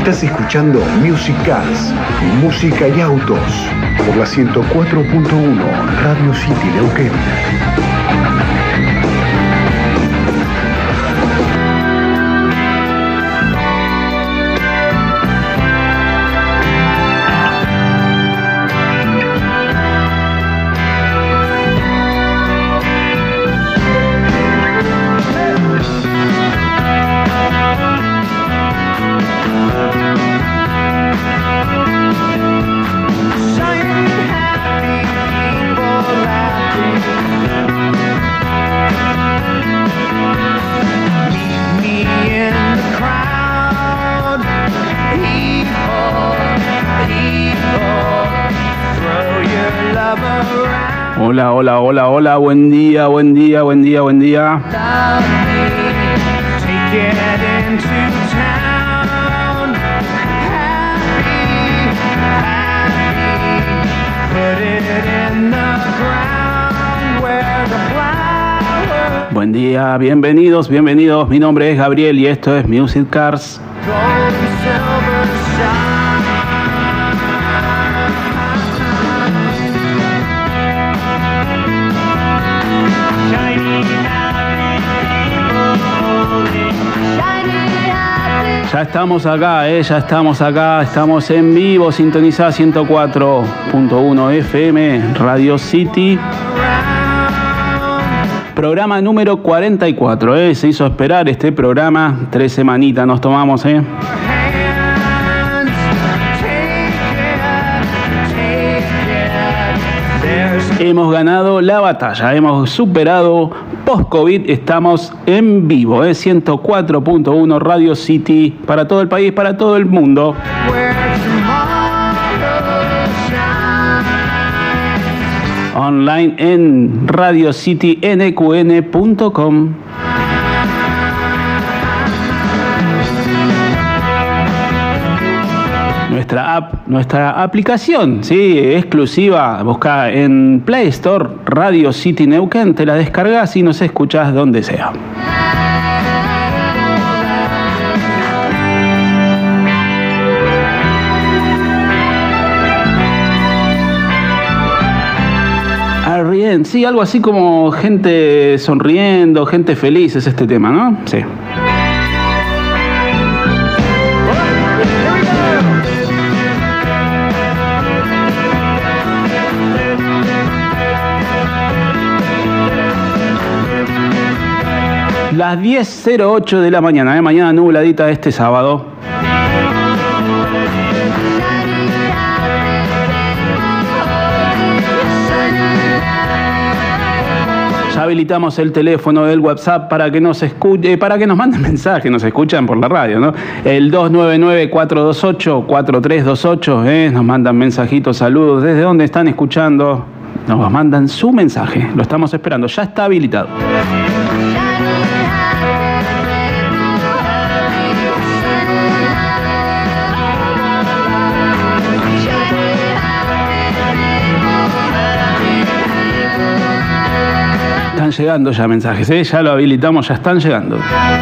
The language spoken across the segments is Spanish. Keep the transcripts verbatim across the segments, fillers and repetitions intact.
Estás escuchando Music Cars, música y autos, por la ciento cuatro punto uno Radio City Neuquén. Hola, hola, hola, hola, buen día, buen día, buen día, buen día. Buen día, bienvenidos, bienvenidos. Mi nombre es Gabriel y esto es Music Cars. Ya estamos acá, eh, ya estamos acá, estamos en vivo, sintonizada ciento cuatro punto uno F M, Radio City. Programa número cuarenta y cuatro, eh, se hizo esperar este programa, tres semanitas nos tomamos, eh. Hemos ganado la batalla, hemos superado post-COVID, estamos en vivo, ¿eh? ciento cuatro punto uno Radio City para todo el país, para todo el mundo. Online en radio city n q n punto com. Nuestra app, nuestra aplicación, sí, exclusiva, busca en Play Store Radio City Neuquén, te la descargas y nos escuchás donde sea. Arrien, sí, algo así como gente sonriendo, gente feliz es este tema, ¿no? Sí. Las diez cero ocho de la mañana, ¿eh? Mañana nubladita este sábado. Ya habilitamos el teléfono del WhatsApp para que nos escuche, para que nos manden mensajes, nos escuchan por la radio, ¿no? El dos nueve nueve, cuatro dos ocho, cuatro tres dos ocho, ¿eh? Nos mandan mensajitos, saludos, desde dónde están escuchando, nos mandan su mensaje, lo estamos esperando, ya está habilitado. Están llegando ya mensajes, ¿eh? Ya lo habilitamos, ya están llegando.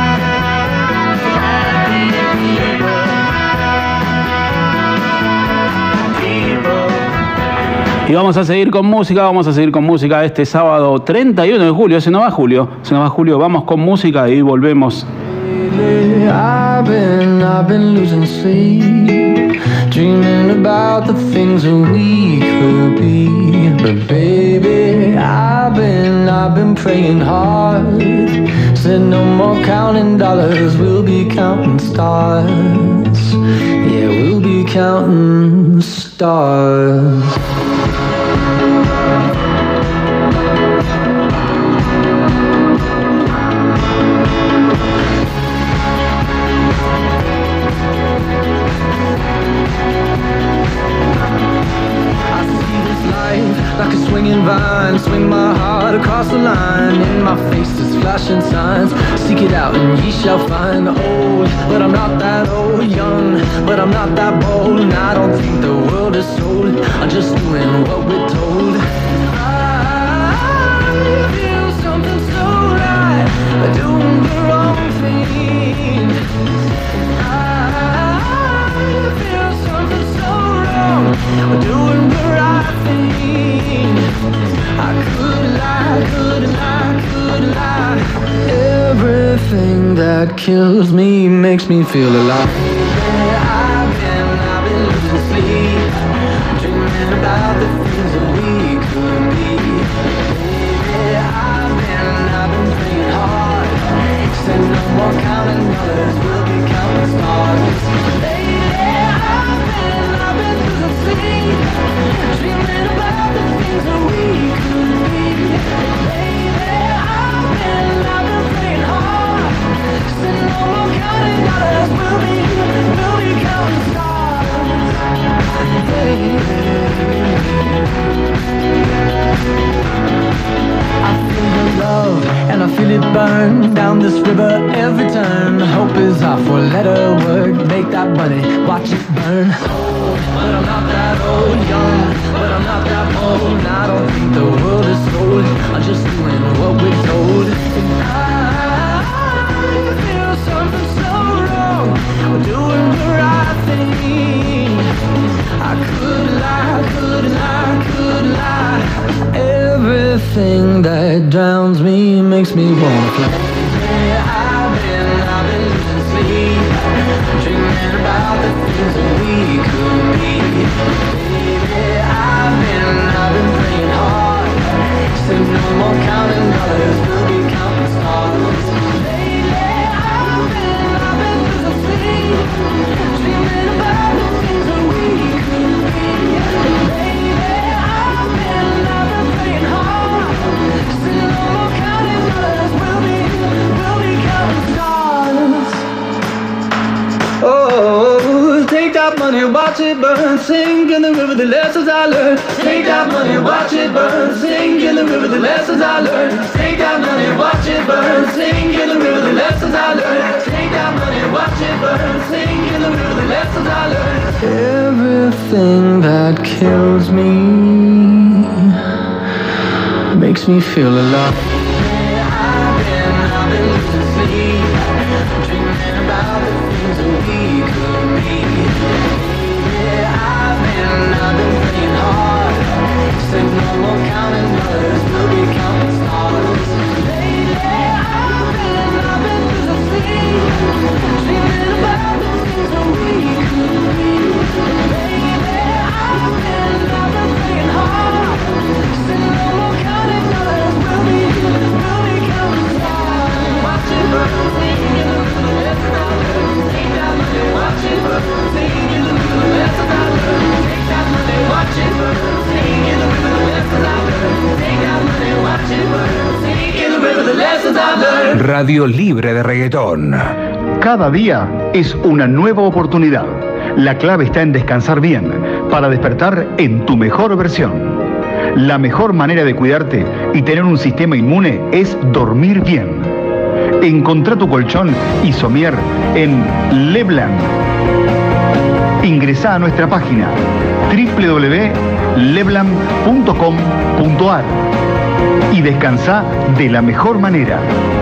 Y vamos a seguir con música, vamos a seguir con música este sábado treinta y uno de julio, se nos va Julio, se nos va Julio, vamos con música y volvemos. I've been, I've been losing sleep, dreaming about the things that we could be. But baby, I've been, I've been praying hard. Said no more counting dollars, we'll be counting stars. Yeah, we'll be counting stars. Like a swinging vine, swing my heart across the line. In my face is flashing signs. Seek it out and ye shall find. Old, but I'm not that old. Young, but I'm not that bold. And I don't think the world is sold. I'm just doing what we're told. I feel something so right, doing the wrong thing. I that kills me makes me feel alive. I've been, I've been losing sleep, dreaming about the things that we could be. Baby, I've been, I've been praying hard, said no more counting dollars, we'll be counting stars. Lately, I've been, I've been losing sleep, dreaming about the things that we could be. Baby, I've been, I've been praying hard, said no more counting dollars, we'll be, we'll be counting stars. I feel the love and I feel it burn down this river every turn. Hope is our four-letter word. Make that money, watch it burn. Old, but I'm not that old. Young, but I'm not that old. I don't think the world is sold. I'm just doing what we're told. And I feel something so wrong. We're doing the right thing. I could lie, could lie, could lie. Everything that drowns me makes me wanna fly. I've been, I've been losing sleep, dreaming about the things that we could be. Baby, I've been, I've been praying hard, said no more counting dollars, we'll be counting stars. Lately, I've been, I've been losing sleep, dreaming about the things that we could be. Baby, I've been, I've been praying hard, said no more counting dollars, we'll be, we'll be counting stars. Oh, take that money, watch it burn, sing in the river the lessons I learned. Take that money, watch it burn, sing in the river the lessons I learned. Take that money, watch it burn, sing in the river the lessons I learned. Take that money, watch it burn, sing in the river the lessons I learned. Everything that kills me makes me feel alive. I've been, I've been losing sleep, dreaming about the things that we could be. Baby, I've been, I've been praying hard, said no more counting dollars, we'll be counting stars. Lately, I've been, I've been losing sleep, dreaming about the things that we could be. Baby, I've been, I've been praying hard, said no more counting dollars, we'll be, we'll be counting stars. Watch it burn, sing in the river, the lessons I learned. Take that money, watch it burn, sing in the river, the lessons I learned. Take that money, watch it burn, sing in the river, the lessons I learned. Take that money, watch it burn, sing in the river, the lessons I learned. Radio Libre de Reggaetón. Cada día es una nueva oportunidad. La clave está en descansar bien para despertar en tu mejor versión. La mejor manera de cuidarte y tener un sistema inmune es dormir bien. Encontrá tu colchón Isomier en Leblanc. Ingresá a nuestra página doble u doble u doble u punto leblanc punto com punto a r y descansá de la mejor manera.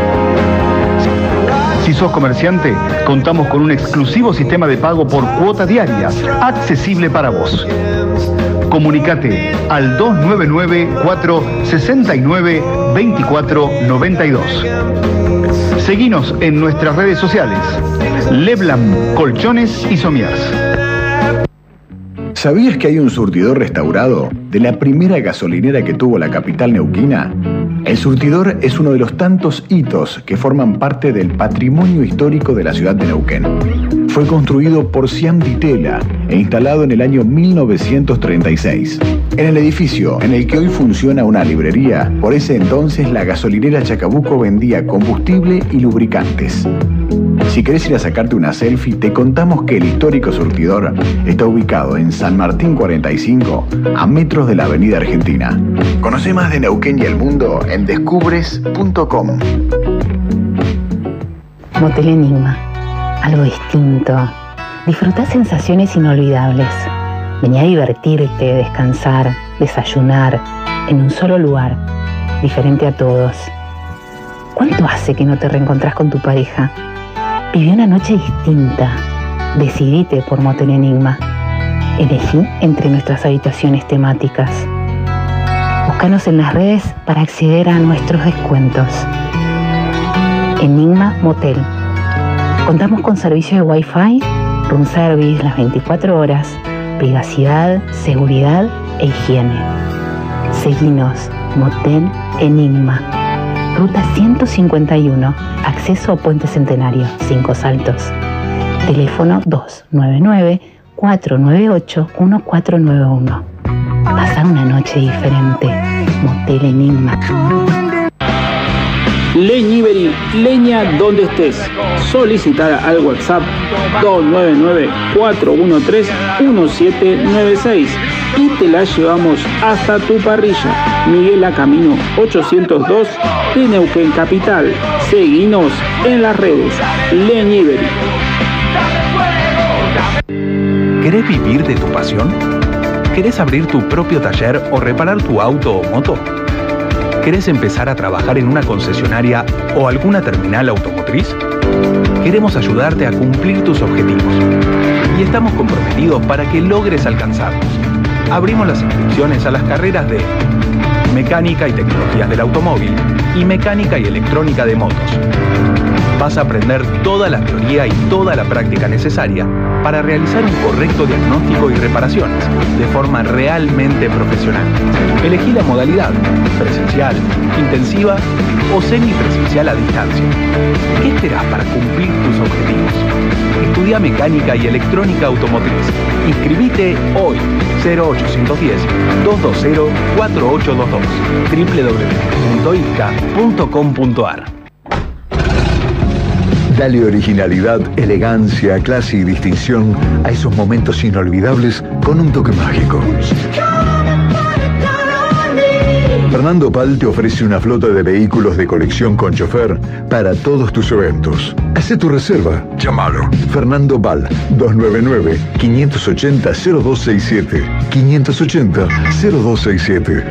Si sos comerciante, contamos con un exclusivo sistema de pago por cuota diaria, accesible para vos. Comunicate al dos nueve nueve, cuatro seis nueve, dos cuatro nueve dos. Seguinos en nuestras redes sociales. Leblanc Colchones y Somiers. ¿Sabías que hay un surtidor restaurado de la primera gasolinera que tuvo la capital neuquina? El surtidor es uno de los tantos hitos que forman parte del patrimonio histórico de la ciudad de Neuquén. Fue construido por Siam Ditela e instalado en el año mil novecientos treinta y seis. En el edificio en el que hoy funciona una librería, por ese entonces la gasolinera Chacabuco vendía combustible y lubricantes. Si querés ir a sacarte una selfie, te contamos que el histórico surtidor está ubicado en San Martín cuarenta y cinco, a metros de la Avenida Argentina. Conoce más de Neuquén y el mundo en descubres punto com. Motel Enigma. Algo distinto. Disfrutá sensaciones inolvidables. Vení a divertirte, descansar, desayunar, en un solo lugar, diferente a todos. ¿Cuánto hace que no te reencontrás con tu pareja? Viví una noche distinta. Decidite por Motel Enigma. Elegí entre nuestras habitaciones temáticas. Búscanos en las redes para acceder a nuestros descuentos. Enigma Motel. Contamos con servicio de Wi-Fi, room service las veinticuatro horas, privacidad, seguridad e higiene. Seguinos, Motel Enigma, ruta ciento cincuenta y uno, acceso a Puente Centenario, Cinco Saltos. Teléfono dos nueve nueve, cuatro nueve ocho, uno cuatro nueve uno. Pasar una noche diferente. Motel Enigma. Leñivery, leña donde estés. Solicitar al WhatsApp dos nueve nueve, cuatro uno tres, uno siete nueve seis y te la llevamos hasta tu parrilla. Miguel A. Camino ochocientos dos de Neuquén Capital. Seguinos en las redes. Leñivery. ¿Querés vivir de tu pasión? ¿Querés abrir tu propio taller o reparar tu auto o moto? ¿Querés empezar a trabajar en una concesionaria o alguna terminal automotriz? Queremos ayudarte a cumplir tus objetivos y estamos comprometidos para que logres alcanzarlos. Abrimos las inscripciones a las carreras de Mecánica y Tecnologías del Automóvil y Mecánica y Electrónica de Motos. Vas a aprender toda la teoría y toda la práctica necesaria para realizar un correcto diagnóstico y reparaciones de forma realmente profesional. Elegí la modalidad, presencial, intensiva o semipresencial a distancia. ¿Qué esperás para cumplir tus objetivos? Estudia Mecánica y Electrónica Automotriz. Inscribite hoy. cero ochocientos diez, doscientos veinte, cuatro ocho dos dos. doble u doble u doble u punto i t c a punto com punto a r. Dale originalidad, elegancia, clase y distinción a esos momentos inolvidables con un toque mágico. Fernando Pal te ofrece una flota de vehículos de colección con chofer para todos tus eventos. Haz tu reserva. Llámalo. Fernando Pal, dos nueve nueve, cinco ocho cero, cero dos seis siete. cinco ocho cero, cero dos seis siete.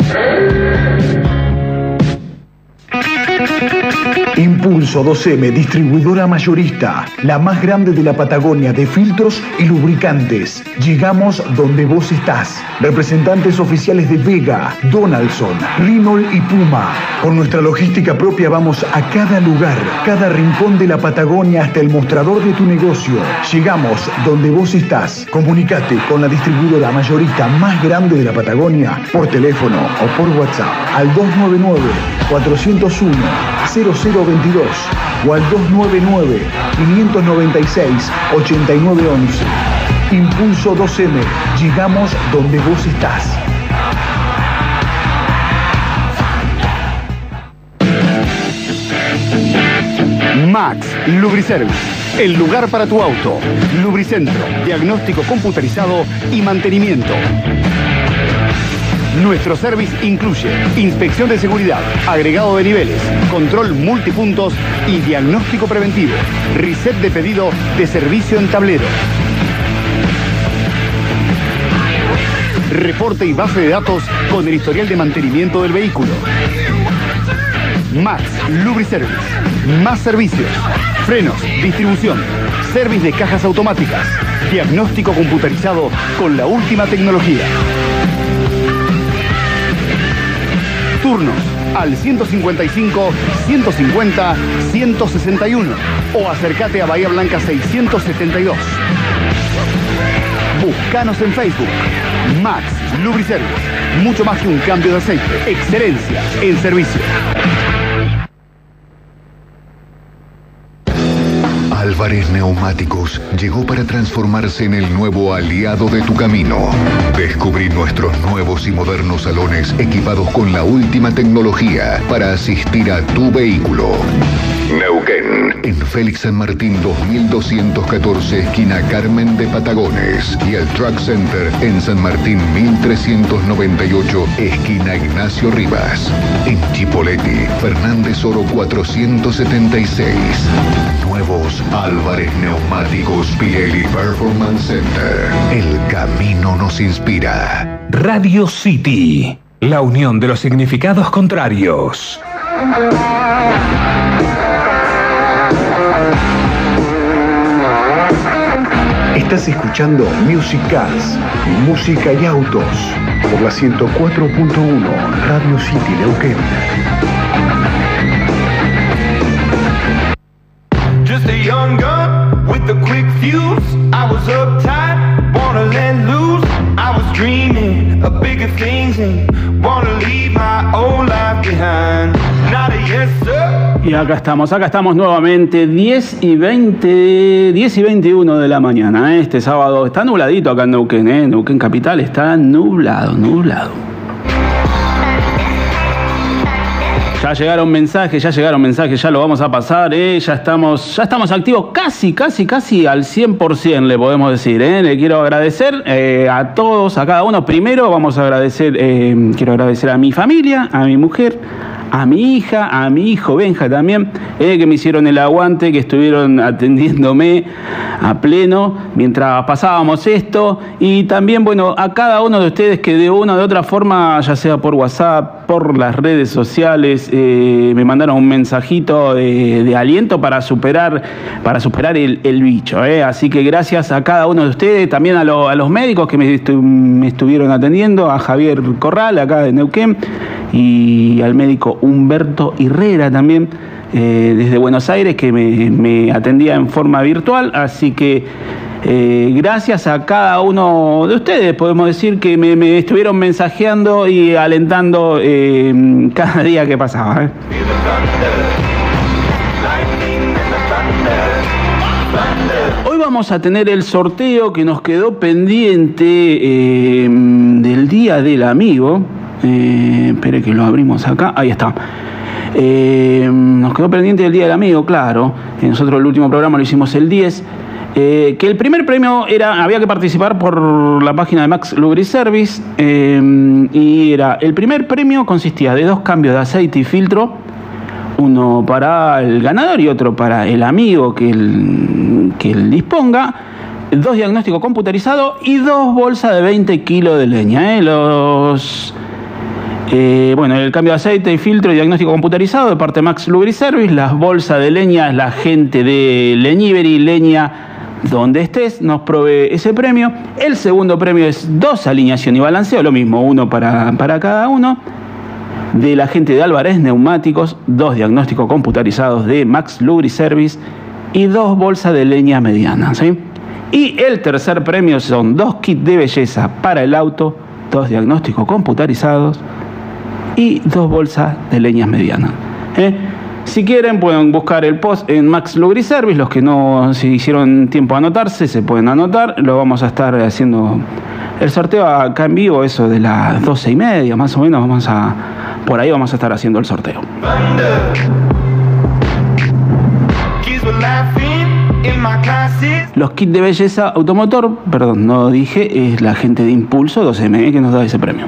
Impulso dos eme, distribuidora mayorista, la más grande de la Patagonia de filtros y lubricantes. Llegamos donde vos estás. Representantes oficiales de Vega, Donaldson, Renault y Puma. Con nuestra logística propia vamos a cada lugar, cada rincón de la Patagonia hasta el mostrador de tu negocio. Llegamos donde vos estás. Comunicate con la distribuidora mayorista más grande de la Patagonia por teléfono o por WhatsApp al dos nueve nueve, cuatro cero uno, cero cero veintidós o al dos nueve nueve, cinco nueve seis, ocho nueve once. Impulso dos eme. Llegamos donde vos estás. Max Lubriservice, el lugar para tu auto. Lubricentro, diagnóstico computarizado y mantenimiento. Nuestro service incluye inspección de seguridad, agregado de niveles, control multipuntos y diagnóstico preventivo. Reset de pedido de servicio en tablero. Reporte y base de datos con el historial de mantenimiento del vehículo. Max Lubriservice. Más servicios. Frenos, distribución, service de cajas automáticas, diagnóstico computarizado con la última tecnología. Turnos al ciento cincuenta y cinco, ciento cincuenta, ciento sesenta y uno o acércate a Bahía Blanca seiscientos setenta y dos. Búscanos en Facebook. Max Lubriservice. Mucho más que un cambio de aceite. Excelencia en servicio. Álvarez Neumáticos llegó para transformarse en el nuevo aliado de tu camino. Descubrí nuestros nuevos y modernos salones equipados con la última tecnología para asistir a tu vehículo. Neuquén, en Félix San Martín dos mil doscientos catorce, esquina Carmen de Patagones, y el Truck Center en San Martín mil trescientos noventa y ocho, esquina Ignacio Rivas. En Chipoleti, Fernández Oro cuatrocientos setenta y seis. Nuevos Álvarez Neumáticos Pirelli Performance Center. El camino nos inspira. Radio City, la unión de los significados contrarios. Estás escuchando Music Cars, música y autos, por la ciento cuatro punto uno Radio City Neuquén. Just a young gun the quick fuse. I was uptight, wanna let loose. I was dreaming of bigger things and wanna leave my old life behind. Not a yes sir. Y acá estamos, acá estamos nuevamente, diez y veinte, diez y veintiuno de la mañana, ¿eh? Este sábado está nubladito acá en Neuquén, ¿eh? Neuquén Capital está nublado, nublado. Ya llegaron mensajes, ya llegaron mensajes, ya lo vamos a pasar, ¿eh? Ya estamos, ya estamos activos casi, casi, casi al cien por ciento, le podemos decir, ¿eh? Le quiero agradecer eh, a todos, a cada uno. Primero vamos a agradecer, eh, quiero agradecer a mi familia, a mi mujer, a mi hija, a mi hijo Benja también, eh, que me hicieron el aguante, que estuvieron atendiéndome a pleno mientras pasábamos esto, y también, bueno, a cada uno de ustedes que de una o de otra forma, ya sea por WhatsApp, por las redes sociales, eh, me mandaron un mensajito de, de aliento para superar, para superar el, el bicho, eh. Así que gracias a cada uno de ustedes, también a, lo, a los médicos que me, estu me estuvieron atendiendo, a Javier Corral, acá de Neuquén, y al médico Humberto Herrera también, eh, desde Buenos Aires, que me, me atendía en forma virtual. Así que eh, gracias a cada uno de ustedes, podemos decir que me, me estuvieron mensajeando y alentando eh, cada día que pasaba, ¿eh? Hoy vamos a tener el sorteo que nos quedó pendiente eh, del Día del Amigo. Eh, espere que lo abrimos acá, ahí está. Eh, nos quedó pendiente el Día del Amigo, claro. Nosotros el último programa lo hicimos el diez. Eh, que el primer premio era, había que participar por la página de Max Lubriservice, eh, y era, el primer premio consistía de dos cambios de aceite y filtro, uno para el ganador y otro para el amigo que él, que él disponga, dos diagnósticos computarizados y dos bolsas de veinte kilos de leña, ¿eh? Los... Eh, bueno, el cambio de aceite y filtro y diagnóstico computarizado de parte de Max Lubriservice. Las bolsas de leña, la gente de Leñivery, Leña, donde estés, nos provee ese premio. El segundo premio es dos alineación y balanceo, lo mismo, uno para, para cada uno. De la gente de Álvarez Neumáticos, dos diagnósticos computarizados de Max Lubriservice y dos bolsas de leña medianas, ¿sí? Y el tercer premio son dos kits de belleza para el auto, dos diagnósticos computarizados y dos bolsas de leñas medianas, ¿eh? Si quieren pueden buscar el post en Max Lubriservice. Los que no se hicieron tiempo a anotarse se pueden anotar. Lo vamos a estar haciendo el sorteo acá en vivo, eso de las doce y media más o menos. Vamos a, por ahí vamos a estar haciendo el sorteo. Los kits de belleza automotor, perdón, no dije, es la gente de Impulso dos M que nos da ese premio.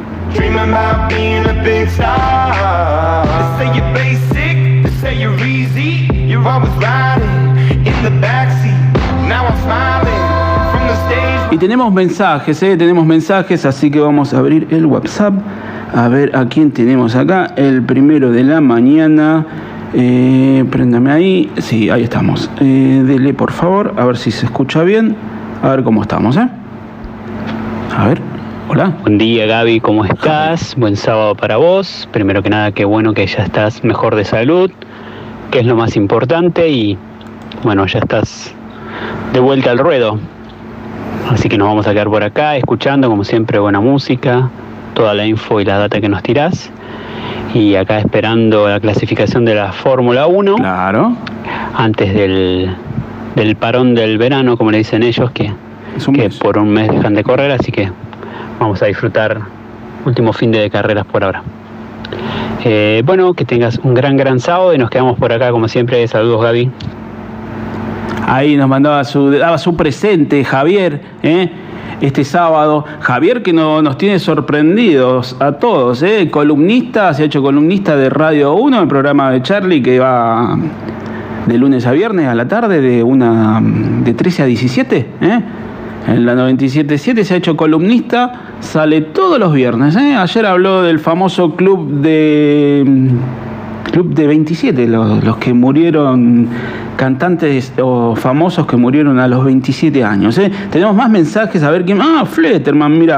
Y tenemos mensajes, ¿eh? Tenemos mensajes, así que vamos a abrir el WhatsApp. A ver a quién tenemos acá. El primero de la mañana. Eh, préndame ahí. Sí, ahí estamos. Eh, dele por favor, a ver si se escucha bien. A ver cómo estamos, ¿eh? A ver, hola. Buen día, Gaby, ¿cómo estás? Buen sábado para vos. Primero que nada, qué bueno que ya estás mejor de salud, que es lo más importante, y bueno, ya estás de vuelta al ruedo. Así que nos vamos a quedar por acá escuchando, como siempre, buena música, toda la info y la data que nos tirás. Y acá esperando la clasificación de la Fórmula uno. Claro. Antes del, del parón del verano, como le dicen ellos, que, que por un mes dejan de correr. Así que vamos a disfrutar último fin de carreras por ahora. Eh, bueno, que tengas un gran, gran sábado y nos quedamos por acá, como siempre. Saludos, Gaby. Ahí nos mandaba su, daba su presente Javier, ¿eh? Este sábado. Javier, que no, nos tiene sorprendidos a todos, ¿eh? Columnista, se ha hecho columnista de Radio uno, el programa de Charlie, que va de lunes a viernes a la tarde, de una de trece a diecisiete, ¿eh? En la noventa y siete punto siete se ha hecho columnista, sale todos los viernes, ¿eh? Ayer habló del famoso club de... Club de veintisiete, los, los que murieron, cantantes o famosos que murieron a los veintisiete años, ¿eh? Tenemos más mensajes, a ver quién... Ah, Fletterman, mira.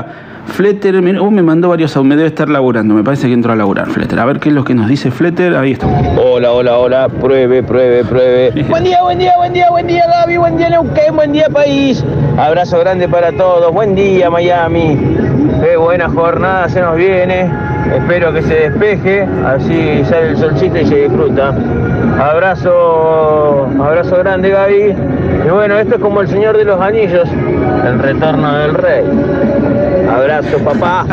Fletter, uh, me mandó varios audios, me debe estar laburando, me parece que entró a laburar Fletter. A ver qué es lo que nos dice Fletter, ahí está. Hola, hola, hola, pruebe, pruebe, pruebe. Buen día, buen día, buen día, buen día Gaby, buen día Neuquén, buen día país. Abrazo grande para todos, buen día Miami. Qué buena jornada se nos viene, espero que se despeje, así sale el solcito y se disfruta. Abrazo, abrazo grande Gaby. Y bueno, esto es como el Señor de los Anillos, el retorno del rey. Abrazo, papá.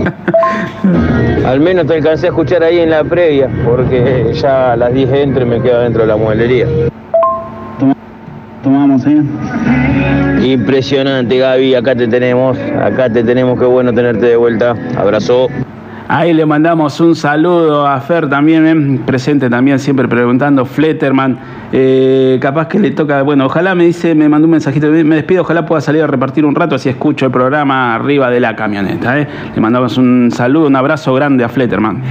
Al menos te alcancé a escuchar ahí en la previa, porque ya a las diez entro y me quedo dentro de la mueblería. Tomamos, ¿eh? Impresionante, Gaby, acá te tenemos, acá te tenemos, qué bueno tenerte de vuelta. Abrazo. Ahí le mandamos un saludo a Fer también, ¿eh? Presente también, siempre preguntando, Fletterman, eh, capaz que le toca, bueno, ojalá me dice, me mandó un mensajito, me despido, ojalá pueda salir a repartir un rato, así escucho el programa arriba de la camioneta, ¿eh? Le mandamos un saludo, un abrazo grande a Fletterman.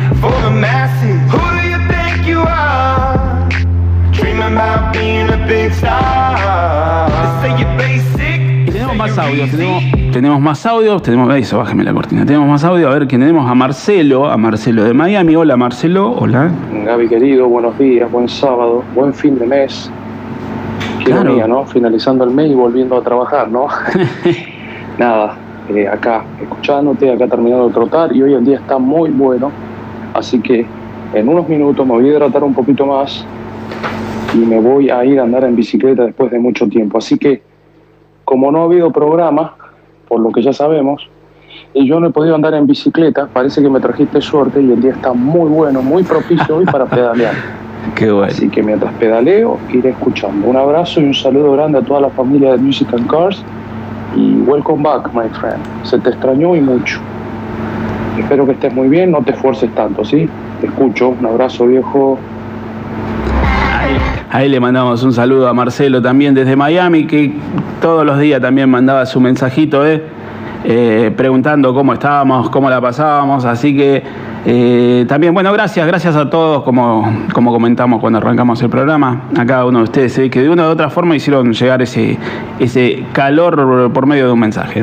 Y tenemos más audio, tenemos... Tenemos más audio, tenemos, eso, bájeme la cortina, tenemos más audio, a ver que tenemos a Marcelo, a Marcelo de Miami. Hola Marcelo, hola. Gaby querido, buenos días, buen sábado, buen fin de mes. Qué Claro. ironía, ¿no? Finalizando el mes y volviendo a trabajar, ¿no? Nada, eh, acá escuchándote, acá terminando de trotar y hoy el día está muy bueno, así que en unos minutos me voy a hidratar un poquito más y me voy a ir a andar en bicicleta después de mucho tiempo, así que como no ha habido programa, por lo que ya sabemos, y yo no he podido andar en bicicleta, parece que me trajiste suerte y el día está muy bueno, muy propicio hoy para pedalear. Qué bueno. Así que mientras pedaleo, iré escuchando. Un abrazo y un saludo grande a toda la familia de Music and Cars y welcome back, my friend. Se te extrañó y mucho. Espero que estés muy bien, no te esfuerces tanto, ¿sí? Te escucho, un abrazo viejo. Ahí le mandamos un saludo a Marcelo también desde Miami, que todos los días también mandaba su mensajito, ¿eh? Eh, preguntando cómo estábamos, cómo la pasábamos, así que eh, también, bueno, gracias, gracias a todos, como, como comentamos cuando arrancamos el programa, a cada uno de ustedes, ¿eh? Que de una u otra forma hicieron llegar ese, ese calor por medio de un mensaje.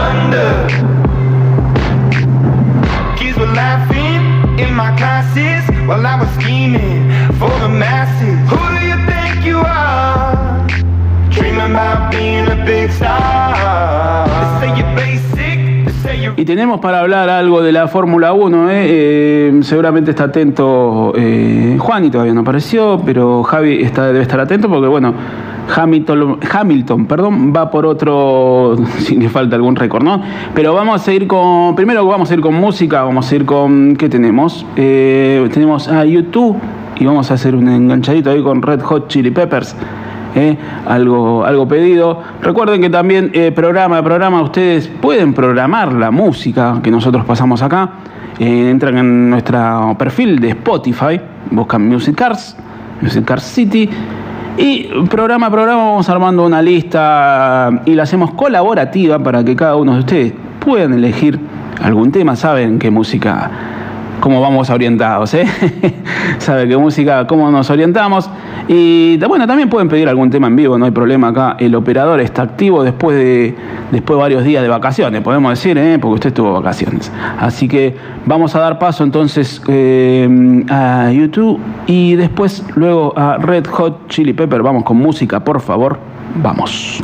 Y tenemos para hablar algo de la Fórmula uno, ¿eh? Eh, seguramente está atento eh, Juan, y todavía no apareció, pero Javi está, debe estar atento porque, bueno, Hamilton, Hamilton perdón, va por otro, si le falta algún récord, ¿no? Pero vamos a ir con, primero vamos a ir con música, vamos a ir con, ¿qué tenemos? Eh, tenemos a YouTube y vamos a hacer un enganchadito ahí con Red Hot Chili Peppers. Eh, algo, algo pedido. Recuerden que también eh, programa a programa ustedes pueden programar la música que nosotros pasamos acá. Eh, entran en nuestro perfil de Spotify, buscan Music Cars, Music Cars City, y programa a programa vamos armando una lista y la hacemos colaborativa para que cada uno de ustedes puedan elegir algún tema. Saben qué música, cómo vamos orientados, ¿eh? Sabe qué música, cómo nos orientamos. Y bueno, también pueden pedir algún tema en vivo, no hay problema acá. El operador está activo después de, después de varios días de vacaciones, podemos decir, ¿eh? Porque usted tuvo vacaciones. Así que vamos a dar paso entonces eh, a YouTube y después luego a Red Hot Chili Pepper. Vamos con música, por favor. Vamos.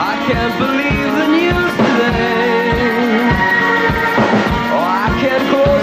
Believe the news today. Oh, I can't close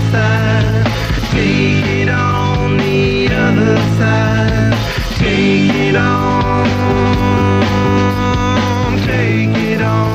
side. Take it on the other side. Take it on. Take it on.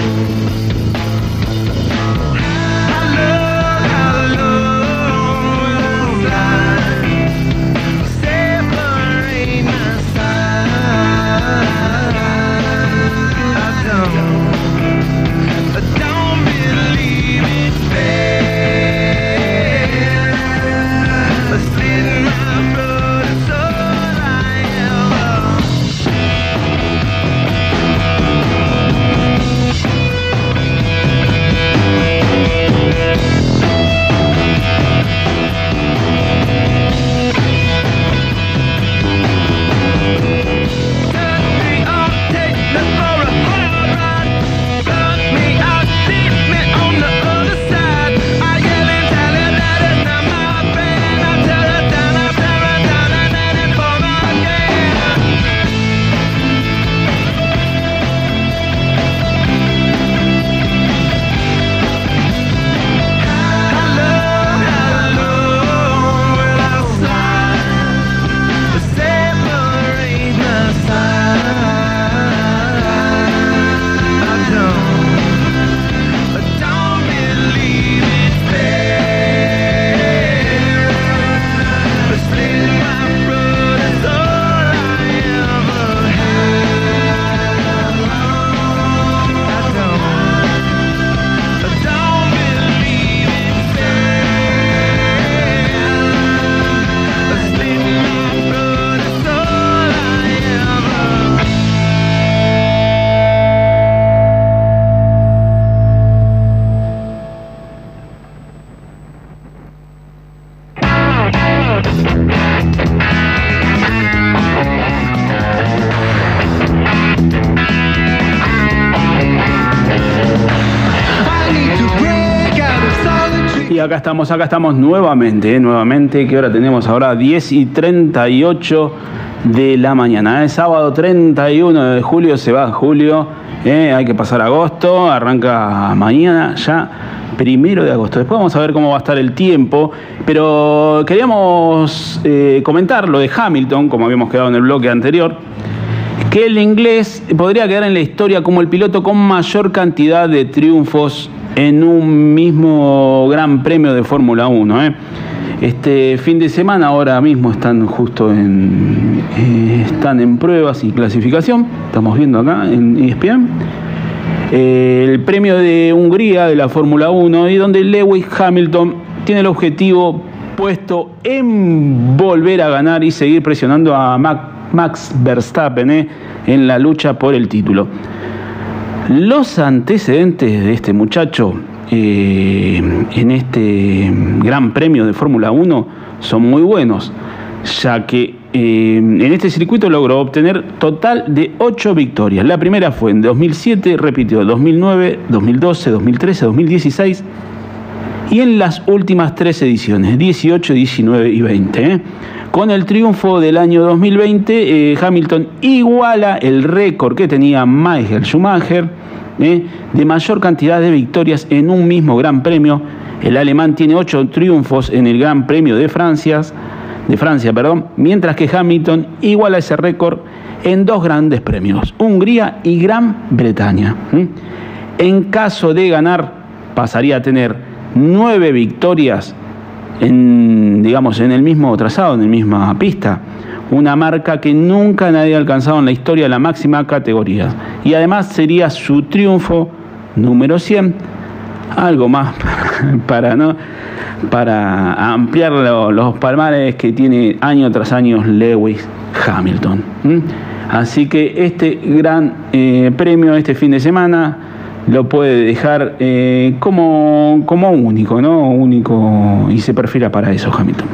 Y acá estamos, acá estamos nuevamente, ¿eh? nuevamente, que hora tenemos ahora, diez y treinta y ocho de la mañana, ¿eh? Sábado treinta y uno de julio, se va julio, ¿eh? Hay que pasar agosto, arranca mañana ya, primero de agosto. Después vamos a ver cómo va a estar el tiempo, pero queríamos eh, comentar lo de Hamilton, como habíamos quedado en el bloque anterior, que el inglés podría quedar en la historia como el piloto con mayor cantidad de triunfos en un mismo Gran Premio de Fórmula uno. ¿eh? Este fin de semana ahora mismo están justo en, eh, están en pruebas y clasificación, estamos viendo acá en E S P N, eh, el premio de Hungría de la Fórmula uno, y donde Lewis Hamilton tiene el objetivo puesto en volver a ganar y seguir presionando a Max Verstappen ¿eh? en la lucha por el título. Los antecedentes de este muchacho eh, en este Gran Premio de Fórmula uno son muy buenos, ya que eh, en este circuito logró obtener total de ocho victorias. La primera fue en dos mil siete, repitió dos mil nueve, dos mil doce, dos mil trece, dos mil dieciséis y en las últimas tres ediciones, dieciocho, diecinueve y veinte. ¿eh? Con el triunfo del año dos mil veinte, eh, Hamilton iguala el récord que tenía Michael Schumacher eh, de mayor cantidad de victorias en un mismo Gran Premio. El alemán tiene ocho triunfos en el Gran Premio de Francia, de Francia, perdón, mientras que Hamilton iguala ese récord en dos grandes premios, Hungría y Gran Bretaña. ¿eh? En caso de ganar, pasaría a tener nueve victorias en, digamos, en el mismo trazado, en la misma pista, una marca que nunca nadie ha alcanzado en la historia de la máxima categoría, y además sería su triunfo número cien, algo más para no para ampliar lo, los palmares que tiene año tras año Lewis Hamilton. ¿Mm? Así que este gran eh, premio este fin de semana lo puede dejar eh, como, como único, ¿no? Único, y se perfila para eso Hamilton.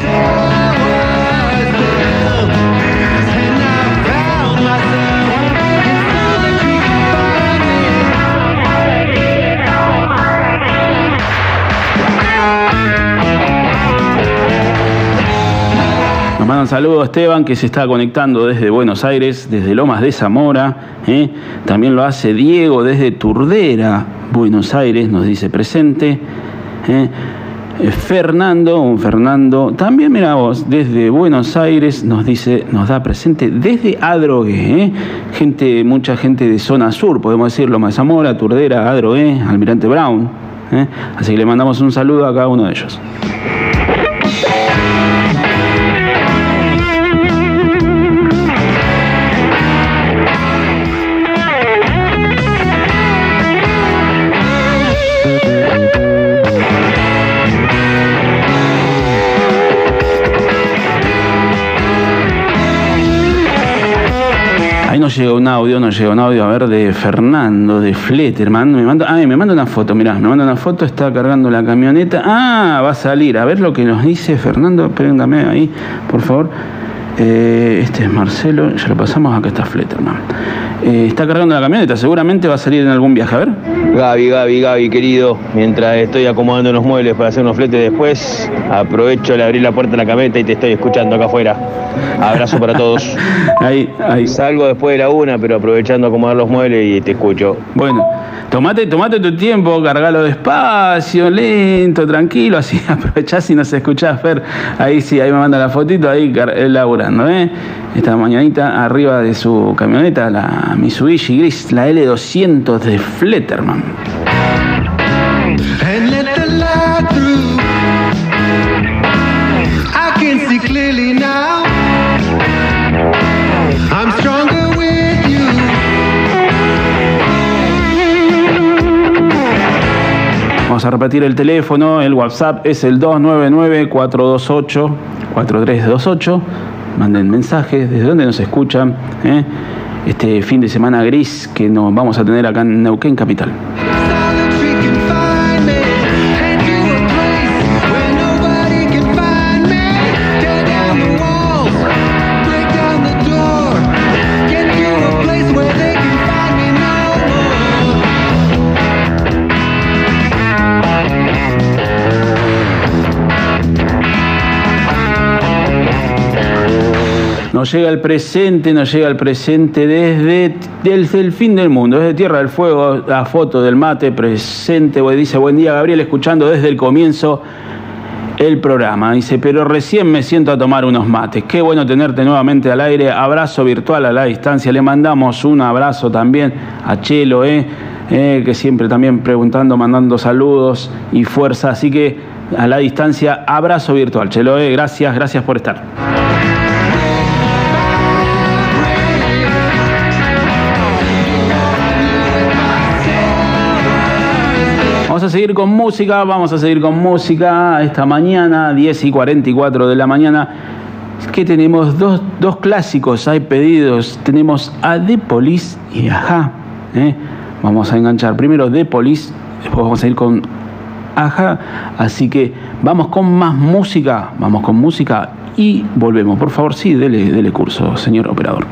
Nos manda un saludo a Esteban, que se está conectando desde Buenos Aires, desde Lomas de Zamora. ¿eh? También lo hace Diego desde Turdera, Buenos Aires, nos dice presente. ¿eh? eh, Fernando, un Fernando, también mira vos, desde Buenos Aires nos dice, nos da presente desde Adrogué, ¿eh? gente, mucha gente de zona sur, podemos decir, Loma de Zamora, Turdera, Adrogué, Almirante Brown, ¿eh? Así que le mandamos un saludo a cada uno de ellos. Ahí nos llega un audio, nos llega un audio, a ver, de Fernando, de Fletterman. Me manda, ay, me manda una foto, mirá, me manda una foto, está cargando la camioneta. Ah, va a salir, a ver lo que nos dice Fernando, préndame ahí, por favor. Eh, este es Marcelo, ya lo pasamos, acá está Fletterman. Eh, está cargando la camioneta, seguramente va a salir en algún viaje, a ver. Gaby, Gaby, Gaby, querido, mientras estoy acomodando unos muebles para hacer unos fletes después, aprovecho de abrir la puerta de la camioneta y te estoy escuchando acá afuera. Abrazo para todos. Ahí, ahí. Salgo después de la una, pero aprovechando a acomodar los muebles y te escucho. Bueno, tomate, tomate tu tiempo, cargalo despacio, lento, tranquilo, así aprovechás y nos escuchás, Fer. Ahí sí, ahí me manda la fotito, ahí laburando, ¿eh? Esta mañanita arriba de su camioneta, la Mitsubishi gris, la L doscientos de Fletterman. And let the light through. I can see clearly now. I'm stronger with you. Vamos a repetir el teléfono, el WhatsApp es el dos nueve nueve, cuatro dos ocho, cuatro tres dos ocho. Manden mensajes, desde dónde nos escuchan, ¿eh? Este fin de semana gris que nos vamos a tener acá en Neuquén Capital. Nos llega el presente, nos llega el presente desde, desde el fin del mundo, desde Tierra del Fuego, la foto del mate presente, dice, buen día Gabriel, escuchando desde el comienzo el programa. Dice, pero recién me siento a tomar unos mates. Qué bueno tenerte nuevamente al aire. Abrazo virtual a la distancia. Le mandamos un abrazo también a Chelo, eh, eh, que siempre también preguntando, mandando saludos y fuerza. Así que a la distancia, abrazo virtual. Chelo, eh, gracias, gracias por estar. Vamos a seguir con música, vamos a seguir con música esta mañana, diez y cuarenta y cuatro de la mañana, que tenemos dos, dos clásicos, hay pedidos, tenemos a The Police y Ajá, ¿eh? Vamos a enganchar primero The Police, después vamos a ir con Ajá, así que vamos con más música, vamos con música y volvemos, por favor, sí, dele, dele curso, señor operador.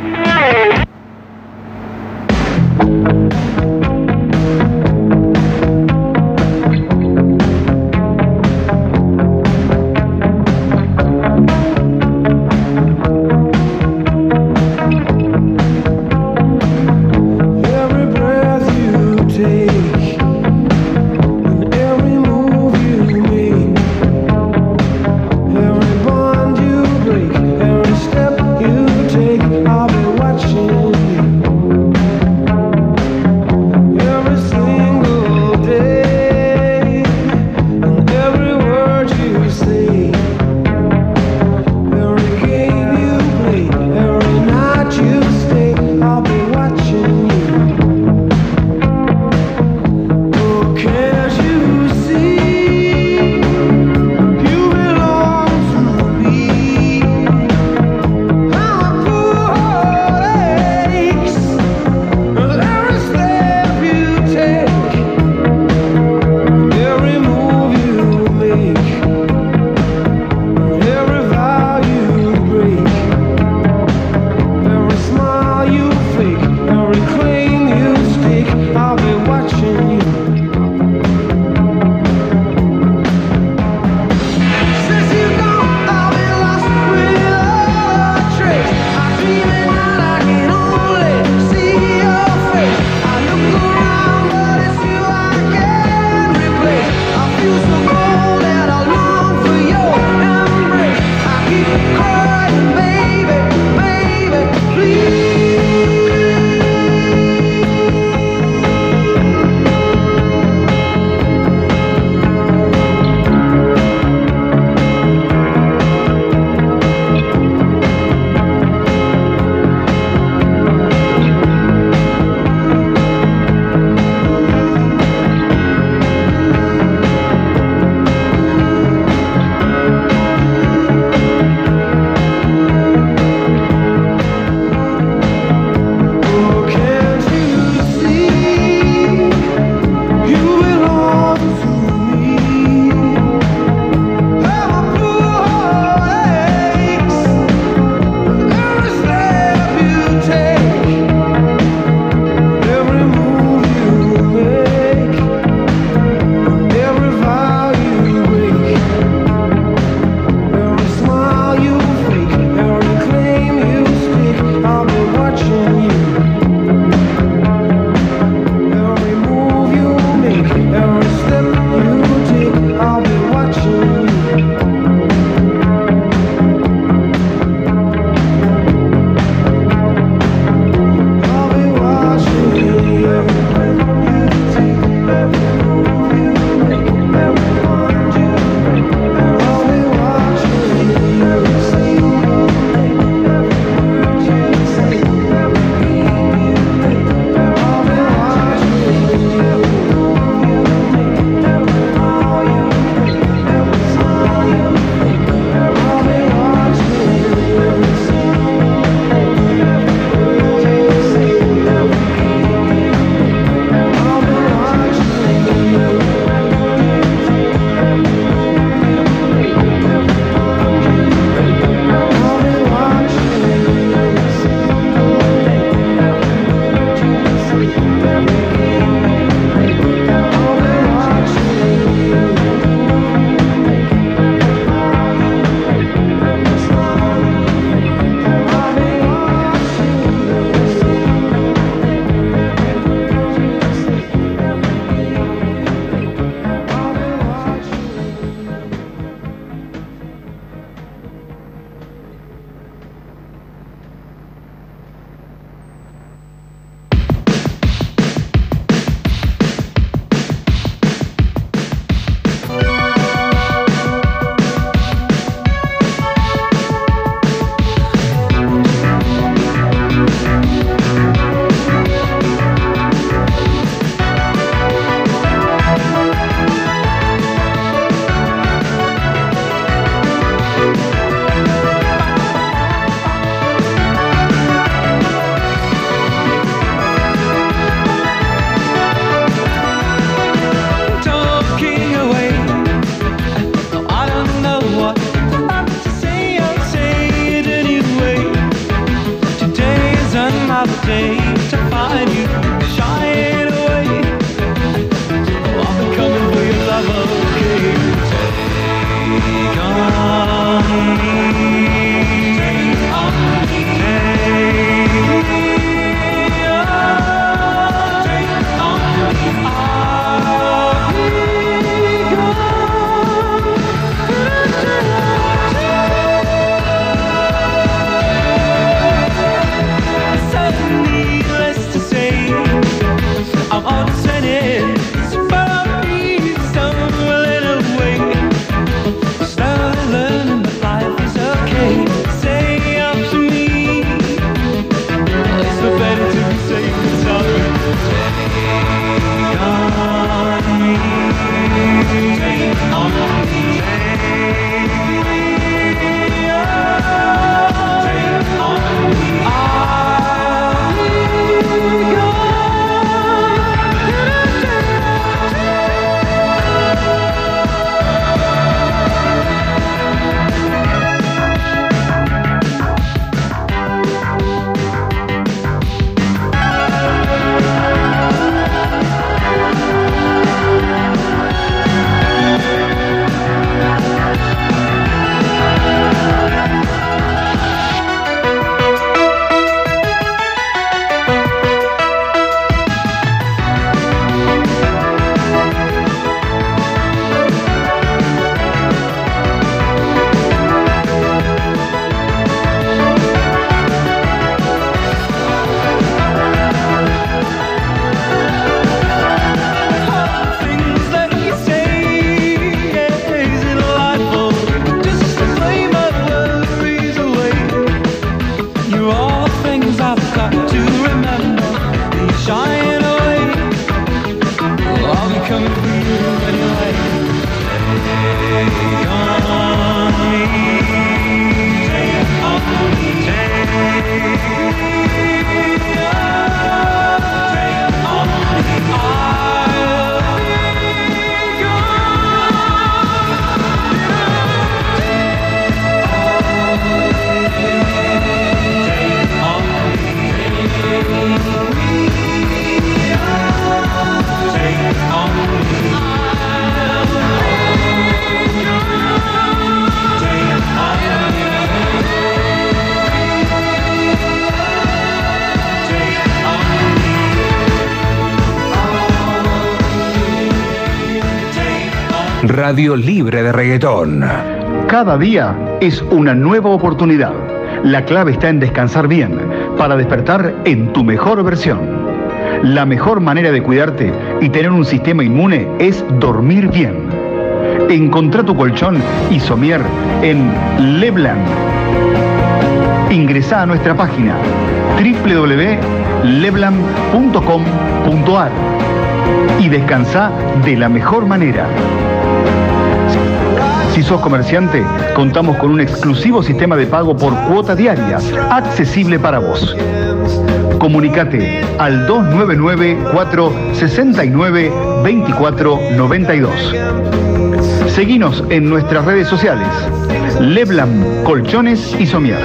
Watching Radio libre de reggaetón. Cada día es una nueva oportunidad. La clave está en descansar bien para despertar en tu mejor versión. La mejor manera de cuidarte y tener un sistema inmune es dormir bien. Encontrá tu colchón Isomier en Lebland. Ingresá a nuestra página doble u doble u doble u punto lebland punto com punto a r y descansá de la mejor manera. Si sos comerciante, contamos con un exclusivo sistema de pago por cuota diaria, accesible para vos. Comunicate al dos nueve nueve, cuatro seis nueve, dos cuatro nueve dos. Seguinos en nuestras redes sociales. Lebland Colchones y Somiers.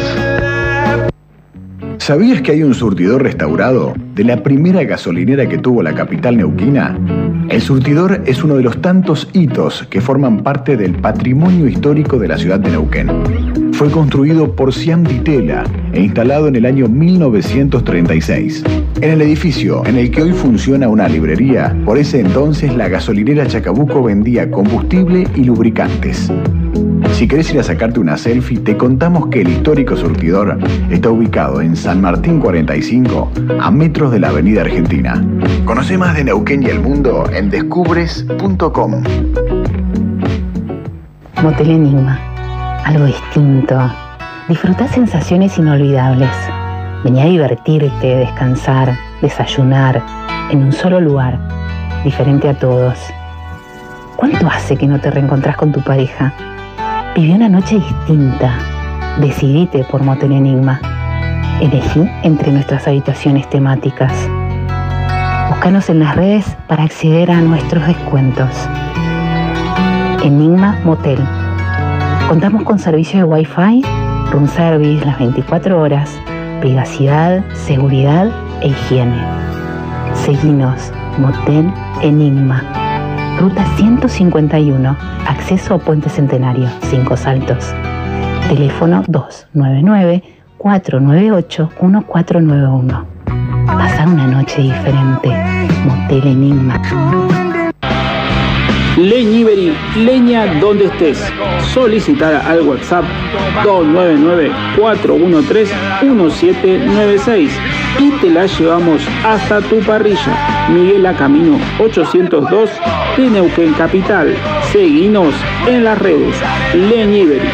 ¿Sabías que hay un surtidor restaurado de la primera gasolinera que tuvo la capital neuquina? El surtidor es uno de los tantos hitos que forman parte del patrimonio histórico de la ciudad de Neuquén. Fue construido por Siam Ditela e instalado en el año mil novecientos treinta y seis. En el edificio en el que hoy funciona una librería, por ese entonces la gasolinera Chacabuco vendía combustible y lubricantes. Si querés ir a sacarte una selfie, te contamos que el histórico surtidor está ubicado en San Martín cuarenta y cinco, a metros de la avenida Argentina. Conoce más de Neuquén y el mundo en descubres punto com. Motel Enigma. Algo distinto. Disfrutá sensaciones inolvidables. Vení a divertirte, descansar, desayunar, en un solo lugar, diferente a todos. ¿Cuánto hace que no te reencontrás con tu pareja? Viví una noche distinta. Decidite por Motel Enigma. Elegí entre nuestras habitaciones temáticas. Búscanos en las redes para acceder a nuestros descuentos. Enigma Motel. Contamos con servicio de Wi-Fi, room service las veinticuatro horas, privacidad, seguridad e higiene. Seguinos, Motel Enigma. Ruta ciento cincuenta y uno, acceso a Puente Centenario, Cinco Saltos. Teléfono dos nueve nueve, cuatro nueve ocho, uno cuatro nueve uno. Pasar una noche diferente. Motel Enigma. Leñivery, leña donde estés. Solicitar al WhatsApp dos nueve nueve, cuatro uno tres, uno siete nueve seis y te la llevamos hasta tu parrilla. Miguel A. Camino ochocientos dos de Neuquén Capital. Seguinos en las redes. Leñivery.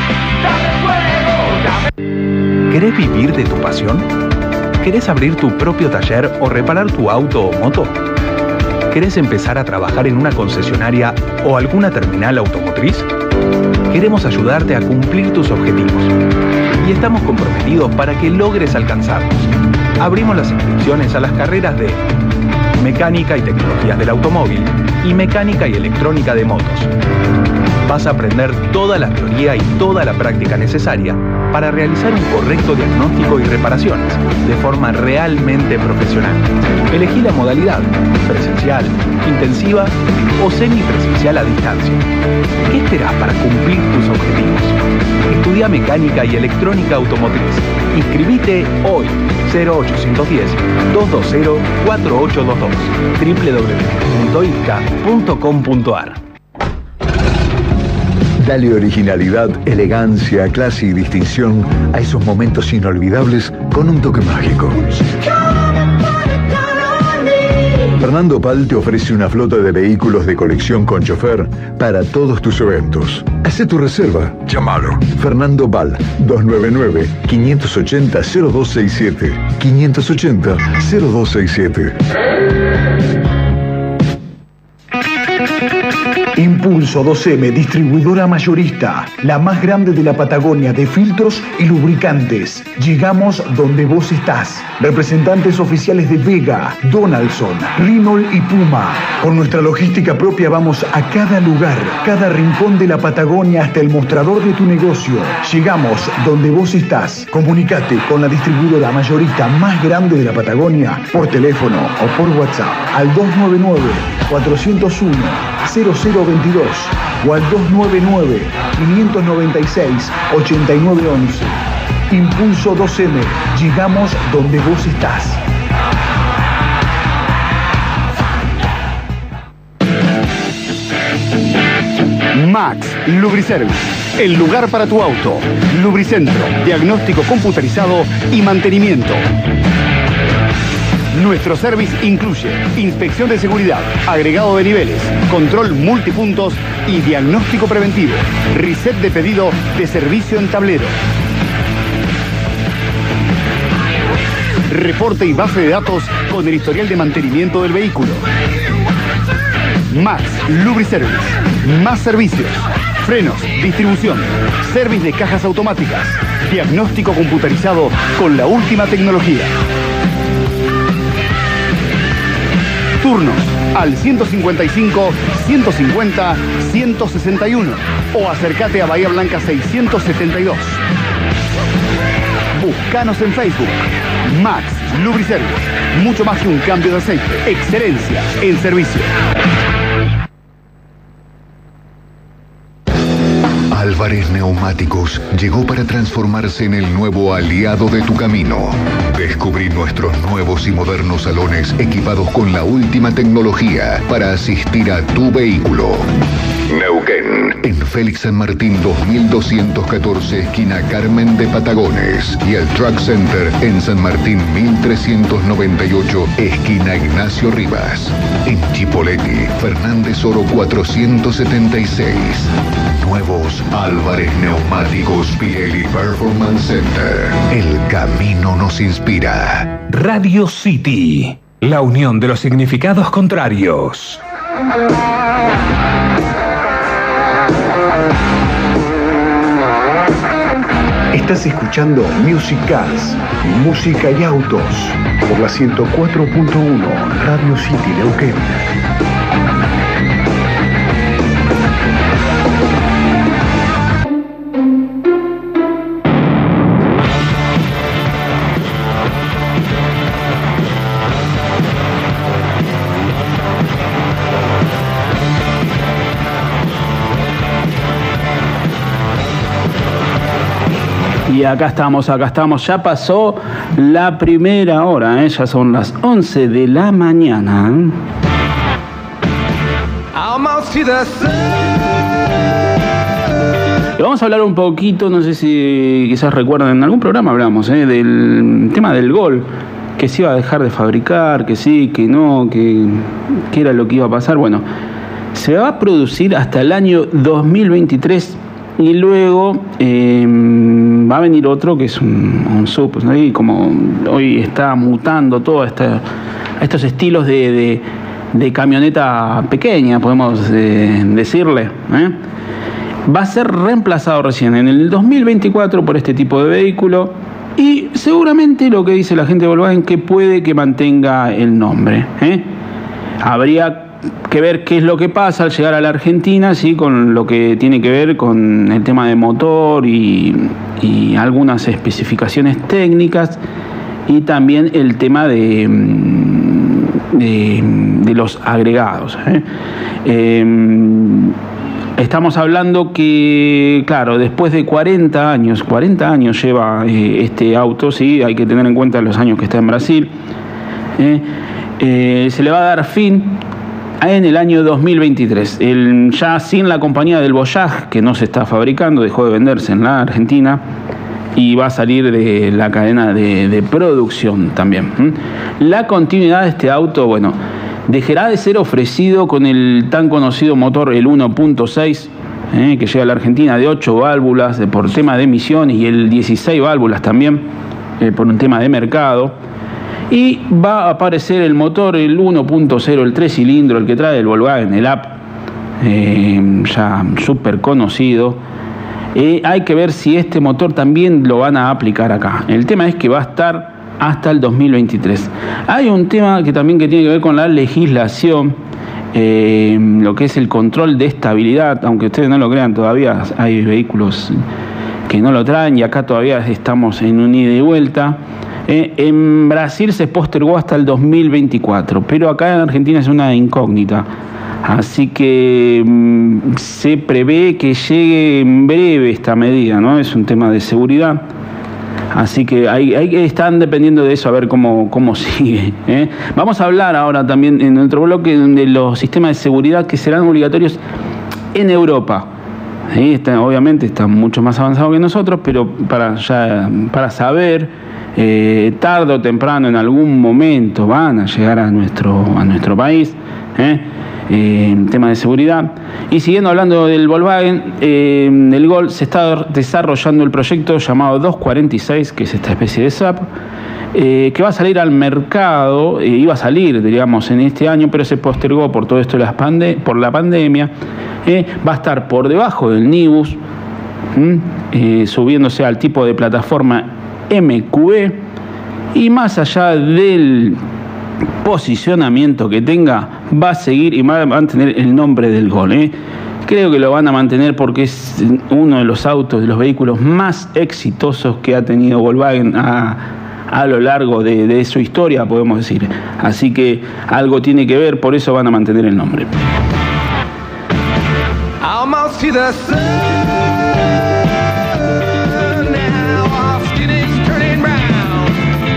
¿Querés vivir de tu pasión? ¿Querés abrir tu propio taller o reparar tu auto o moto? ¿Querés empezar a trabajar en una concesionaria o alguna terminal automotriz? Queremos ayudarte a cumplir tus objetivos y estamos comprometidos para que logres alcanzarlos. Abrimos las inscripciones a las carreras de Mecánica y Tecnologías del Automóvil y Mecánica y Electrónica de Motos. Vas a aprender toda la teoría y toda la práctica necesaria para realizar un correcto diagnóstico y reparaciones de forma realmente profesional. Elegí la modalidad, presencial, intensiva o semipresencial a distancia. ¿Qué esperás para cumplir tus objetivos? Estudia Mecánica y Electrónica Automotriz. Inscribite hoy. cero ocho uno cero, dos dos cero, cuatro ocho dos dos. doble u doble u doble u punto i t c a punto com punto a r. Dale originalidad, elegancia, clase y distinción a esos momentos inolvidables con un toque mágico. Fernando Pal te ofrece una flota de vehículos de colección con chofer para todos tus eventos. Haz tu reserva. Llámalo. Fernando Pal, dos nueve nueve, cinco ocho cero, cero dos seis siete. cinco ocho cero, cero dos seis siete. Impulso dos eme, distribuidora mayorista, la más grande de la Patagonia de filtros y lubricantes. Llegamos donde vos estás. Representantes oficiales de Vega, Donaldson, Renault y Puma. Con nuestra logística propia vamos a cada lugar, cada rincón de la Patagonia hasta el mostrador de tu negocio. Llegamos donde vos estás. Comunicate con la distribuidora mayorista más grande de la Patagonia por teléfono o por WhatsApp al dos nueve nueve, cuatro cero uno, cero cero veintidós o al dos nueve nueve, cinco nueve seis, ocho nueve once. Impulso dos eme. Llegamos donde vos estás. Max Lubriservice, el lugar para tu auto. Lubricentro, diagnóstico computarizado y mantenimiento. Nuestro service incluye inspección de seguridad, agregado de niveles, control multipuntos y diagnóstico preventivo. Reset de pedido de servicio en tablero. Reporte y base de datos con el historial de mantenimiento del vehículo. Max Lubriservice. Más servicios. Frenos, distribución, service de cajas automáticas, diagnóstico computarizado con la última tecnología. Turnos al ciento cincuenta y cinco, ciento cincuenta, ciento sesenta y uno o acércate a Bahía Blanca seiscientos setenta y dos. Búscanos en Facebook. Max Lubriservice. Mucho más que un cambio de aceite. Excelencia en servicio. Álvarez Neumáticos llegó para transformarse en el nuevo aliado de tu camino. Descubrí nuestros nuevos y modernos salones equipados con la última tecnología para asistir a tu vehículo. Neuquén, en Félix San Martín dos mil doscientos catorce, esquina Carmen de Patagones. Y el Truck Center en San Martín mil trescientos noventa y ocho, esquina Ignacio Rivas. En Chipoleti, Fernández Oro cuatrocientos setenta y seis. Nuevos Álvarez Neumáticos Pirelli Performance Center. El camino nos inspira. Radio City, la unión de los significados contrarios. Estás escuchando Music Cars, música y autos, por la ciento cuatro punto uno Radio City Neuquén. Y acá estamos, acá estamos. Ya pasó la primera hora, ¿eh? Ya son las once de la mañana. Y vamos a hablar un poquito, no sé si quizás recuerdan, en algún programa hablamos ¿eh? del tema del Gol, que se iba a dejar de fabricar, que sí, que no, que, que era lo que iba a pasar. Bueno, se va a producir hasta el año dos mil veintitrés. Y luego eh, va a venir otro que es un, un sub, ¿no? Y como hoy está mutando todo esta, estos estilos de, de, de camioneta pequeña, podemos eh, decirle, ¿eh? Va a ser reemplazado recién en el dos mil veinticuatro por este tipo de vehículo. Y seguramente lo que dice la gente de Volkswagen, que puede que mantenga el nombre, ¿eh? Habría que ver qué es lo que pasa al llegar a la Argentina, sí, con lo que tiene que ver con el tema de motor y, y algunas especificaciones técnicas, y también el tema de, de, de los agregados. ¿eh? Eh, estamos hablando que, claro, después de cuarenta años, cuarenta años lleva eh, este auto, sí, hay que tener en cuenta los años que está en Brasil, eh, eh, se le va a dar fin en el año dos mil veintitrés, el, ya sin la compañía del Voyage, que no se está fabricando, dejó de venderse en la Argentina y va a salir de la cadena de, de producción también. La continuidad de este auto, bueno, dejará de ser ofrecido con el tan conocido motor, el uno punto seis, eh, que llega a la Argentina, de ocho válvulas eh, por tema de emisiones, y el dieciséis válvulas también eh, por un tema de mercado. Y va a aparecer el motor, el uno punto cero, el tres cilindros, el que trae el Volkswagen, el Up, eh, ya súper conocido. Eh, hay que ver si este motor también lo van a aplicar acá. El tema es que va a estar hasta el dos mil veintitrés. Hay un tema que también que tiene que ver con la legislación, eh, lo que es el control de estabilidad, aunque ustedes no lo crean, todavía hay vehículos que no lo traen, y acá todavía estamos en un ida y vuelta. Eh, en Brasil se postergó hasta el dos mil veinticuatro, pero acá en Argentina es una incógnita. Así que mmm, se prevé que llegue en breve esta medida, ¿no? Es un tema de seguridad. Así que hay, hay, están dependiendo de eso, a ver cómo, cómo sigue. ¿eh? Vamos a hablar ahora también en otro bloque de los sistemas de seguridad que serán obligatorios en Europa. ¿sí? Está, obviamente están mucho más avanzados que nosotros, pero para, ya, para saber, eh, tarde o temprano, en algún momento, van a llegar a nuestro, a nuestro país, ¿eh? Eh, en tema de seguridad. Y siguiendo hablando del Volkswagen, eh, el Gol, se está desarrollando el proyecto llamado doscientos cuarenta y seis, que es esta especie de S A P, eh, que va a salir al mercado, eh, iba a salir, digamos, en este año, pero se postergó por todo esto de las pande por la pandemia. Eh, va a estar por debajo del Nibus, eh, subiéndose al tipo de plataforma M Q B, y más allá del posicionamiento que tenga, va a seguir y va a mantener el nombre del Gol. ¿eh? Creo que lo van a mantener porque es uno de los autos, de los vehículos más exitosos que ha tenido Volkswagen a, a lo largo de, de su historia, podemos decir. Así que algo tiene que ver, por eso van a mantener el nombre. Almost to the sun now, Austin is turning round.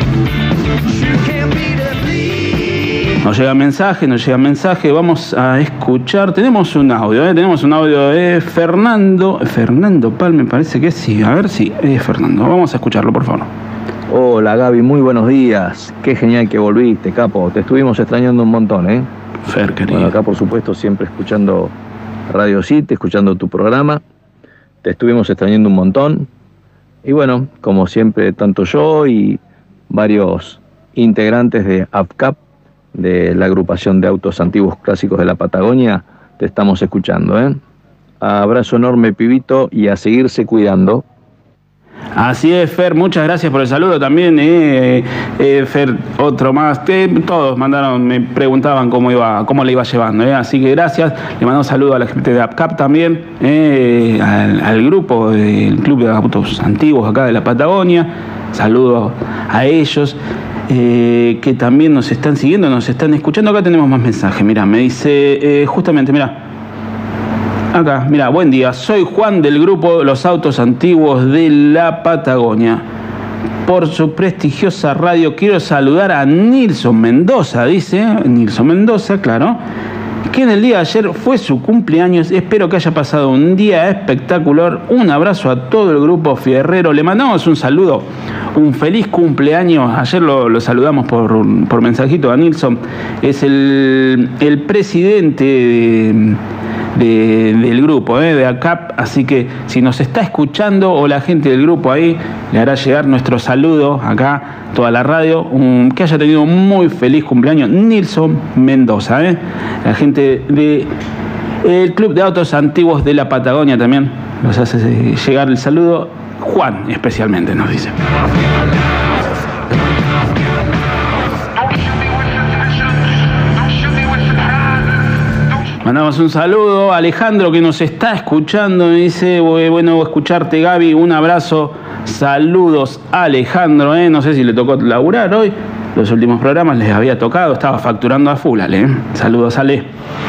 You can't beat a bleed. Nos llega mensaje, nos llega mensaje, vamos a escuchar, tenemos un audio, ¿eh? tenemos un audio de Fernando, Fernando Pal, me parece que sí, a ver si es Fernando, vamos a escucharlo, por favor. Hola Gaby, muy buenos días, qué genial que volviste, capo, te estuvimos extrañando un montón, ¿eh? Fer, querido. Bueno, acá por supuesto siempre escuchando Radio City, escuchando tu programa, te estuvimos extrañando un montón, y bueno, como siempre, tanto yo y varios integrantes de A F C A P, de la agrupación de autos antiguos clásicos de la Patagonia, te estamos escuchando, ¿eh? Abrazo enorme, pibito, y a seguirse cuidando. Así es, Fer, muchas gracias por el saludo también, eh, eh, Fer, otro más, te, todos mandaron, me preguntaban cómo iba, cómo le iba llevando, eh, así que gracias, le mando un saludo a la gente de A P C A P también, eh, al, al grupo del Club de Autos Antiguos acá de la Patagonia, saludo a ellos. Eh, que también nos están siguiendo, nos están escuchando. Acá tenemos más mensajes, mira, me dice, eh, justamente, mira, acá, mira, buen día, soy Juan del grupo Los Autos Antiguos de la Patagonia. Por su prestigiosa radio quiero saludar a Nilson Mendoza, dice, Nilson Mendoza, claro, que en el día de ayer fue su cumpleaños. Espero que haya pasado un día espectacular. Un abrazo a todo el grupo fierrero. Le mandamos un saludo, un feliz cumpleaños. Ayer lo, lo saludamos por, por mensajito a Nilson. Es el, el presidente de, de, del grupo, eh, de A C A P. Así que si nos está escuchando o la gente del grupo ahí, le hará llegar nuestro saludo acá, toda la radio. Un, que haya tenido un muy feliz cumpleaños Nilson Mendoza, eh. La gente de el Club de Autos Antiguos de la Patagonia también nos hace llegar el saludo. Juan especialmente nos dice. Mandamos un saludo a Alejandro que nos está escuchando. Me dice, bueno, escucharte, Gaby, un abrazo. Saludos a Alejandro, ¿eh? No sé si le tocó laburar hoy. Los últimos programas les había tocado, estaba facturando a full, Ale. Saludos, Ale.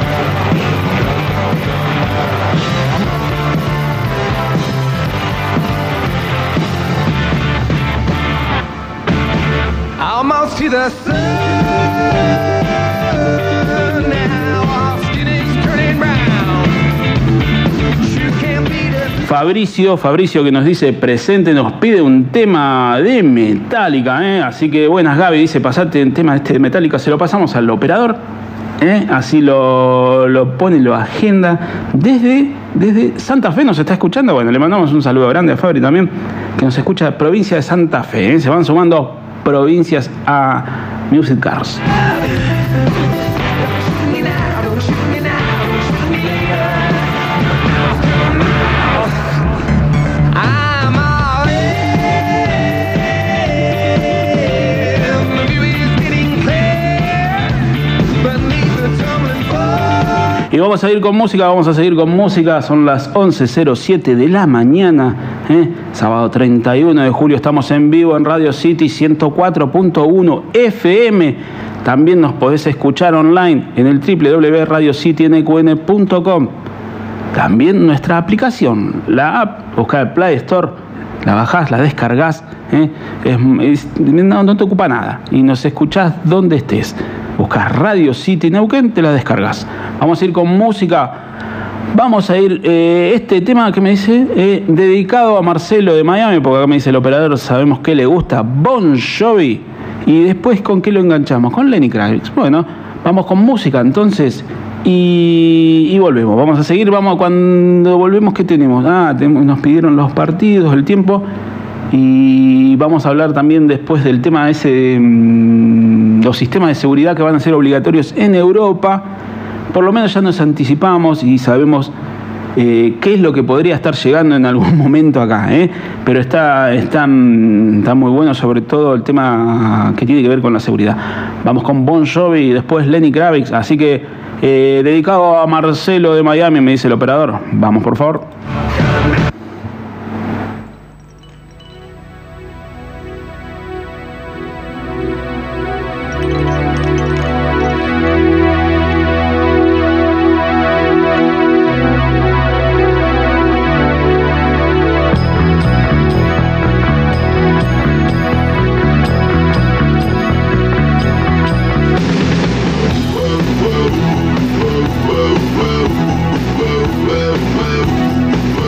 Almost to the sun now, Austin is turning round. You can't beat it. Fabricio, Fabricio que nos dice presente, nos pide un tema de Metallica, ¿eh? Así que buenas, Gaby, dice pasate el tema este de Metallica, se lo pasamos al operador, ¿eh? Así lo, lo pone, lo agenda desde, desde Santa Fe, nos está escuchando. Bueno, le mandamos un saludo grande a Fabri también, que nos escucha de provincia de Santa Fe, ¿eh? Se van sumando provincias a Music Cars. Y vamos a ir con música, vamos a seguir con música, son las once cero siete de la mañana, ¿eh? Sábado treinta y uno de julio, estamos en vivo en Radio City ciento cuatro punto uno F M, también nos podés escuchar online en el doble u doble u doble u punto radio city n q n punto com, también nuestra aplicación, la app, buscá el Play Store, la bajás, la descargás, ¿eh? es, es, no, no te ocupa nada y nos escuchás donde estés. Buscas Radio City Neuquén, te la descargas. Vamos a ir con música. Vamos a ir, eh, este tema que me dice, eh, dedicado a Marcelo de Miami, porque acá me dice el operador, sabemos que le gusta Bon Jovi. Y después, ¿con qué lo enganchamos? Con Lenny Kravitz. Bueno, vamos con música entonces y, y volvemos. Vamos a seguir, vamos a cuando volvemos, ¿qué tenemos? Ah, tenemos, nos pidieron los partidos, el tiempo. Y vamos a hablar también después del tema ese de mmm, los sistemas de seguridad que van a ser obligatorios en Europa. Por lo menos ya nos anticipamos y sabemos eh, qué es lo que podría estar llegando en algún momento acá, ¿eh? Pero está, está, está muy bueno, sobre todo el tema que tiene que ver con la seguridad. Vamos con Bon Jovi y después Lenny Kravitz, así que eh, dedicado a Marcelo de Miami, me dice el operador. Vamos, por favor. Whoa, whoa, whoa, whoa, whoa, whoa, whoa.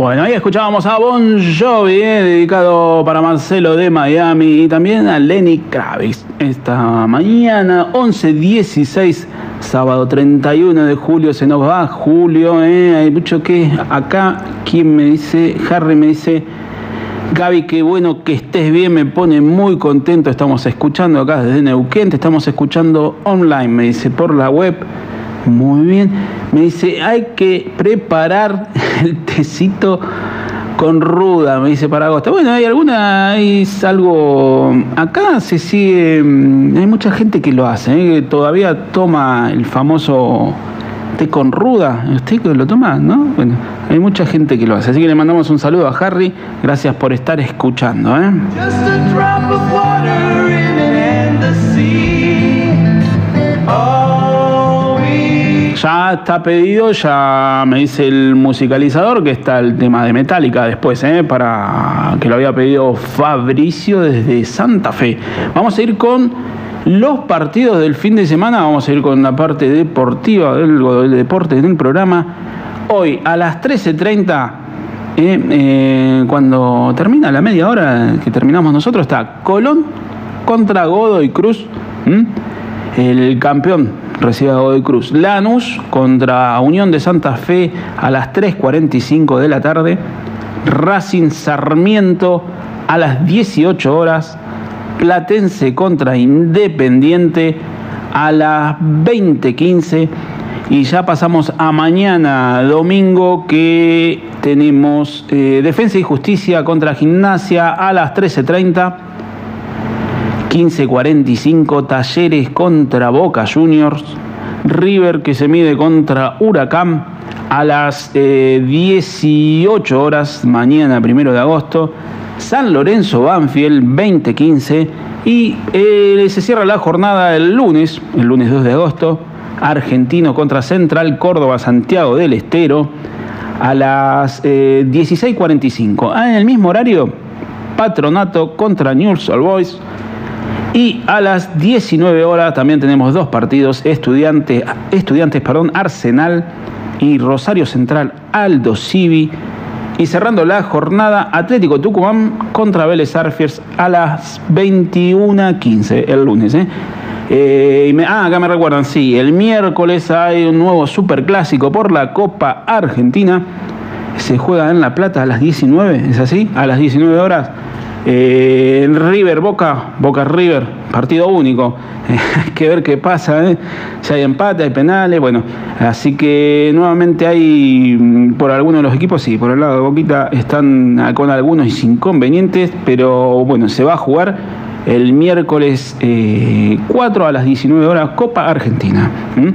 Bueno, ahí escuchábamos a Bon Jovi, eh, dedicado para Marcelo de Miami, y también a Lenny Kravitz. Esta mañana, once dieciséis, sábado treinta y uno de julio, se nos va julio, eh, hay mucho que... Acá, quien me dice, Harry me dice... Gaby, qué bueno que estés bien, me pone muy contento. Estamos escuchando acá desde Neuquén, te estamos escuchando online, me dice, por la web. Muy bien. Me dice, hay que preparar el tecito con ruda, me dice, para agosto. Bueno, hay alguna, hay algo... Acá se sigue... Hay mucha gente que lo hace, ¿eh? Que todavía toma el famoso... té con ruda, usted que lo toma, ¿no? Bueno, hay mucha gente que lo hace, así que le mandamos un saludo a Harry, gracias por estar escuchando, ¿eh? Ya está pedido, ya me dice el musicalizador que está el tema de Metallica después, ¿eh? Para que lo había pedido Fabricio desde Santa Fe. Vamos a ir con los partidos del fin de semana, vamos a ir con la parte deportiva, del, del deporte en el programa. Hoy a las trece treinta, eh, eh, cuando termina la media hora que terminamos nosotros, está Colón contra Godoy Cruz. ¿Mm? El campeón recibe a Godoy Cruz. Lanús contra Unión de Santa Fe a las tres cuarenta y cinco de la tarde. Racing Sarmiento a las dieciocho horas. Platense contra Independiente a las veinte quince. Y ya pasamos a mañana domingo, que tenemos eh, Defensa y Justicia contra Gimnasia a las trece treinta. quince cuarenta y cinco, Talleres contra Boca Juniors. River, que se mide contra Huracán a las eh, dieciocho horas, mañana primero de agosto. San Lorenzo Banfield, veinte quince. Y eh, se cierra la jornada el lunes, el lunes dos de agosto. Argentino contra Central Córdoba, Santiago del Estero a las eh, dieciséis cuarenta y cinco. Ah, en el mismo horario, Patronato contra Newell's Old Boys. Y a las diecinueve horas también tenemos dos partidos, Estudiantes, estudiantes perdón, Arsenal y Rosario Central Aldo Civi. Y cerrando la jornada, Atlético Tucumán contra Vélez Sarsfield a las veintiuna quince el lunes. ¿eh? Eh, me, ah, acá me recuerdan, sí, el miércoles hay un nuevo superclásico por la Copa Argentina. Se juega en La Plata a las diecinueve, ¿es así? A las diecinueve horas. Eh, River Boca, Boca River, partido único. Eh, hay que ver qué pasa, ¿eh? Si hay empate, hay penales, bueno. Así que nuevamente hay, por algunos de los equipos, sí, por el lado de Boquita están con algunos inconvenientes, pero bueno, se va a jugar el miércoles eh, cuatro a las diecinueve horas, Copa Argentina. ¿Mm?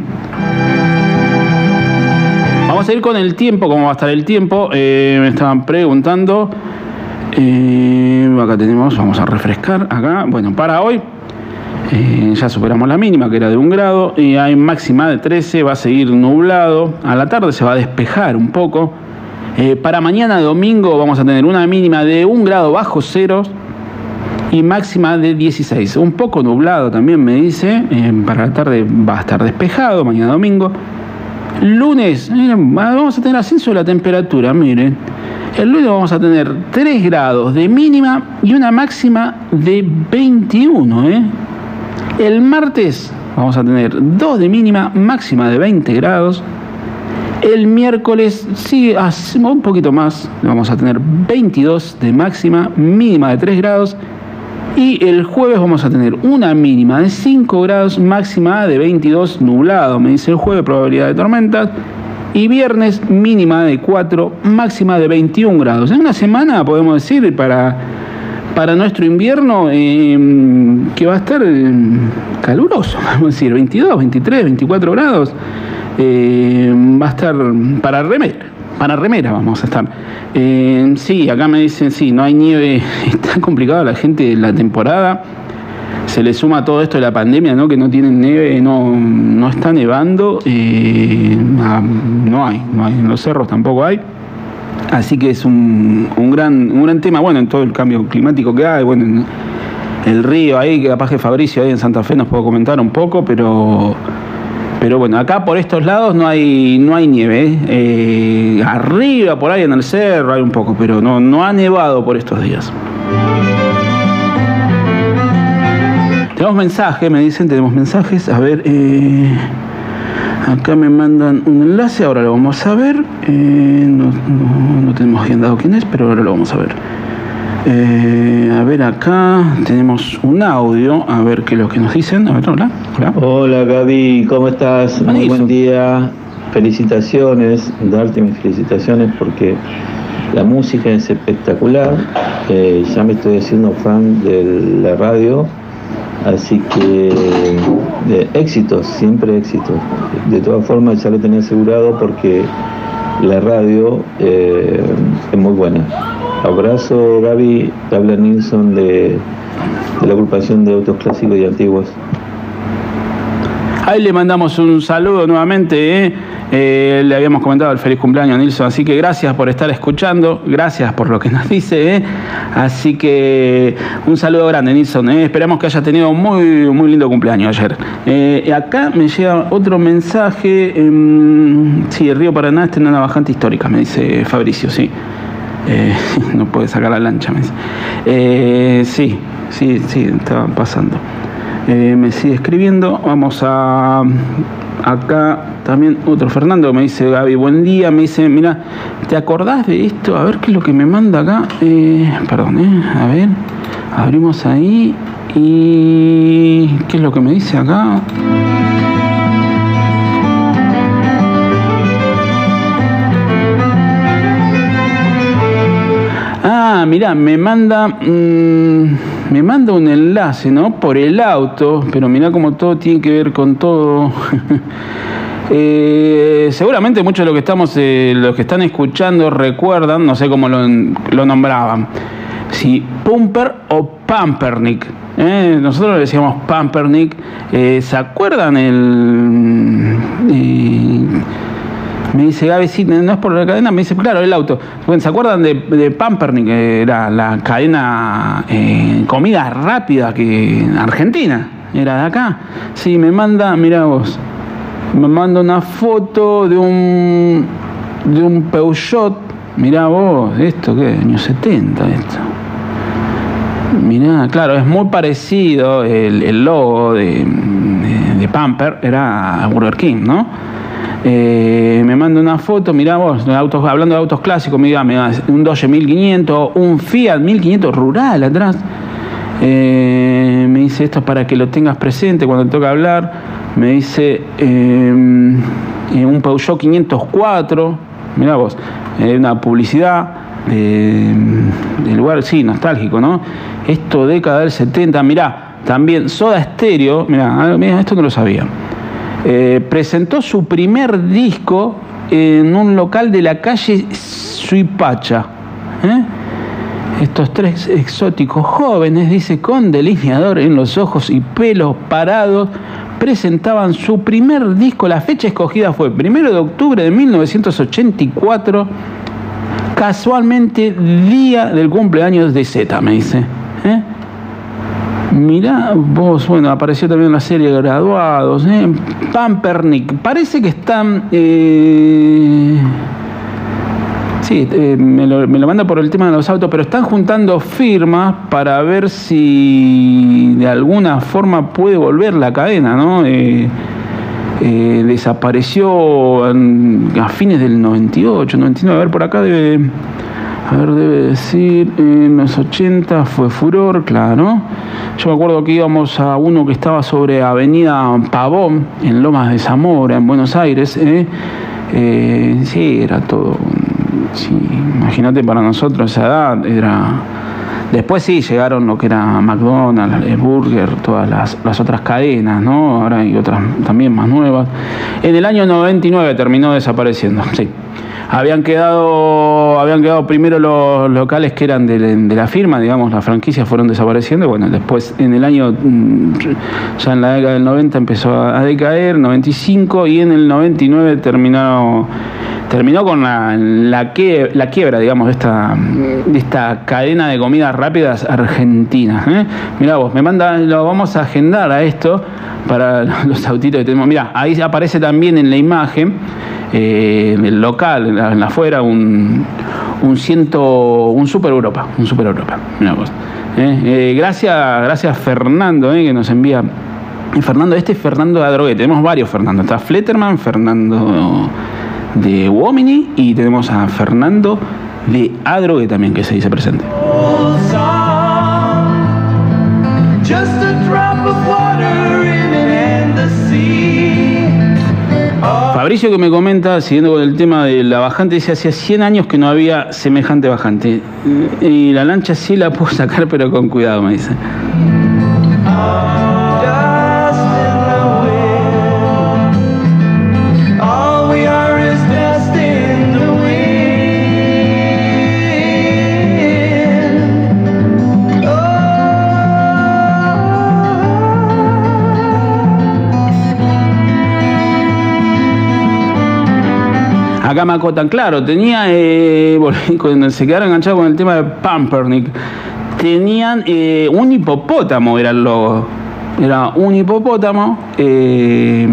Vamos a ir con el tiempo, cómo va a estar el tiempo. Eh, me estaban preguntando. Eh, acá tenemos, vamos a refrescar acá. Bueno, para hoy eh, ya superamos la mínima, que era de un grado, y hay máxima de trece, va a seguir nublado. A la tarde se va a despejar un poco. Eh, para mañana domingo vamos a tener una mínima de un grado bajo cero y máxima de dieciséis. Un poco nublado también me dice. Eh, para la tarde va a estar despejado, mañana domingo. Lunes, miren, vamos a tener ascenso de la temperatura, miren. El lunes vamos a tener tres grados de mínima y una máxima de veintiuno. ¿eh? El martes vamos a tener dos de mínima, máxima de veinte grados. El miércoles sí, un poquito más, vamos a tener veintidós de máxima, mínima de tres grados. Y el jueves vamos a tener una mínima de cinco grados, máxima de veintidós, nublado, me dice el jueves, probabilidad de tormentas. Y viernes mínima de cuatro, máxima de veintiún grados. En una semana podemos decir para, para nuestro invierno eh, que va a estar eh, caluroso, vamos a decir, veintidós, veintitrés, veinticuatro grados. Eh, va a estar para remera, para remera vamos a estar. Eh, sí, acá me dicen, sí, no hay nieve, está complicado la gente la temporada. Se le suma todo esto de la pandemia, ¿no? Que no tienen nieve, no, no está nevando, eh, no hay, no hay, en los cerros tampoco hay. Así que es un, un, gran, un gran tema, bueno, en todo el cambio climático que hay, bueno, en el río ahí, que capaz que Fabricio ahí en Santa Fe nos puede comentar un poco, pero, Pero bueno, acá por estos lados no hay no hay nieve. Eh, arriba, por ahí en el cerro hay un poco, pero no, no ha nevado por estos días. Tenemos mensajes, me dicen, tenemos mensajes. A ver, eh, acá me mandan un enlace, ahora lo vamos a ver. Eh, no, no, no tenemos bien dado quién es, pero ahora lo vamos a ver. Eh, a ver, acá tenemos un audio, a ver qué es lo que nos dicen. A ver, hola. Hola, hola Gaby, ¿cómo estás? Muy buen día. Felicitaciones, darte mis felicitaciones porque la música es espectacular. Eh, ya me estoy haciendo fan de la radio. Así que de éxitos, siempre éxitos. De todas formas ya lo tenía asegurado porque la radio eh, es muy buena. Abrazo Gaby, te habla Nilsson de, de la agrupación de autos clásicos y antiguos. Ahí le mandamos un saludo nuevamente, ¿eh? Eh, le habíamos comentado el feliz cumpleaños a Nilsson, así que gracias por estar escuchando, gracias por lo que nos dice, ¿eh? Así que un saludo grande, Nilsson, ¿eh? Esperamos que haya tenido un muy, muy lindo cumpleaños ayer. Eh, acá me llega otro mensaje, eh, sí, el río Paraná está en una bajante histórica, me dice Fabricio, sí. Eh, no puede sacar la lancha, me dice. Eh, sí, sí, sí, está pasando. Eh, me sigue escribiendo, vamos a acá también otro Fernando me dice, Gaby, buen día, me dice, mira, ¿te acordás de esto? A ver qué es lo que me manda acá, eh, perdón, eh, a ver, abrimos ahí y ¿qué es lo que me dice acá? Ah, mirá, me manda mmm, me manda un enlace, ¿no? Por el auto, pero mirá como todo tiene que ver con todo. eh, seguramente muchos de los que estamos, eh, los que están escuchando recuerdan, no sé cómo lo, lo nombraban, si Pumper o Pampernick. ¿eh? Nosotros le decíamos Pampernick. Eh, ¿Se acuerdan el? Eh, Me dice, Gaby, sí, no es por la cadena, me dice, claro, el auto. Bueno, ¿se acuerdan de, de Pampernick? Que era la cadena eh, comida rápida que Argentina, era de acá. Sí, me manda, mira vos, me manda una foto de un de un Peugeot, mirá vos, esto qué, años setenta esto. Mirá, claro, es muy parecido el, el logo de, de, de Pamper, era Burger King, ¿no? Eh, me manda una foto, mirá vos, de autos, hablando de autos clásicos, mirá, mirá, un Dodge mil quinientos, un Fiat mil quinientos rural atrás. Eh, me dice, esto es para que lo tengas presente cuando te toca hablar. Me dice, eh, un Peugeot quinientos cuatro, mirá vos, eh, una publicidad de, del lugar, sí, nostálgico, ¿no? Esto década del setenta, mirá, también Soda Stereo, mirá, mirá, esto no lo sabía. Eh, presentó su primer disco en un local de la calle Suipacha. ¿eh? Estos tres exóticos jóvenes, dice, con delineador en los ojos y pelos parados, presentaban su primer disco. La fecha escogida fue primero de octubre de mil novecientos ochenta y cuatro, casualmente día del cumpleaños de Z, me dice. ¿eh? Mirá vos, bueno, apareció también en la serie Graduados, ¿eh? Pampernick, parece que están, eh... sí, eh, me, lo, me lo manda por el tema de los autos, pero están juntando firmas para ver si de alguna forma puede volver la cadena, ¿no? Eh, eh, desapareció en, a fines del noventa y ocho, noventa y nueve, a ver, por acá debe... A ver, debe decir, en los ochenta fue furor, claro. Yo me acuerdo que íbamos a uno que estaba sobre Avenida Pavón, en Lomas de Zamora, en Buenos Aires. ¿eh? Eh, sí, era todo... Sí, imagínate, para nosotros esa edad era... Después sí, llegaron lo que era McDonald's, Burger, todas las, las otras cadenas, ¿no? Ahora hay otras también más nuevas. En el año noventa y nueve terminó desapareciendo, sí. Habían quedado, habían quedado primero los locales que eran de, de la firma, digamos, las franquicias fueron desapareciendo. Bueno, después en el año, ya en la década del noventa empezó a decaer, noventa y cinco, y en el noventa y nueve terminaron, terminó con la, la, que, la quiebra, digamos, de esta, de esta cadena de comidas rápidas argentinas. ¿eh? Mirá vos, me manda, lo vamos a agendar a esto para los autitos que tenemos. Mirá, ahí aparece también en la imagen eh, del local, en la, en la afuera, un, un, ciento, un Super Europa, un Super Europa. Mirá vos. ¿eh? Eh, gracias, gracias Fernando, eh, que nos envía. Fernando, este es Fernando de Adrogué. Tenemos varios Fernando. Está Fletterman, Fernando de Uomini y tenemos a Fernando de Adrogué también, que se dice presente. Fabricio, que me comenta, siguiendo con el tema de la bajante, dice: hacía cien años que no había semejante bajante. Y la lancha sí la puedo sacar, pero con cuidado, me dice. Acá me acotan, claro, tenía, eh, cuando se quedaron enganchados con el tema de Pampernick, tenían eh, un hipopótamo, era el logo, era un hipopótamo, eh,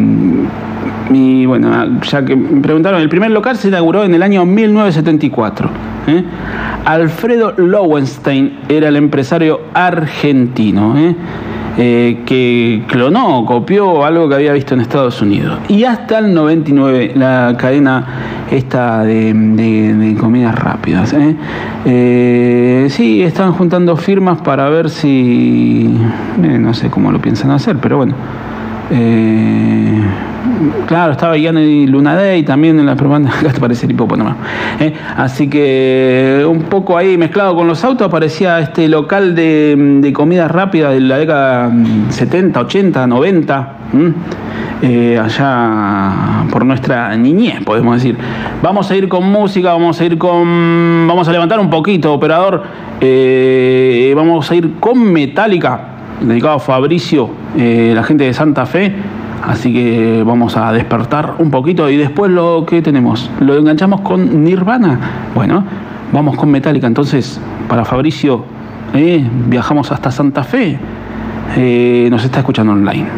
y bueno, ya que me preguntaron, el primer local se inauguró en el año mil novecientos setenta y cuatro. ¿eh? Alfredo Lowenstein era el empresario argentino, ¿eh? Eh, que clonó, copió algo que había visto en Estados Unidos. Y hasta el noventa y nueve, la cadena esta de, de, de comidas rápidas. ¿eh? Eh, sí, están juntando firmas para ver si... Eh, no sé cómo lo piensan hacer, pero bueno. Eh, claro, estaba Gianni Lunadei también en la propaganda. Acá te parece el hipopótamo. ¿eh? Así que un poco ahí mezclado con los autos aparecía este local de, de comida rápida de la década setenta, ochenta, noventa. ¿Mm? Eh, allá por nuestra niñez, podemos decir. Vamos a ir con música, vamos a ir con... Vamos a levantar un poquito, operador. Eh, vamos a ir con Metallica, dedicado a Fabricio, eh, la gente de Santa Fe. Así que vamos a despertar un poquito y después lo que tenemos, lo enganchamos con Nirvana. Bueno, vamos con Metallica entonces para Fabricio. Eh, viajamos hasta Santa Fe. Eh, nos está escuchando online.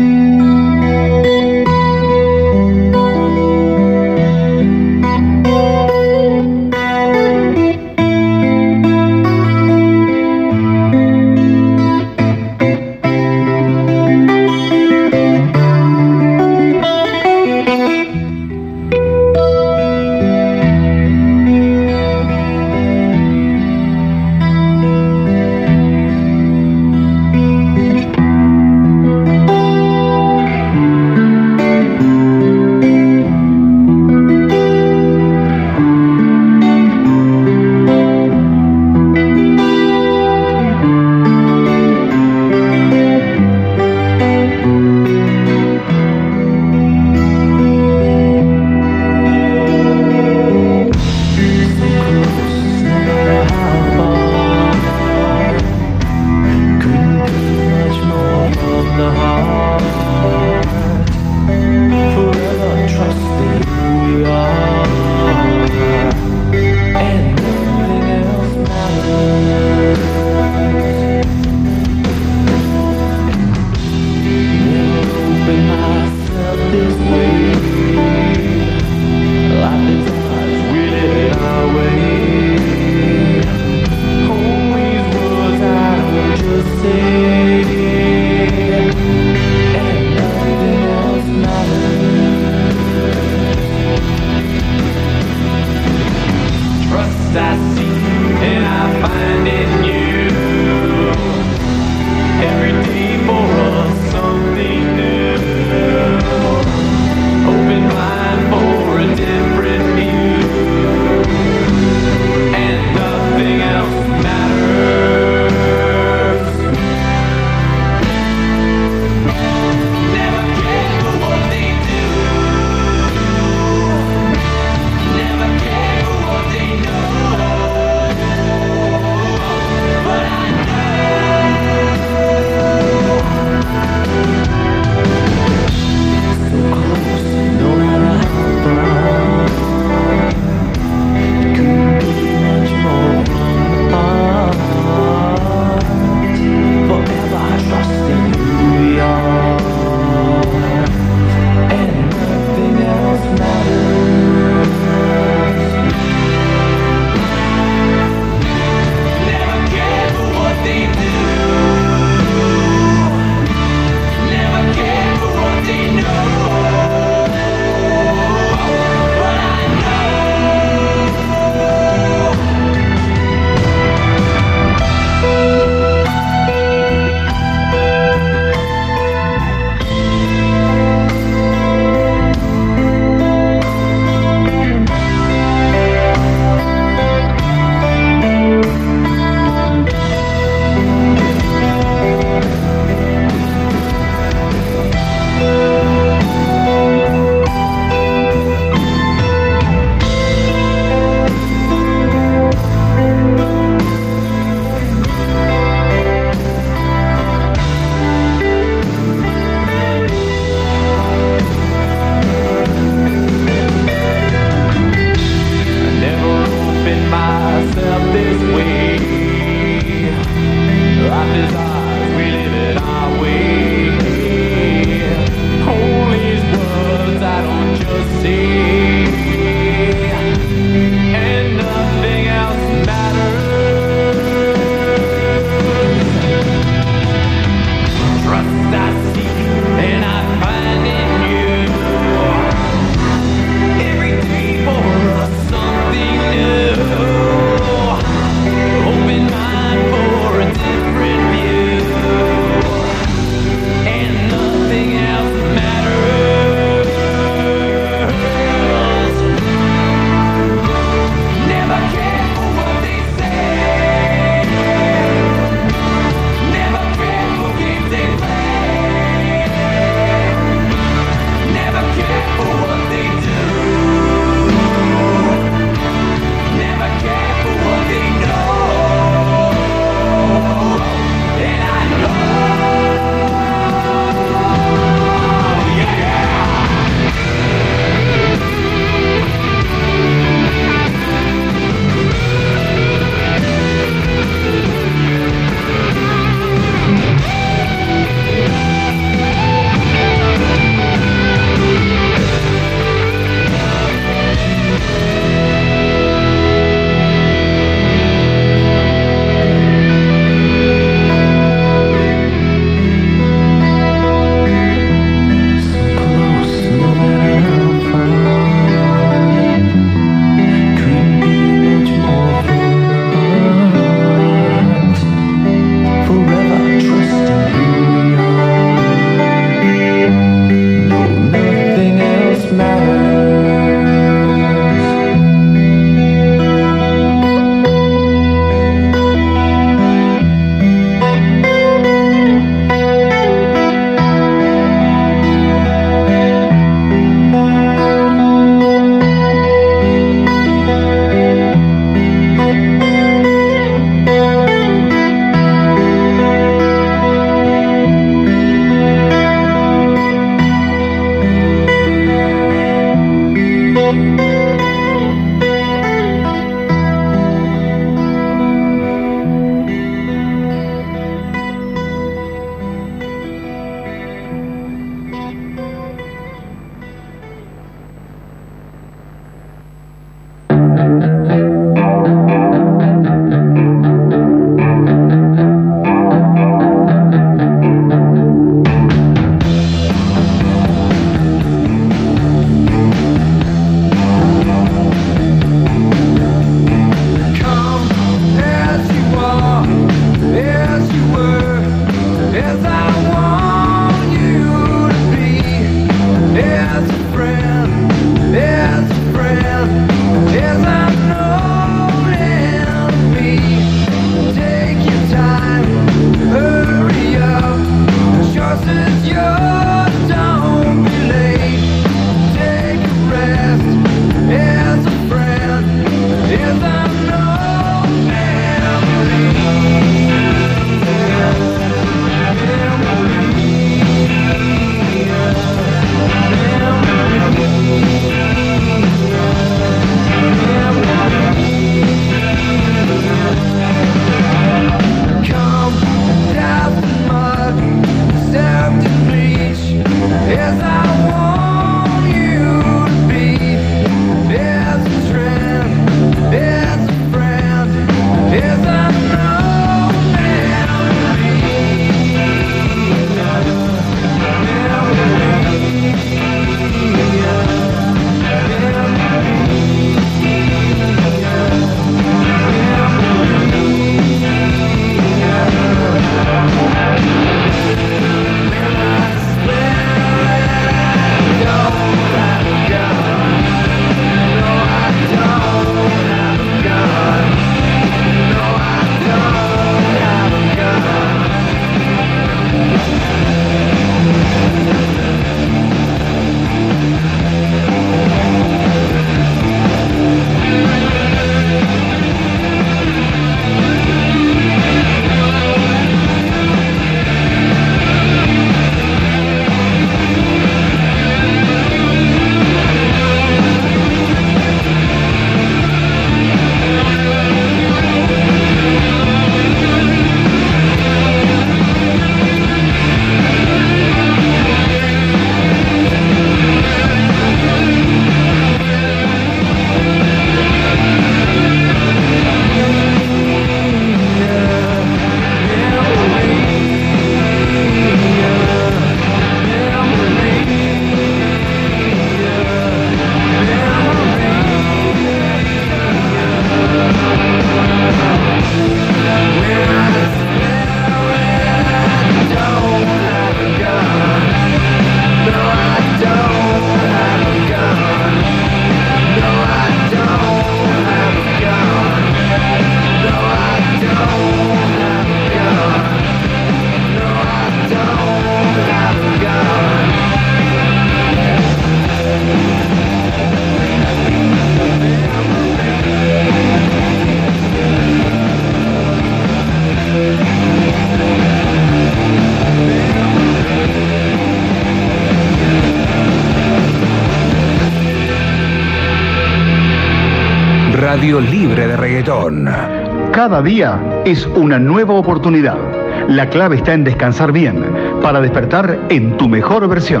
Radio libre de reggaetón. Cada día es una nueva oportunidad. La clave está en descansar bien para despertar en tu mejor versión.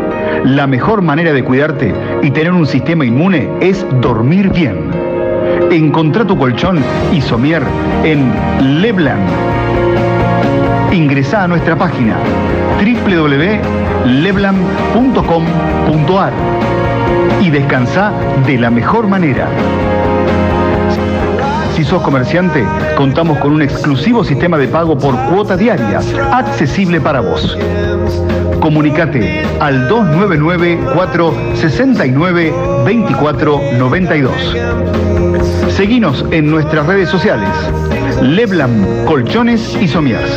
La mejor manera de cuidarte y tener un sistema inmune es dormir bien. Encontrá tu colchón Isomier en Lebland. Ingresá a nuestra página doble u doble u doble u punto lebland punto com punto a r y descansá de la mejor manera. Si sos comerciante, contamos con un exclusivo sistema de pago por cuota diaria, accesible para vos. Comunicate al dos nueve nueve, cuatro seis nueve, dos cuatro nueve dos. Seguinos en nuestras redes sociales. Lebland Colchones y Somiers.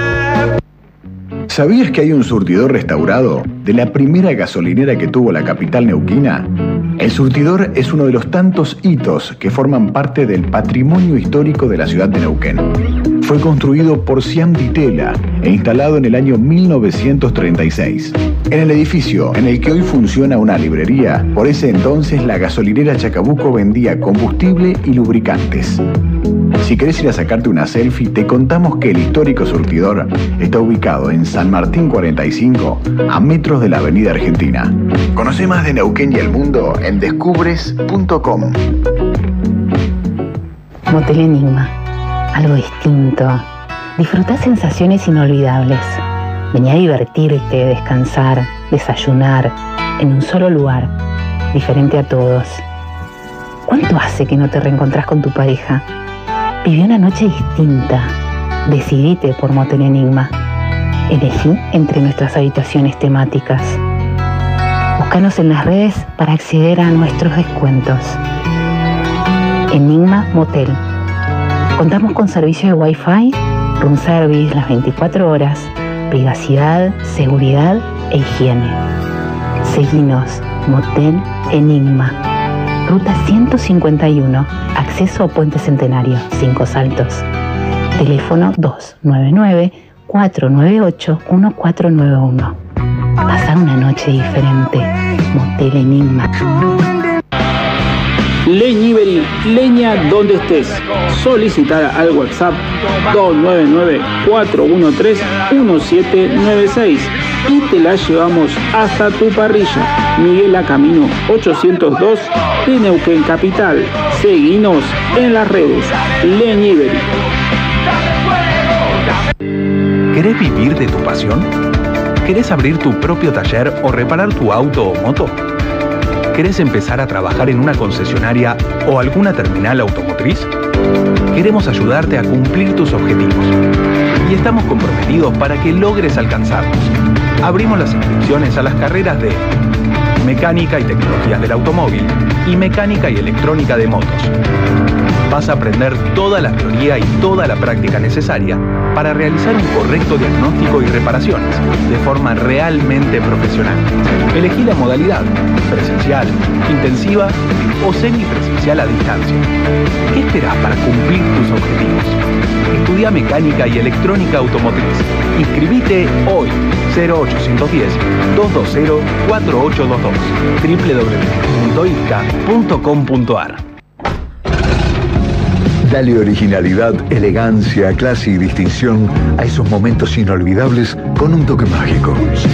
¿Sabías que hay un surtidor restaurado de la primera gasolinera que tuvo la capital neuquina? El surtidor es uno de los tantos hitos que forman parte del patrimonio histórico de la ciudad de Neuquén. Fue construido por Ciam Di Tella e instalado en el año mil novecientos treinta y seis. En el edificio en el que hoy funciona una librería, por ese entonces la gasolinera Chacabuco vendía combustible y lubricantes. Si querés ir a sacarte una selfie, te contamos que el histórico surtidor está ubicado en San Martín cuarenta y cinco, a metros de la Avenida Argentina. Conoce más de Neuquén y el mundo en descubres punto com. Motel Enigma. Algo distinto. Disfrutá sensaciones inolvidables. Vení a divertirte, descansar, desayunar, en un solo lugar, diferente a todos. ¿Cuánto hace que no te reencontrás con tu pareja? Viví una noche distinta. Decidite por Motel Enigma. Elegí entre nuestras habitaciones temáticas. Búscanos en las redes para acceder a nuestros descuentos. Enigma Motel. Contamos con servicio de Wi-Fi, room service las veinticuatro horas, privacidad, seguridad e higiene. Seguinos, Motel Enigma. Ruta ciento cincuenta y uno, acceso a Puente Centenario, Cinco Saltos. Teléfono dos nueve nueve, cuatro nueve ocho, uno cuatro nueve uno. Pasar una noche diferente. Motel Enigma. Leñivery, leña donde estés. Solicitar al WhatsApp dos nueve nueve, cuatro uno tres, uno siete nueve seis y te la llevamos hasta tu parrilla. Miguel A. Camino ochocientos dos de Neuquén Capital. Seguinos en las redes. Leñivery. ¿Querés vivir de tu pasión? ¿Querés abrir tu propio taller o reparar tu auto o moto? ¿Querés empezar a trabajar en una concesionaria o alguna terminal automotriz? Queremos ayudarte a cumplir tus objetivos y estamos comprometidos para que logres alcanzarlos. Abrimos las inscripciones a las carreras de Mecánica y Tecnologías del Automóvil y Mecánica y Electrónica de Motos. Vas a aprender toda la teoría y toda la práctica necesaria para realizar un correcto diagnóstico y reparaciones de forma realmente profesional. Elegí la modalidad, presencial, intensiva o semipresencial a distancia. ¿Qué esperás para cumplir tus objetivos? Estudia Mecánica y Electrónica Automotriz. Inscribite hoy. cero ochocientos diez, doscientos veinte, cuarenta y ocho veintidós. doble u doble u doble u punto i t c a punto com punto a r. Dale originalidad, elegancia, clase y distinción a esos momentos inolvidables con un toque mágico.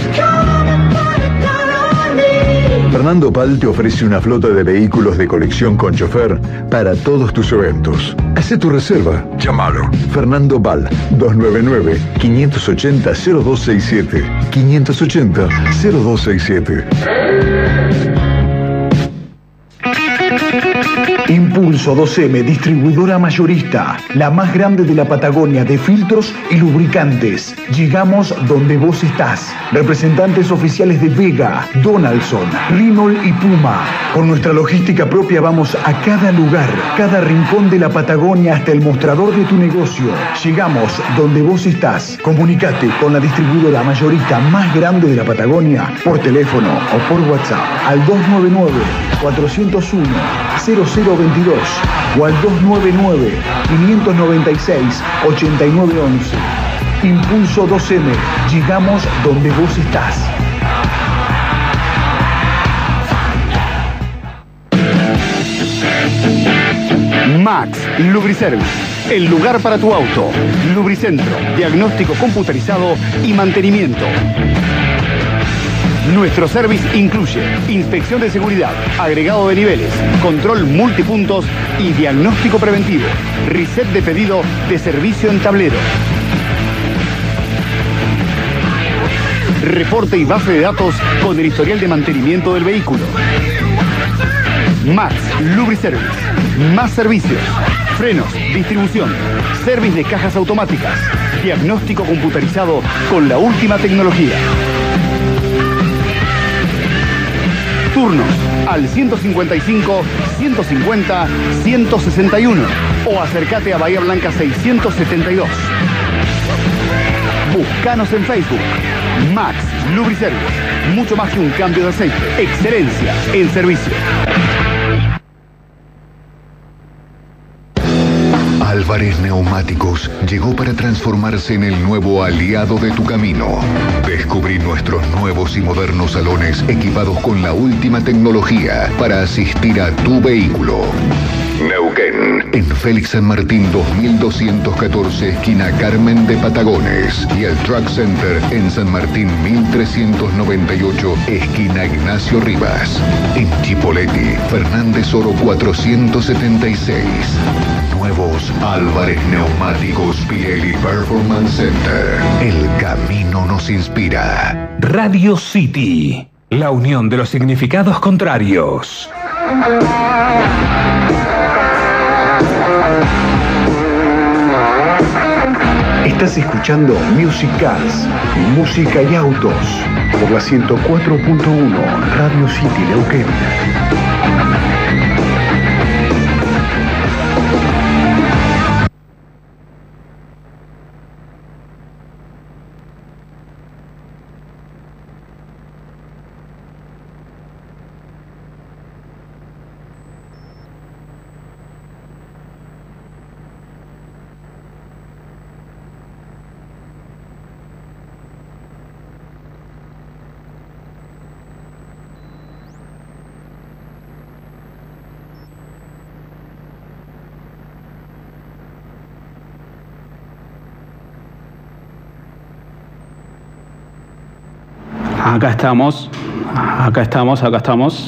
Fernando Pal te ofrece una flota de vehículos de colección con chofer para todos tus eventos. Hacé tu reserva. Llámalo. Fernando Pal, dos nueve nueve, cinco ocho cero, cero dos seis siete. cinco ocho cero, cero dos seis siete. Impulso dos eme, distribuidora mayorista, la más grande de la Patagonia de filtros y lubricantes. Llegamos donde vos estás. Representantes oficiales de Vega, Donaldson, Renault y Puma. Con nuestra logística propia vamos a cada lugar, cada rincón de la Patagonia hasta el mostrador de tu negocio. Llegamos donde vos estás. Comunicate con la distribuidora mayorista más grande de la Patagonia por teléfono o por WhatsApp al dos nueve nueve, cuatro cero uno, cero cero veintidós o al dos nueve nueve, cinco nueve seis, ocho nueve once. Impulso dos eme. Llegamos donde vos estás. Max Lubriservice, el lugar para tu auto. Lubricentro, diagnóstico computarizado y mantenimiento. Nuestro service incluye inspección de seguridad, agregado de niveles, control multipuntos y diagnóstico preventivo. Reset de pedido de servicio en tablero. Reporte y base de datos con el historial de mantenimiento del vehículo. Max Lubriservice. Más servicios. Frenos, distribución, service de cajas automáticas, diagnóstico computarizado con la última tecnología. Turnos al ciento cincuenta y cinco, ciento cincuenta, ciento sesenta y uno o acércate a Bahía Blanca seiscientos setenta y dos. Búscanos en Facebook. Max Lubriservice. Mucho más que un cambio de aceite. Excelencia en servicio. Alba Álvarez Neumáticos llegó para transformarse en el nuevo aliado de tu camino. Descubrí nuestros nuevos y modernos salones equipados con la última tecnología para asistir a tu vehículo. Neuquén, en Félix San Martín dos mil doscientos catorce, esquina Carmen de Patagones, y el Truck Center en San Martín mil trescientos noventa y ocho, esquina Ignacio Rivas. En Chipoleti, Fernández Oro cuatrocientos setenta y seis. Nuevos Álvarez Neumáticos Pirelli Performance Center. El camino nos inspira. Radio City, la unión de los significados contrarios. Estás escuchando Music Cars, música y autos, por la ciento cuatro punto uno Radio City Neuquén. Acá estamos, acá estamos, acá estamos.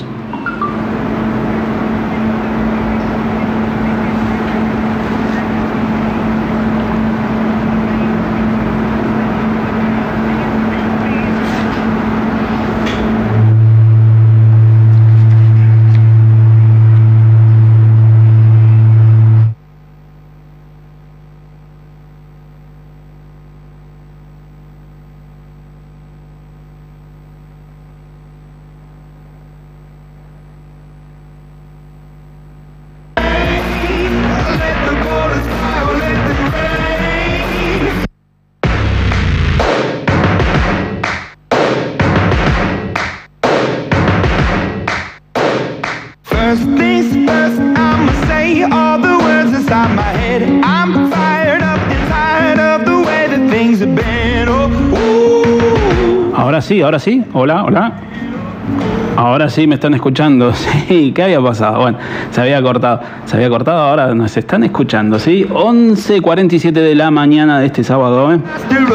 Ahora sí, ahora sí. Hola, hola. Ahora sí me están escuchando. Sí, ¿qué había pasado? Bueno, se había cortado. Se había cortado, ahora nos están escuchando, ¿sí? once cuarenta y siete de la mañana de este sábado, ¿eh?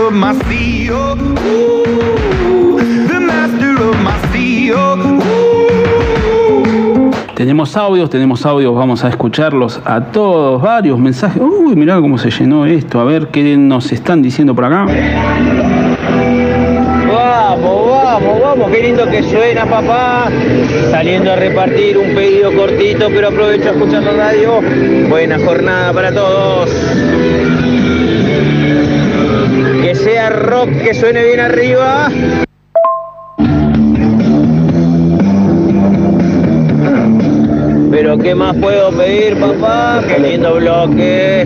Tenemos audios, tenemos audios, vamos a escucharlos a todos, varios mensajes. Uy, mirá cómo se llenó esto. A ver qué nos están diciendo por acá. Vamos, vamos, vamos, qué lindo que suena, papá. Saliendo a repartir un pedido cortito, pero aprovecho a escuchar la radio. Buena jornada para todos. Que sea rock, que suene bien arriba. Pero ¿qué más puedo pedir, papá? Qué lindo bloque.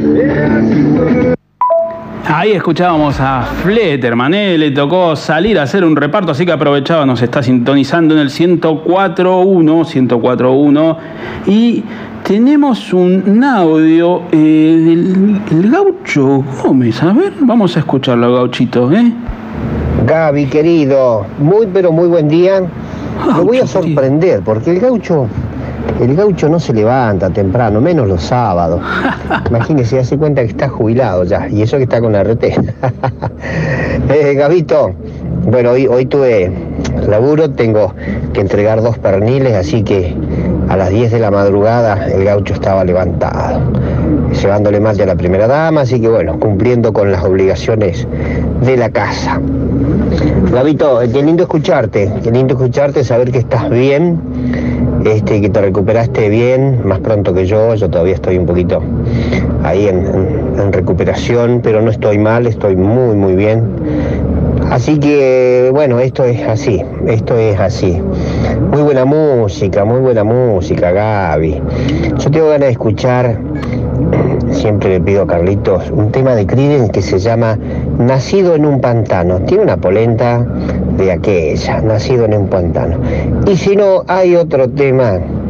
Ahí escuchábamos a Fletterman, ¿eh? Le tocó salir a hacer un reparto, así que aprovechaba, nos está sintonizando en el ciento cuatro punto uno, ciento cuatro punto uno. Y tenemos un audio eh, del el Gaucho Gómez. A ver, vamos a escucharlo, Gauchito, ¿eh? Gaby, querido, muy pero muy buen día. Me voy a sorprender, porque el Gaucho... El gaucho no se levanta temprano, menos los sábados. Imagínese, hace cuenta que está jubilado ya, y eso que está con la R T. eh, Gabito, bueno, hoy, hoy tuve laburo, tengo que entregar dos perniles, así que a las diez de la madrugada el gaucho estaba levantado, llevándole mate a la primera dama, así que bueno, cumpliendo con las obligaciones de la casa. Gabito, qué lindo escucharte, qué lindo escucharte, saber que estás bien. Este, que te recuperaste bien, más pronto que yo, yo todavía estoy un poquito ahí en, en, en recuperación, pero no estoy mal, estoy muy muy bien. Así que bueno, esto es así, esto es así. Muy buena música, muy buena música, Gaby. Yo tengo ganas de escuchar, siempre le pido a Carlitos, un tema de Creedence que se llama Nacido en un pantano. Tiene una polenta de aquella, Nacido en un pantano. Y si no, hay otro tema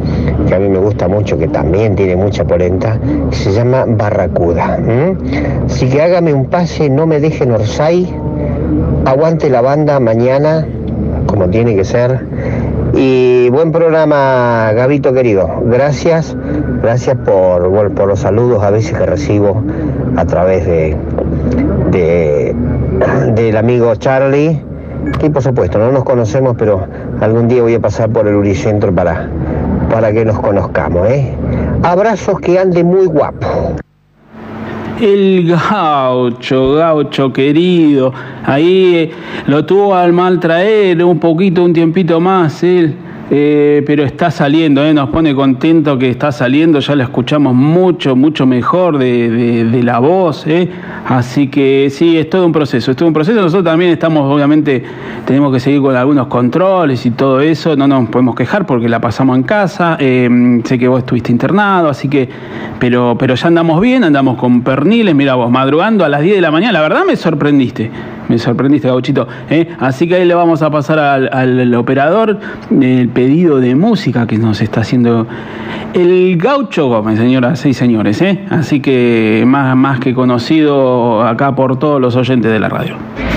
que a mí me gusta mucho, que también tiene mucha polenta, se llama Barracuda. ¿Mm? Así que hágame un pase, no me dejen Orsay, aguante la banda mañana, como tiene que ser. Y buen programa, Gabito querido. Gracias, gracias por, bueno, por los saludos a veces que recibo a través de, de del amigo Charlie. Y por supuesto, no nos conocemos, pero algún día voy a pasar por el Uricentro para, para que nos conozcamos, ¿eh? Abrazos, que ande muy guapo. El gaucho, gaucho querido, ahí eh, lo tuvo al mal traer un poquito, un tiempito más él, eh, pero está saliendo, eh, nos pone contento que está saliendo, ya lo escuchamos mucho, mucho mejor de, de, de la voz, eh. Así que sí, es todo un proceso, es todo un proceso. Nosotros también estamos, obviamente, tenemos que seguir con algunos controles y todo eso, no nos podemos quejar porque la pasamos en casa, eh, sé que vos estuviste internado, así que, pero, pero ya andamos bien, andamos con perniles, mira vos, madrugando a las diez de la mañana, la verdad me sorprendiste, me sorprendiste, gauchito, eh. Así que ahí le vamos a pasar al, al operador el pedido de música que nos está haciendo el Gaucho Gómez, señoras y señores, eh. Así que más, más que conocido acá por todos los oyentes de la radio.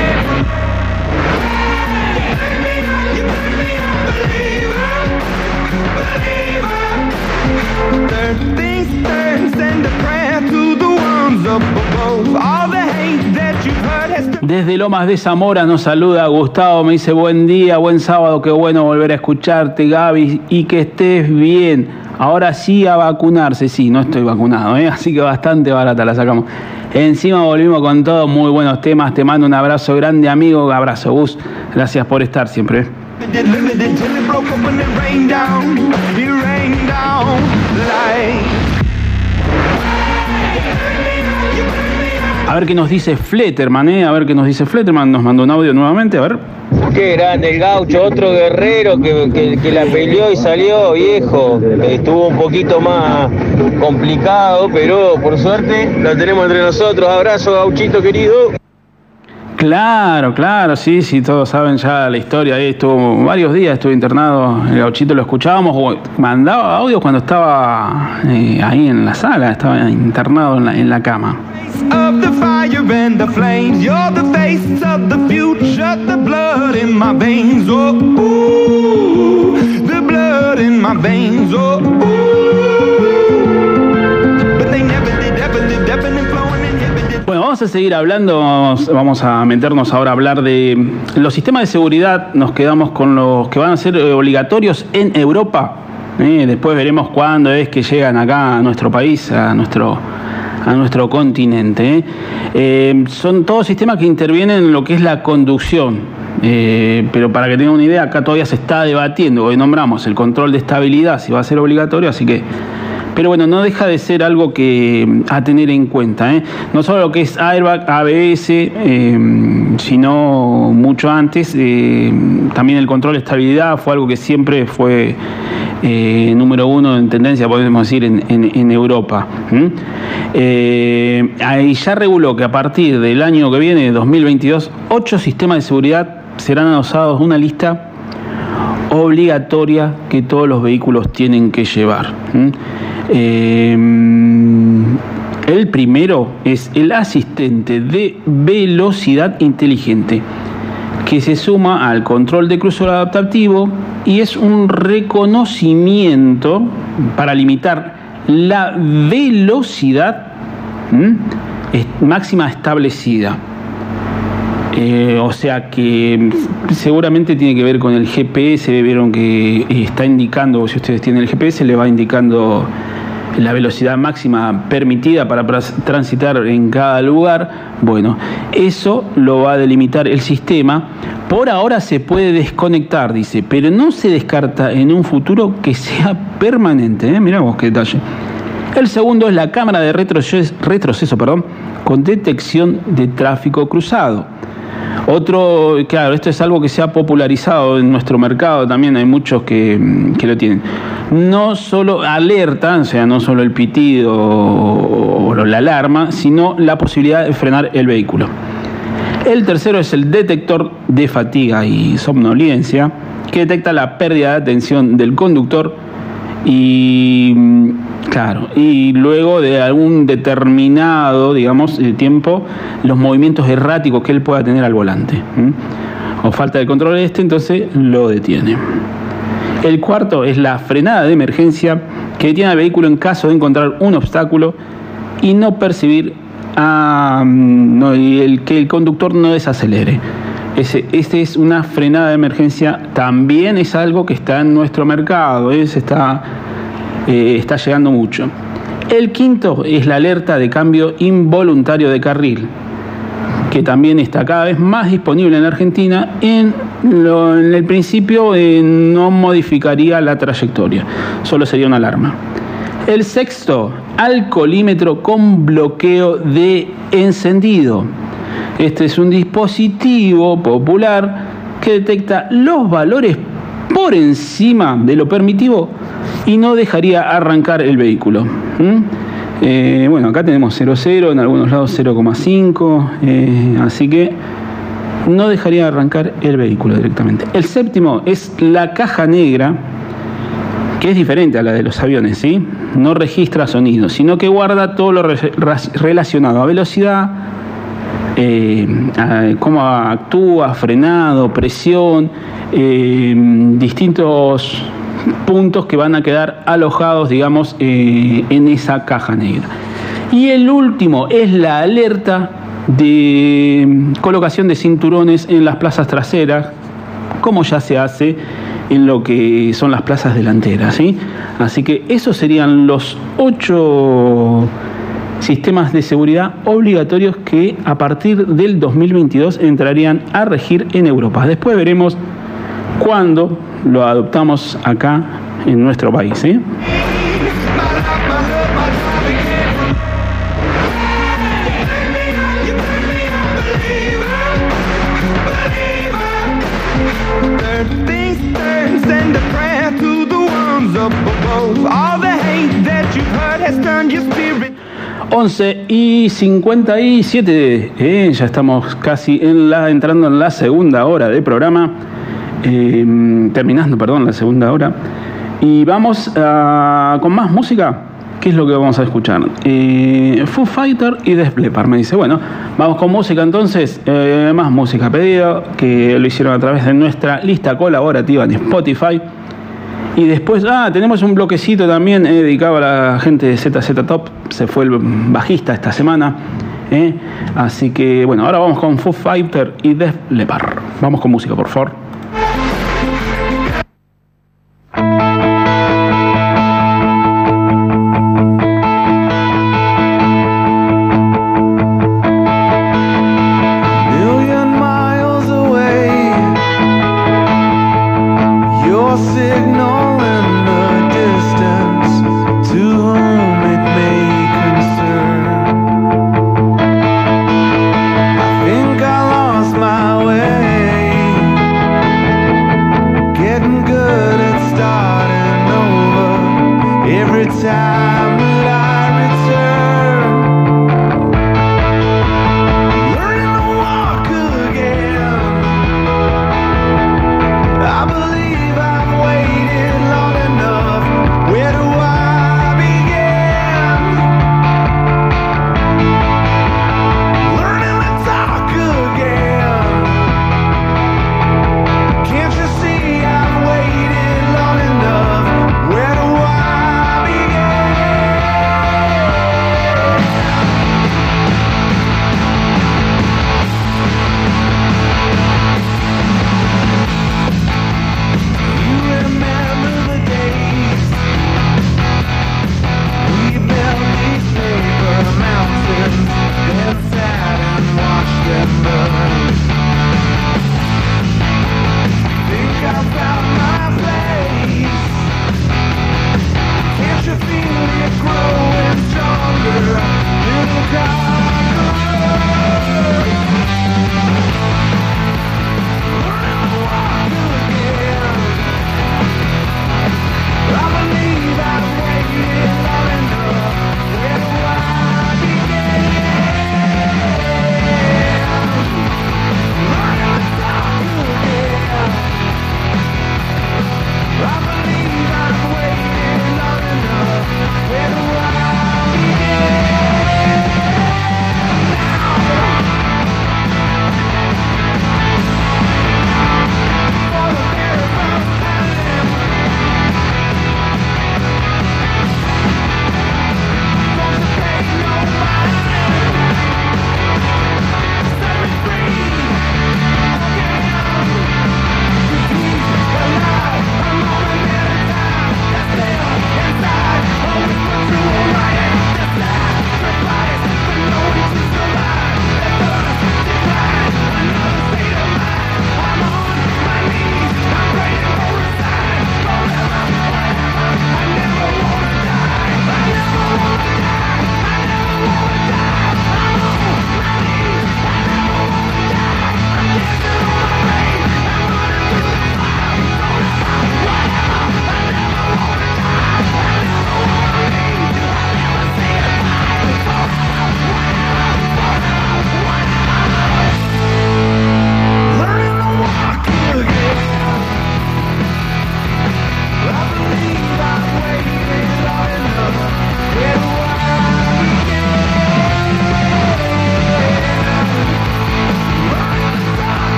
Desde Lomas de Zamora nos saluda Gustavo, me dice buen día, buen sábado, qué bueno volver a escucharte, Gaby, y que estés bien. Ahora sí a vacunarse, sí, no estoy vacunado, ¿eh? Así que bastante barata la sacamos. Encima volvimos con todos muy buenos temas, te mando un abrazo grande, amigo, abrazo, Gus, gracias por estar siempre. A ver qué nos dice Fletterman, ¿eh? A ver qué nos dice Fletterman, nos mandó un audio nuevamente, a ver. Qué grande el gaucho, otro guerrero que, que, que la peleó y salió, viejo. Estuvo un poquito más complicado, pero por suerte lo tenemos entre nosotros. Abrazo, gauchito querido. Claro, claro, sí, sí, todos saben ya la historia. Ahí estuvo varios días, estuvo internado, el gauchito lo escuchábamos, mandaba audios cuando estaba eh, ahí en la sala, estaba internado en la, en la cama. Of the fire and the flames, you're the face of the future, the blood in my veins, oh, ooh, the blood in my veins, oh, ooh. But they never did, ever did, ever did, flowing and never did. Bueno, vamos a seguir hablando, vamos a meternos ahora a hablar de los sistemas de seguridad. Nos quedamos con los que van a ser obligatorios en Europa. Eh, después veremos cuándo es que llegan acá a nuestro país, a nuestro a nuestro continente. ¿eh? Eh, son todos sistemas que intervienen en lo que es la conducción, eh, pero para que tengan una idea, acá todavía se está debatiendo. Hoy nombramos el control de estabilidad, si va a ser obligatorio, así que... Pero bueno, no deja de ser algo que a tener en cuenta, ¿eh? No solo lo que es airbag, A B S, eh, sino mucho antes, eh, también el control de estabilidad fue algo que siempre fue eh, número uno en tendencia, podemos decir, en, en, en Europa. ¿Mm? Eh, ahí ya reguló que a partir del año que viene, dos mil veintidós, ocho sistemas de seguridad serán adosados, una lista obligatoria que todos los vehículos tienen que llevar. ¿Mm? Eh, el primero es el asistente de velocidad inteligente, que se suma al control de crucero adaptativo y es un reconocimiento para limitar la velocidad ¿m? máxima establecida. Eh, o sea que seguramente tiene que ver con el G P S. Vieron que está indicando, si ustedes tienen el G P S, le va indicando la velocidad máxima permitida para transitar en cada lugar. Bueno, eso lo va a delimitar el sistema. Por ahora se puede desconectar, dice, pero no se descarta en un futuro que sea permanente. ¿eh? Mirá vos qué detalle. El segundo es la cámara de retroceso, retroceso perdón, con detección de tráfico cruzado. Otro, claro, esto es algo que se ha popularizado en nuestro mercado, también hay muchos que, que lo tienen. No solo alerta, o sea, no solo el pitido o, o la alarma, sino la posibilidad de frenar el vehículo. El tercero es el detector de fatiga y somnolencia, que detecta la pérdida de atención del conductor Y claro, y luego de algún determinado, digamos, tiempo, los movimientos erráticos que él pueda tener al volante, ¿m? o falta de control este, entonces lo detiene. El cuarto es la frenada de emergencia, que detiene al vehículo en caso de encontrar un obstáculo y no percibir a, no, y el, que el conductor no desacelere. Ese, este es una frenada de emergencia, también es algo que está en nuestro mercado, ¿eh? Se está, eh, está llegando mucho. El quinto es la alerta de cambio involuntario de carril, que también está cada vez más disponible en Argentina. En, lo, en el principio eh, no modificaría la trayectoria, solo sería una alarma. El sexto, alcoholímetro con bloqueo de encendido. Este es un dispositivo popular que detecta los valores por encima de lo permitido y no dejaría arrancar el vehículo. ¿Mm? Eh, bueno, acá tenemos cero coma cero, en algunos lados cero coma cinco, eh, así que no dejaría arrancar el vehículo directamente. El séptimo es la caja negra, que es diferente a la de los aviones, ¿sí? No registra sonido, sino que guarda todo lo re- relacionado a velocidad, eh, a cómo actúa, frenado, presión, eh, distintos puntos que van a quedar alojados, digamos, eh, en esa caja negra. Y el último es la alerta de colocación de cinturones en las plazas traseras, como ya se hace en lo que son las plazas delanteras, ¿sí? Así que esos serían los ocho sistemas de seguridad obligatorios que a partir del dos mil veintidós entrarían a regir en Europa. Después veremos cuándo lo adoptamos acá en nuestro país, ¿sí? once y cincuenta y siete, eh, ya estamos casi en la, entrando en la segunda hora de programa, eh, terminando, perdón, la segunda hora, y vamos a, con más música. ¿Qué es lo que vamos a escuchar? Eh, Foo Fighter y Def Leppard. Me dice, bueno, vamos con música entonces, eh, más música pedido, que lo hicieron a través de nuestra lista colaborativa en Spotify. Y después, ah, tenemos un bloquecito también eh, dedicado a la gente de Z Z Top. Se fue el bajista esta semana. Eh. Así que, bueno, ahora vamos con Foo Fighter y Def Leppard. Vamos con música, por favor. My way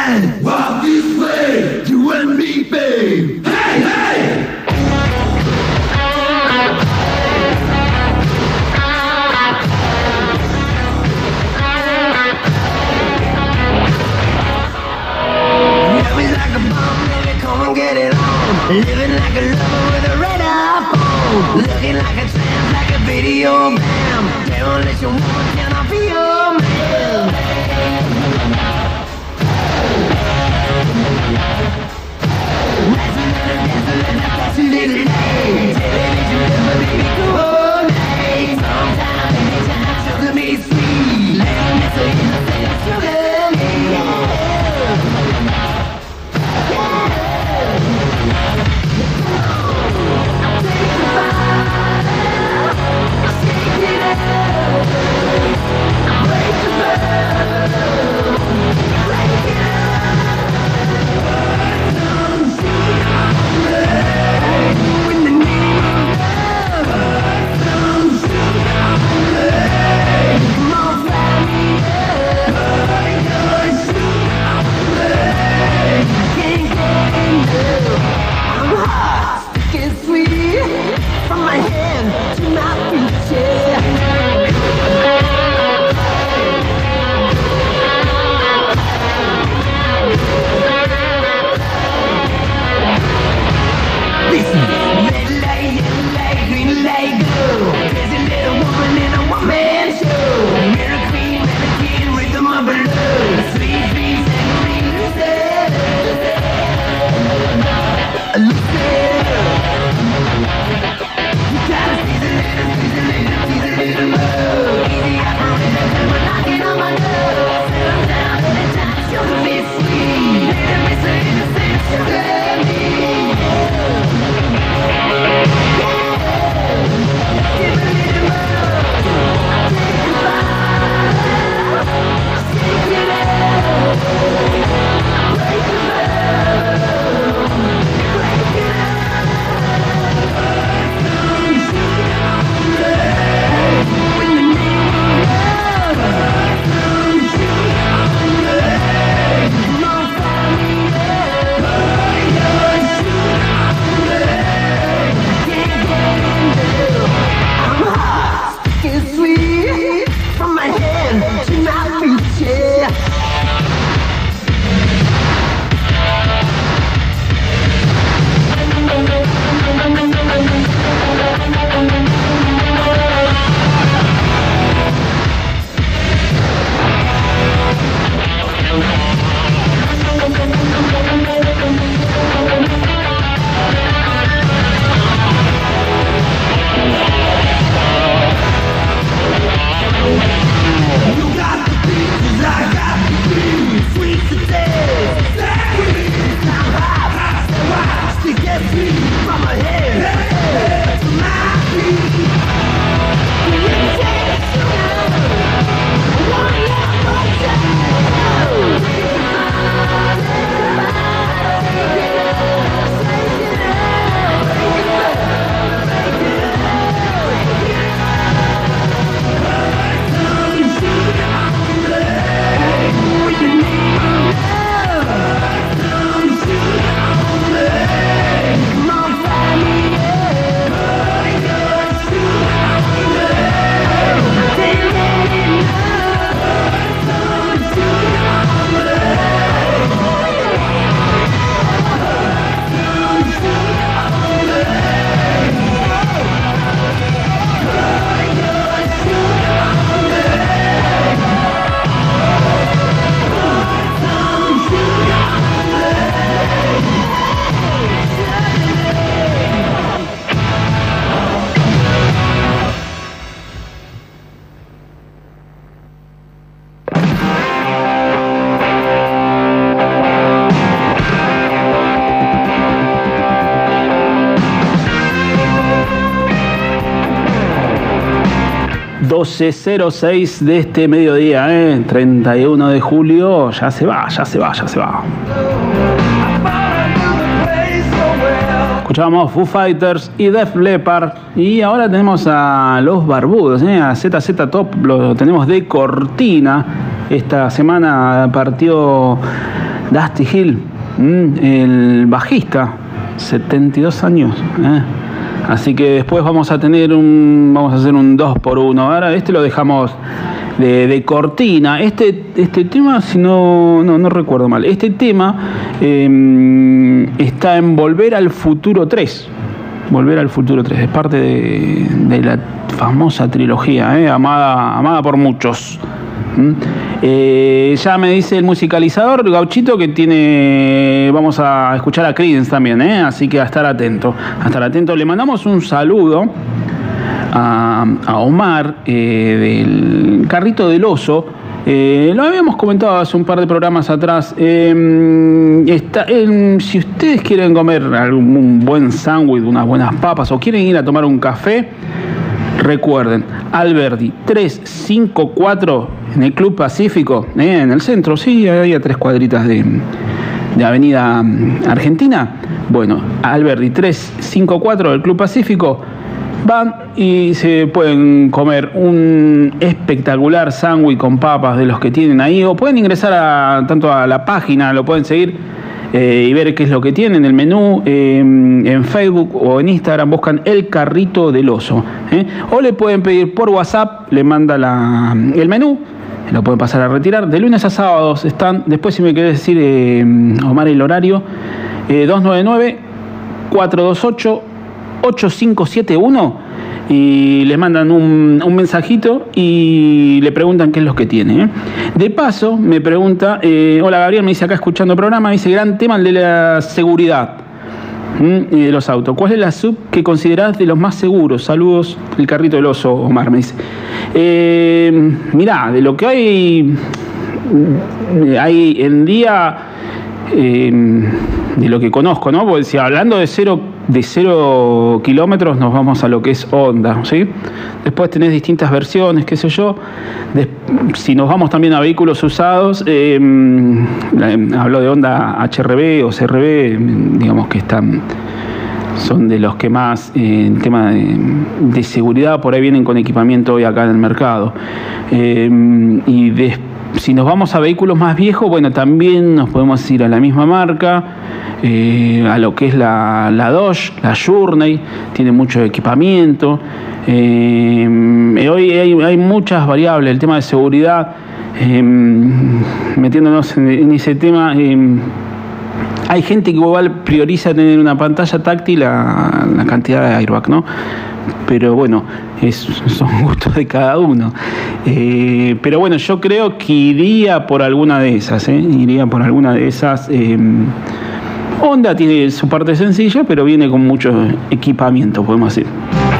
night. Walk this way, you and me, babe. Hey, hey! Living like a bomb, baby, come and get it on. Living like a lover with a red iPhone. Looking like a tramp, like a video bam. Demolition woman, can I be your man? Dancing little day, television never baby cool night. Sometimes, anytime, sugar me sweet. Let me so innocent, sugar me, yeah. doce cero seis de este mediodía, ¿eh? treinta y uno de julio, ya se va, ya se va, ya se va. Escuchábamos Foo Fighters y Def Leppard y ahora tenemos a los barbudos, ¿eh? A Z Z Top lo tenemos de cortina. Esta semana partió Dusty Hill, mm, el bajista, setenta y dos años. ¿eh? Así que después vamos a tener un, vamos a hacer un dos por uno. Ahora este lo dejamos de, de cortina. Este, este tema, si no, no, no recuerdo mal, este tema eh, está en Volver al Futuro tres. Volver al Futuro tres, es parte de, de la famosa trilogía, ¿eh? amada, amada por muchos. ¿Mm? Eh, ya me dice el musicalizador Gauchito que tiene, vamos a escuchar a Creedence también, ¿eh? Así que a estar atento, a estar atento. Le mandamos un saludo a, a Omar eh, del Carrito del Oso. Eh, lo habíamos comentado hace un par de programas atrás. Eh, está, eh, si ustedes quieren comer algún buen sándwich, unas buenas papas o quieren ir a tomar un café, recuerden, Alberdi trescientos cincuenta y cuatro en el Club Pacífico, eh, en el centro, sí, ahí a tres cuadritas de, de Avenida Argentina. Bueno, Alberdi trescientos cincuenta y cuatro del Club Pacífico. Van y se pueden comer un espectacular sándwich con papas de los que tienen ahí, o pueden ingresar a, tanto a la página, lo pueden seguir eh, y ver qué es lo que tienen, el menú eh, en Facebook o en Instagram, buscan El Carrito del Oso, ¿eh? O le pueden pedir por WhatsApp, le manda la, el menú, lo pueden pasar a retirar. De lunes a sábados están, después si me querés decir, eh, Omar, el horario, eh, dos nueve nueve, cuatro dos ocho, ocho cinco siete uno, y les mandan un, un mensajito y le preguntan qué es lo que tiene, ¿eh? De paso me pregunta, eh, hola Gabriel, me dice acá escuchando el programa, me dice, gran tema el de la seguridad ¿Mm? de los autos. ¿Cuál es la sub que considerás de los más seguros? Saludos, el Carrito del Oso, Omar, me dice. Eh, mirá, de lo que hay, hay en día, eh, de lo que conozco, ¿no? Porque si hablando de cero, de cero kilómetros nos vamos a lo que es Honda, ¿sí? Después tenés distintas versiones, qué sé yo. De, si nos vamos también a vehículos usados, eh, hablo de Honda H R V o C R V, digamos que están, son de los que más, eh, en tema de, de seguridad, por ahí vienen con equipamiento hoy acá en el mercado. Eh, y después, si nos vamos a vehículos más viejos, bueno, también nos podemos ir a la misma marca, eh, a lo que es la, la Dodge, la Journey, tiene mucho equipamiento. Eh, hoy hay, hay muchas variables, el tema de seguridad, eh, metiéndonos en, en ese tema. Eh, hay gente que igual prioriza tener una pantalla táctil a la cantidad de airbag, ¿no? Pero bueno, es, son gustos de cada uno. Eh, pero bueno, yo creo que iría por alguna de esas, ¿eh? Iría por alguna de esas. Eh, Honda tiene su parte sencilla, pero viene con mucho equipamiento, podemos decir.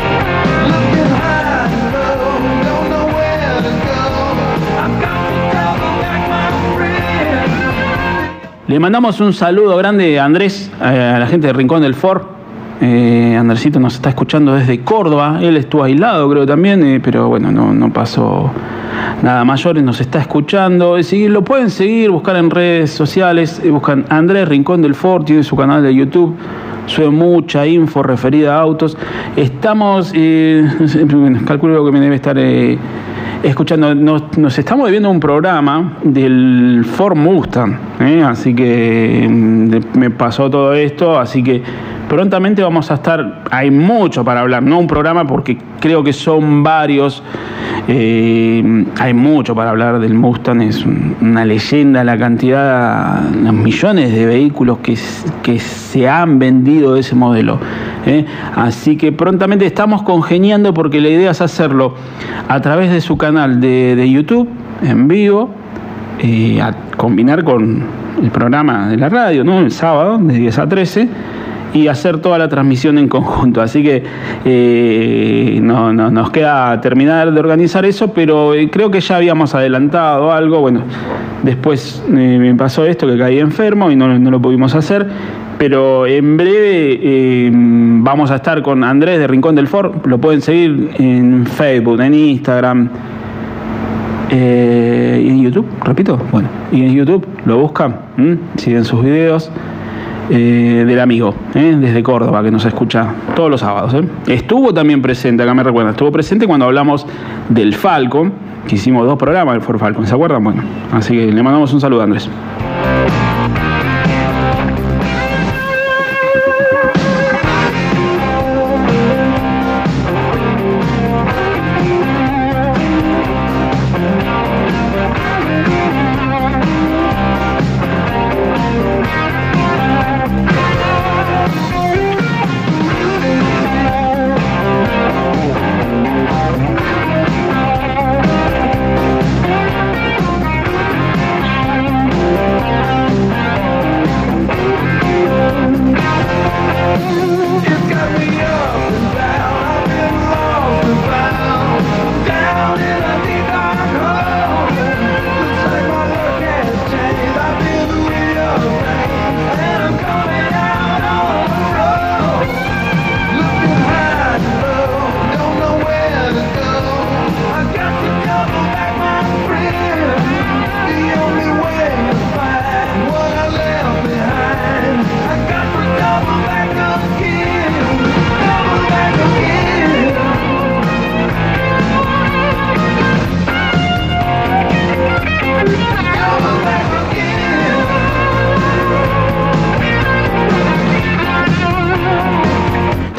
Le mandamos un saludo grande a Andrés, a la gente de Rincón del Ford. Eh, Andresito nos está escuchando desde Córdoba, él estuvo aislado creo también, eh, pero bueno, no, no pasó nada mayor, nos está escuchando. Eh, si lo pueden seguir, buscar en redes sociales, eh, buscan Andrés Rincón del Ford, tiene su canal de YouTube, sube mucha info referida a autos. Estamos, eh, calculo que me debe estar eh, escuchando, nos, nos estamos viendo un programa del Ford Mustang, eh, así que de, me pasó todo esto, así que prontamente vamos a estar, hay mucho para hablar, no un programa porque creo que son varios, eh, hay mucho para hablar del Mustang, es un, una leyenda la cantidad, los millones de vehículos que, que se han vendido de ese modelo, ¿eh? Así que prontamente estamos congeniando porque la idea es hacerlo a través de su canal de, de YouTube, en vivo, eh, a combinar con el programa de la radio, ¿no? El sábado de diez a trece, y hacer toda la transmisión en conjunto. Así que eh, no, no, nos queda terminar de organizar eso, pero eh, creo que ya habíamos adelantado algo. Bueno, después eh, me pasó esto, que caí enfermo y no, no lo pudimos hacer, pero en breve eh, vamos a estar con Andrés de Rincón del Ford. Lo pueden seguir en Facebook, en Instagram, eh, y en YouTube, repito, bueno, y en YouTube lo buscan, ¿m? Siguen sus videos. Eh, del amigo, eh, desde Córdoba, que nos escucha todos los sábados. Eh. Estuvo también presente, acá me recuerda, estuvo presente cuando hablamos del Falcon, que hicimos dos programas del Ford Falcon, ¿se acuerdan? Bueno, así que le mandamos un saludo a Andrés.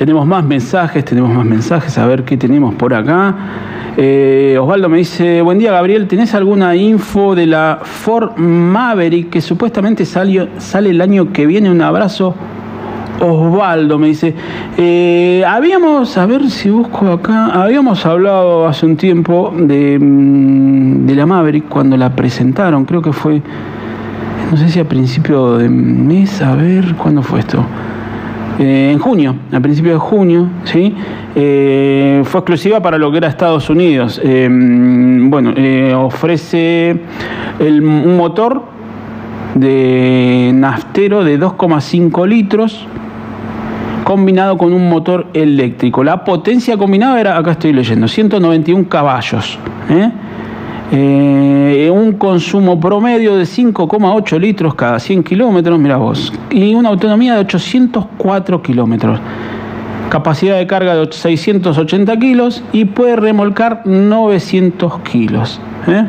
tenemos más mensajes, tenemos más mensajes, a ver qué tenemos por acá. Eh, Osvaldo me dice, buen día Gabriel, ¿tenés alguna info de la Ford Maverick que supuestamente salió, sale el año que viene? Un abrazo. Osvaldo me dice, eh, habíamos, a ver si busco acá, habíamos hablado hace un tiempo de, de la Maverick cuando la presentaron, creo que fue, no sé si a principio de mes, a ver, ¿cuándo fue esto? Eh, en junio, a principios de junio, ¿sí? Eh, fue exclusiva para lo que era Estados Unidos. Eh, bueno, eh, ofrece el, un motor de naftero de dos coma cinco litros combinado con un motor eléctrico. La potencia combinada era, acá estoy leyendo, ciento noventa y uno caballos. ¿eh? Eh, un consumo promedio de cinco coma ocho litros cada cien kilómetros, mirá vos, y una autonomía de ochocientos cuatro kilómetros, capacidad de carga de seiscientos ochenta kilos y puede remolcar novecientos kilos. ¿eh?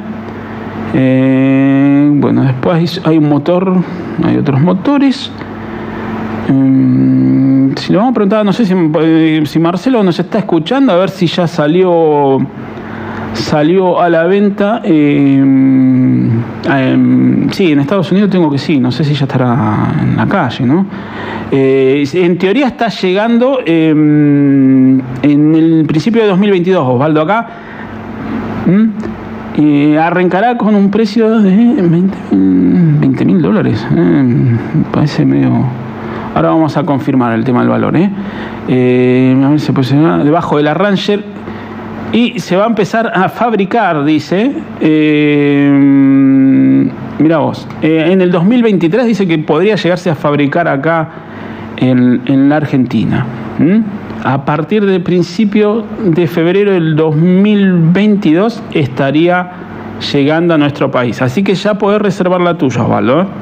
Eh, bueno, después hay un motor, hay otros motores. Eh, si le vamos a preguntar, no sé si, si Marcelo nos está escuchando, a ver si ya salió salió a la venta. Eh, eh, sí, en Estados Unidos tengo que sí, no sé si ya estará en la calle, ¿no? Eh, en teoría está llegando eh, en el principio de dos mil veintidós, Osvaldo, acá. ¿Mm? Eh, arrancará con un precio de veinte mil dólares. Eh, me parece medio... Ahora vamos a confirmar el tema del valor. ¿eh? Eh, a ver si se posiciona debajo de la Ranger. Y se va a empezar a fabricar, dice. Eh, mira vos. Eh, en el dos mil veintitrés dice que podría llegarse a fabricar acá en, en la Argentina. ¿Mm? A partir del principio de febrero del dos mil veintidós estaría llegando a nuestro país. Así que ya podés reservar la tuya, Osvaldo. ¿eh?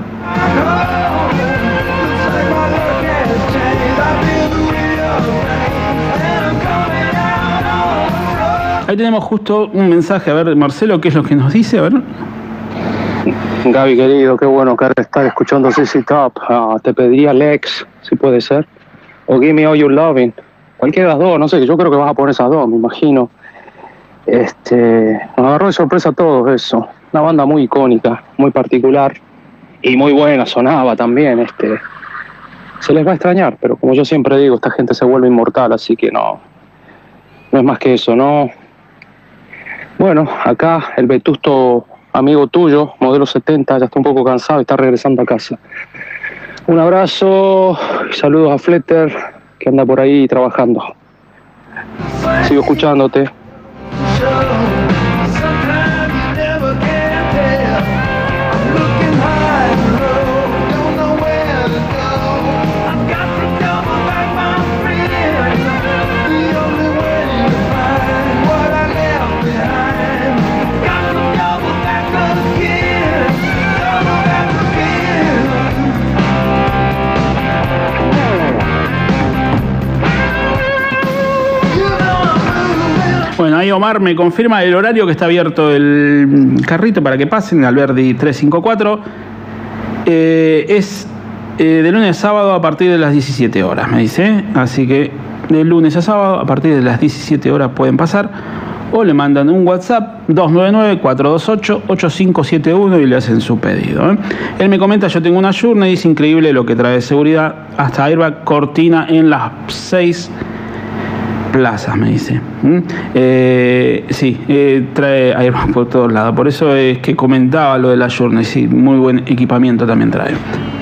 Ahí tenemos justo un mensaje. A ver, Marcelo, ¿qué es lo que nos dice? A ver. Gaby, querido, qué bueno que estar escuchando C C Top. Uh, te pediría Lex, si puede ser. O Give Me All Your Loving. Cualquiera de las dos, no sé, yo creo que vas a poner esas dos, me imagino. Este, nos agarró de sorpresa a todos eso. Una banda muy icónica, muy particular y muy buena, sonaba también. Este, se les va a extrañar, pero como yo siempre digo, esta gente se vuelve inmortal, así que no, no es más que eso, ¿no? Bueno, acá el vetusto amigo tuyo, modelo setenta, ya está un poco cansado y está regresando a casa. Un abrazo y saludos a Fletter, que anda por ahí trabajando. Sigo escuchándote. Bueno, ahí Omar me confirma el horario que está abierto el carrito para que pasen, Alberdi trescientos cincuenta y cuatro. Eh, es eh, de lunes a sábado a partir de las diecisiete horas, me dice. Así que de lunes a sábado a partir de las diecisiete horas pueden pasar. O le mandan un WhatsApp dos nueve nueve, cuatro dos ocho, ocho cinco siete uno y le hacen su pedido. ¿eh? Él me comenta, yo tengo una Journey y es increíble lo que trae de seguridad. Hasta airbag, cortina en las seis plazas, me dice. ¿Mm? Eh, sí, eh, trae airbag por todos lados. Por eso es que comentaba lo de la Journey. Sí, muy buen equipamiento también trae.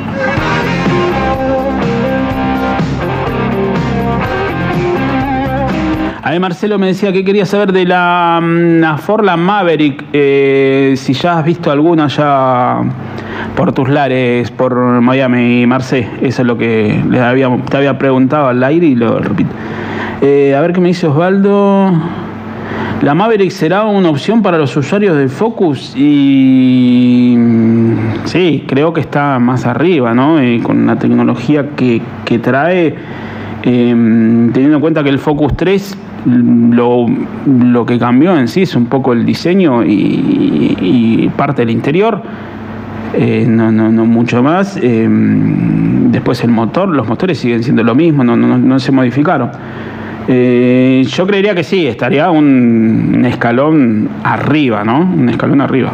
A mí Marcelo me decía que quería saber de la, la Ford la Maverick, eh, si ya has visto alguna ya por tus lares, por Miami, Marcé. Eso es lo que le había, te había preguntado al aire y lo repito. Eh, a ver qué me dice Osvaldo. La Maverick será una opción para los usuarios del Focus y sí, creo que está más arriba, ¿no? Eh, con la tecnología que, que trae, eh, teniendo en cuenta que el Focus tres lo, lo que cambió en sí es un poco el diseño y, y parte del interior, eh, no, no, no mucho más. Eh, después el motor, los motores siguen siendo lo mismo, no, no, no se modificaron. Eh, yo creería que sí, estaría un, un escalón arriba, ¿no? Un escalón arriba.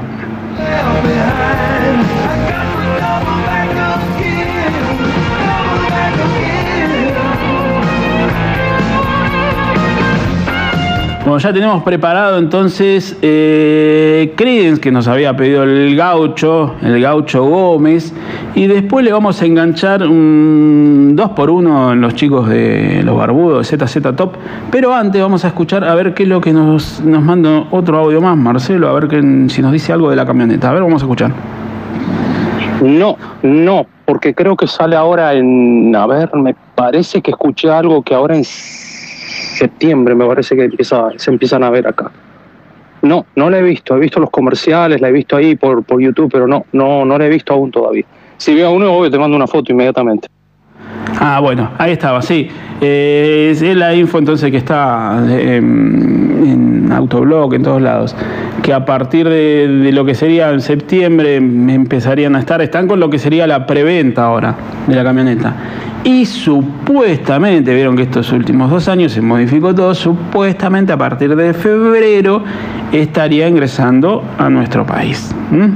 Bueno, ya tenemos preparado entonces eh, Creedence, que nos había pedido el Gaucho, el Gaucho Gómez, y después le vamos a enganchar un dos por uno en los chicos de Los Barbudos, de Z Z Top, pero antes vamos a escuchar a ver qué es lo que nos, nos manda otro audio más, Marcelo, a ver que, si nos dice algo de la camioneta. A ver, vamos a escuchar. No, no, porque creo que sale ahora en, a ver, me parece que escuché algo que ahora en septiembre me parece que empieza, se empiezan a ver acá. No, no la he visto, he visto los comerciales, la he visto ahí por, por YouTube, pero no, no, no la he visto aún todavía. Si veo uno, obvio, te mando una foto inmediatamente. Ah, bueno, ahí estaba, sí. Eh, es la info entonces que está eh, en Autoblog, en todos lados, que a partir de, de lo que sería en septiembre empezarían a estar, están con lo que sería la preventa ahora de la camioneta. Y supuestamente, vieron que estos últimos dos años se modificó todo, supuestamente a partir de febrero estaría ingresando a nuestro país. ¿Mm?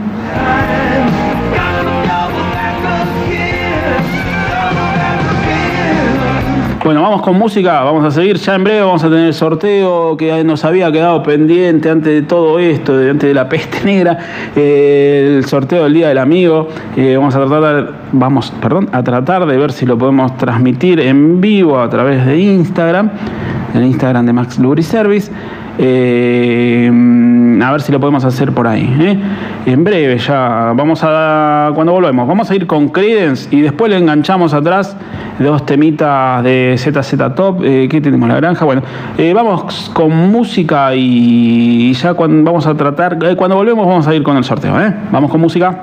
Bueno, vamos con música, vamos a seguir, ya en breve vamos a tener el sorteo que nos había quedado pendiente antes de todo esto, antes de la peste negra, eh, el sorteo del Día del Amigo. Eh, vamos a tratar, vamos, perdón, a tratar de ver si lo podemos transmitir en vivo a través de Instagram, el Instagram de Max Lubriservice. Eh, a ver si lo podemos hacer por ahí, ¿eh? En breve ya vamos a, cuando volvemos, vamos a ir con Creedence y después le enganchamos atrás dos temitas de Z Z Top. Eh, ¿qué tenemos? La granja. Bueno, eh, vamos con música y ya cuando vamos a tratar, eh, cuando volvemos vamos a ir con el sorteo, ¿eh? Vamos con música.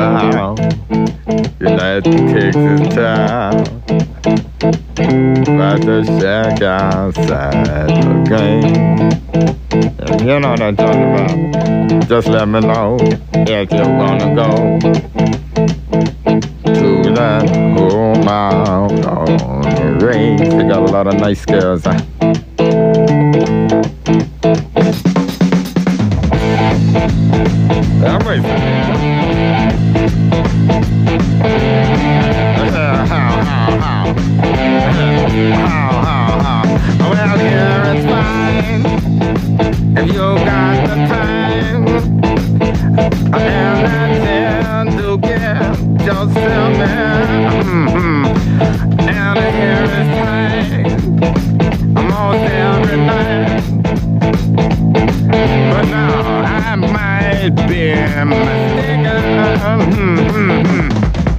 around. United takes his time. About to shack outside the game. And you know what I'm talking about. Just let me know if you're gonna go to that home out on the range. They got a lot of nice girls. Huh? I'm racing. How, how, how? How, how, how? Well, here it's fine. If you got the time and that's it to give, just tell me. Mm-hmm. And here is time, almost every night. But now I might be mistaken. Mm-hmm.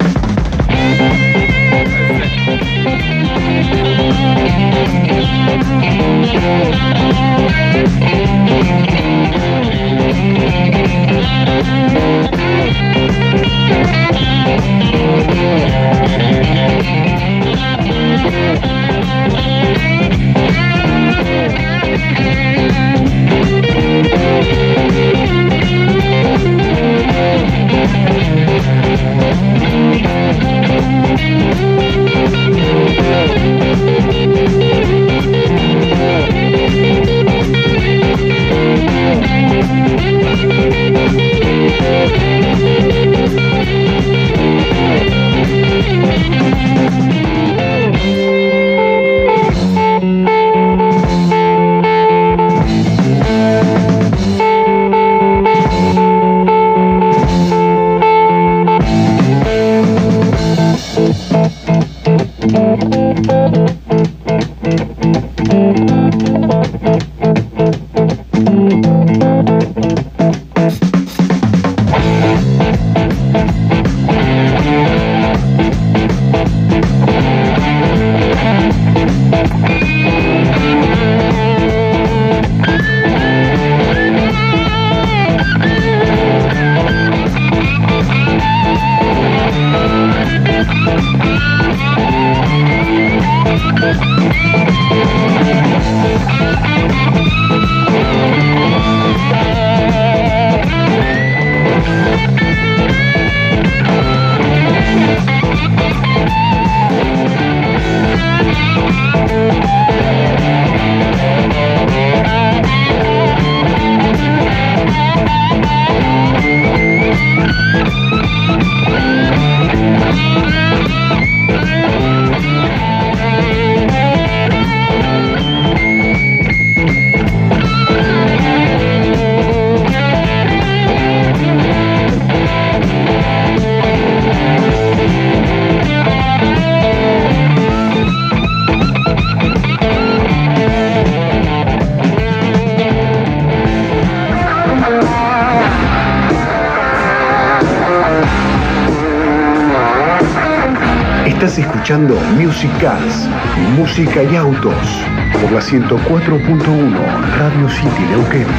Estás escuchando Music Cars, música y autos, por la ciento cuatro punto uno Radio City Neuquén.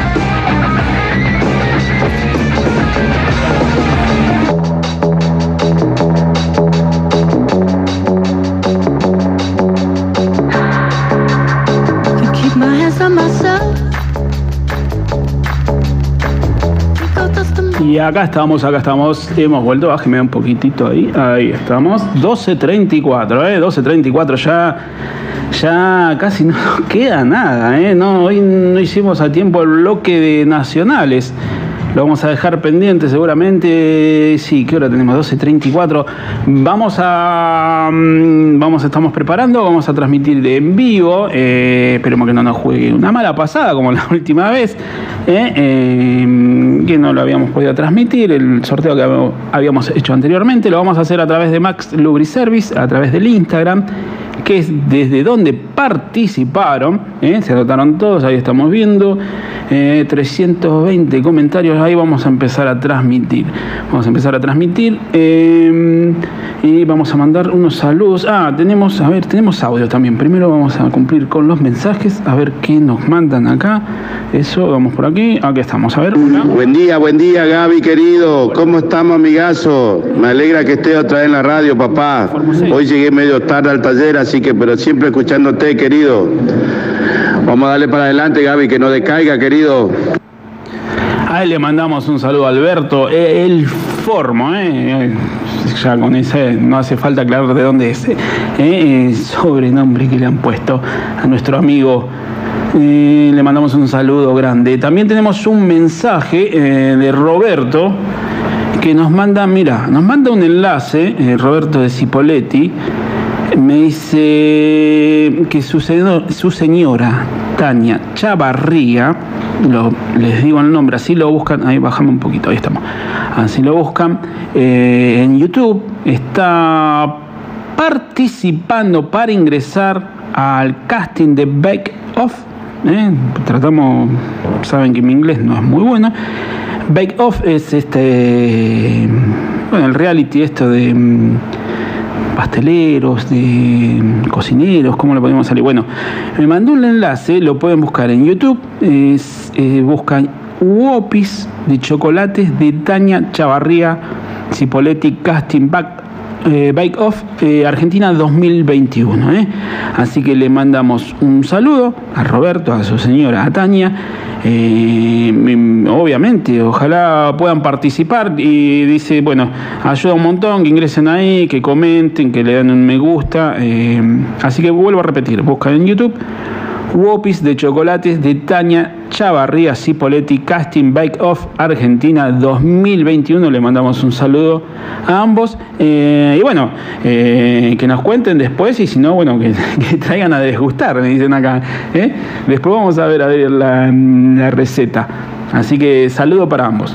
Y acá estamos, acá estamos, hemos vuelto, bájeme un poquitito ahí, ahí estamos, doce treinta y cuatro, eh, doce treinta y cuatro, ya, ya casi no nos queda nada, eh, no, hoy no hicimos a tiempo el bloque de nacionales, lo vamos a dejar pendiente seguramente, sí, ¿qué hora tenemos? doce treinta y cuatro, vamos a, vamos, estamos preparando, vamos a transmitir de en vivo, eh, esperemos que no nos juegue una mala pasada como la última vez, eh, eh, que no lo habíamos podido transmitir, el sorteo que habíamos hecho anteriormente, lo vamos a hacer a través de Max Lubriservice, a través del Instagram, que es desde donde participaron. ¿eh? Se anotaron todos, ahí estamos viendo. Eh, trescientos veinte comentarios, ahí vamos a empezar a transmitir. Vamos a empezar a transmitir. Eh, y vamos a mandar unos saludos. Ah, tenemos, a ver, tenemos audio también. Primero vamos a cumplir con los mensajes, a ver qué nos mandan acá. Eso, vamos por aquí. Aquí estamos, a ver. Una. Buen día, buen día, Gaby, querido. ¿Cómo estamos, amigazo? Me alegra que estés otra vez en la radio, papá. Hoy llegué medio tarde al taller, así que, pero siempre escuchándote, querido. Vamos a darle para adelante, Gaby, que no decaiga, querido. A él le mandamos un saludo a Alberto, el Formo, ¿eh? Ya con ese no hace falta aclarar de dónde es, ¿eh? El sobrenombre que le han puesto a nuestro amigo. Eh, le mandamos un saludo grande. También tenemos un mensaje eh, de Roberto que nos manda, mira, nos manda un enlace, eh, Roberto de Cipoletti. Me dice que su, su señora Tania Chavarría, lo, les digo el nombre, así lo buscan, ahí bajamos un poquito, ahí estamos, así lo buscan, eh, en YouTube, está participando para ingresar al casting de Bake Off. ¿eh? Tratamos, saben que mi inglés no es muy bueno. Bake Off es este, bueno, el reality esto de pasteleros, de cocineros, ¿cómo le podemos salir? Bueno, me mandó un enlace, lo pueden buscar en YouTube, es, eh, buscan Wopis de chocolates de Tania Chavarría Cipoletti Casting Back, eh, Bake Off eh, Argentina dos mil veintiuno. ¿eh? Así que le mandamos un saludo a Roberto, a su señora, a Tania. Eh, obviamente, ojalá puedan participar, y dice, bueno, ayuda un montón que ingresen ahí, que comenten, que le dan un me gusta. Eh, así que vuelvo a repetir, buscan en YouTube Wopis de chocolates de Tania Chavarría Cipoletti Casting Bake Off Argentina dos mil veintiuno. Le mandamos un saludo a ambos, eh, y bueno, eh, que nos cuenten después, y si no, bueno, que, que traigan a degustar, me dicen acá, ¿eh? Después vamos a ver a ver la, la receta. Así que saludo para ambos.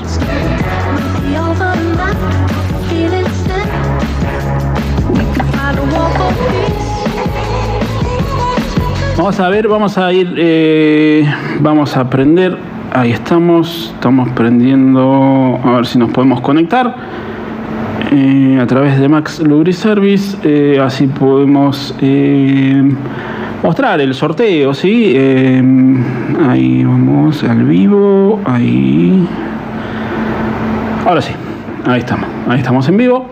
Vamos a ver, vamos a ir, eh, vamos a prender, ahí estamos, estamos prendiendo, a ver si nos podemos conectar eh, a través de Max Lubriservice, eh, así podemos eh, mostrar el sorteo, ¿sí? Eh, ahí vamos al vivo, ahí, ahora sí, ahí estamos, ahí estamos en vivo.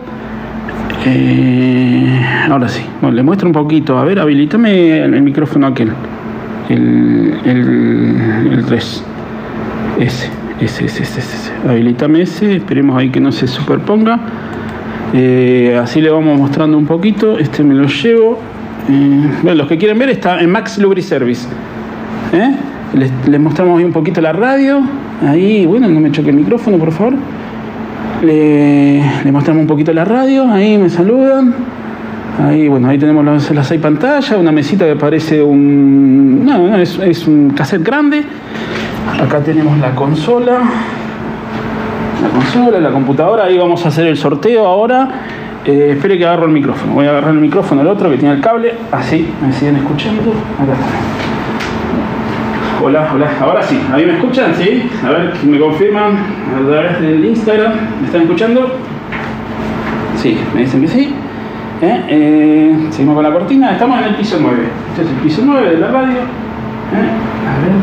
Eh, ahora sí, bueno, le muestro un poquito. A ver, habilítame el, el micrófono aquel. El, el, el tres. Ese, ese, ese, ese, ese. Habilítame ese. Esperemos ahí que no se superponga. Eh, así le vamos mostrando un poquito. Este me lo llevo. Eh, bueno, los que quieren ver está en Max Lubriservice. ¿Eh? Les, les mostramos ahí un poquito la radio. Ahí, bueno, no me choque el micrófono, por favor. Le, le mostramos un poquito la radio, ahí me saludan. Ahí, bueno, ahí tenemos las, las seis pantallas, una mesita que parece un... No, no, es, es un cassette grande. Acá tenemos la consola. La consola, la computadora, ahí vamos a hacer el sorteo ahora. Eh, espere que agarro el micrófono. Voy a agarrar el micrófono, el otro que tiene el cable. Así, me siguen escuchando. Acá está. Hola, hola, ahora sí, ¿ahí me escuchan? ¿Sí? A ver, me confirman a través del Instagram. ¿Me están escuchando? Sí, me dicen que sí. ¿Eh? Eh, seguimos con la cortina, estamos en el piso nueve. Este es el piso nueve de la radio. ¿Eh? A ver.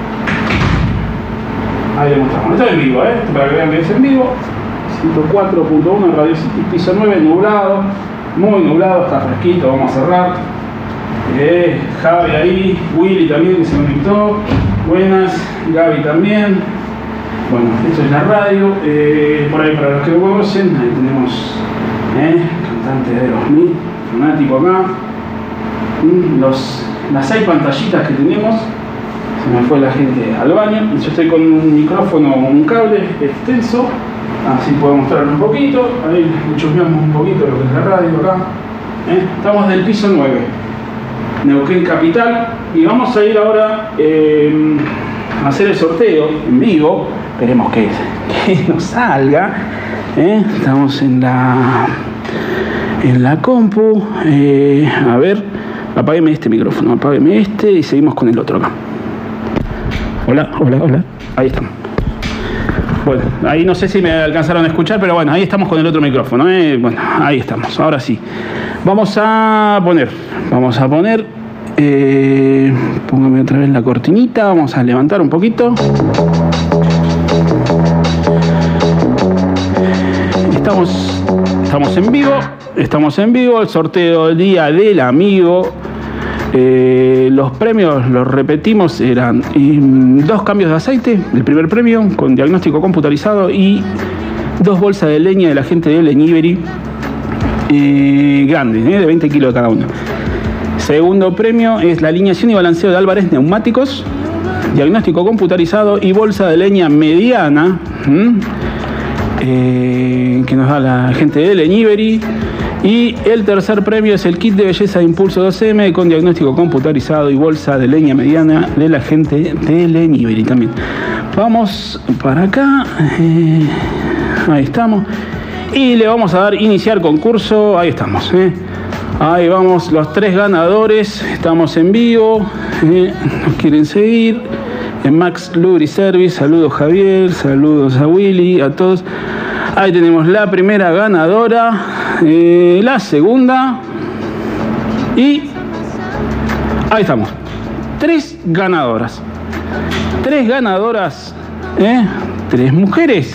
Ahí le mostramos. Esto es en vivo, ¿eh? Para que vean que es en vivo. ciento cuatro punto uno, Radio City, piso nueve, nublado. Muy nublado, está fresquito, vamos a cerrar. Eh, Javi ahí, Willy también que se conectó, buenas, Gaby también. Bueno, esto es la radio, eh, por ahí para los que lo conocen, ahí tenemos eh, cantante de Aerosmith, fanático acá. Mm, los, las seis pantallitas que tenemos, se me fue la gente al baño. Yo estoy con un micrófono, un cable extenso, así puedo mostrarlo un poquito. Ahí le chusmeamos un poquito lo que es la radio acá. Eh, estamos del piso nueve. Neuquén Capital, y vamos a ir ahora eh, a hacer el sorteo en vivo. Esperemos que, que nos salga. ¿eh? Estamos en la en la compu. Eh, a ver, Apágueme este micrófono, apágueme este y seguimos con el otro acá. Hola, hola, hola. Ahí estamos. Bueno, ahí no sé si me alcanzaron a escuchar, pero bueno, ahí estamos con el otro micrófono, ¿eh? Bueno, ahí estamos, ahora sí. Vamos a poner, vamos a poner, eh, póngame otra vez la cortinita, vamos a levantar un poquito. Estamos, estamos en vivo, estamos en vivo, el sorteo del día del amigo. Eh, los premios, los repetimos, eran eh, dos cambios de aceite, el primer premio con diagnóstico computarizado y dos bolsas de leña de la gente de Leñivery, eh, grandes, eh, de veinte kilos cada una. Segundo premio es la alineación y balanceo de Álvarez Neumáticos, diagnóstico computarizado y bolsa de leña mediana, eh, que nos da la gente de Leñivery. Y el tercer premio es el kit de belleza de Impulso dos eme con diagnóstico computarizado y bolsa de leña mediana de la gente de Leñivery también. Vamos para acá, eh, ahí estamos, y le vamos a dar iniciar concurso, ahí estamos, eh. Ahí vamos, los tres ganadores, estamos en vivo, eh, nos quieren seguir, en Max Lubri Service, saludos Javier, saludos a Willy, a todos. Ahí tenemos la primera ganadora, eh, la segunda y ahí estamos. Tres ganadoras. Tres ganadoras, ¿eh? Tres mujeres.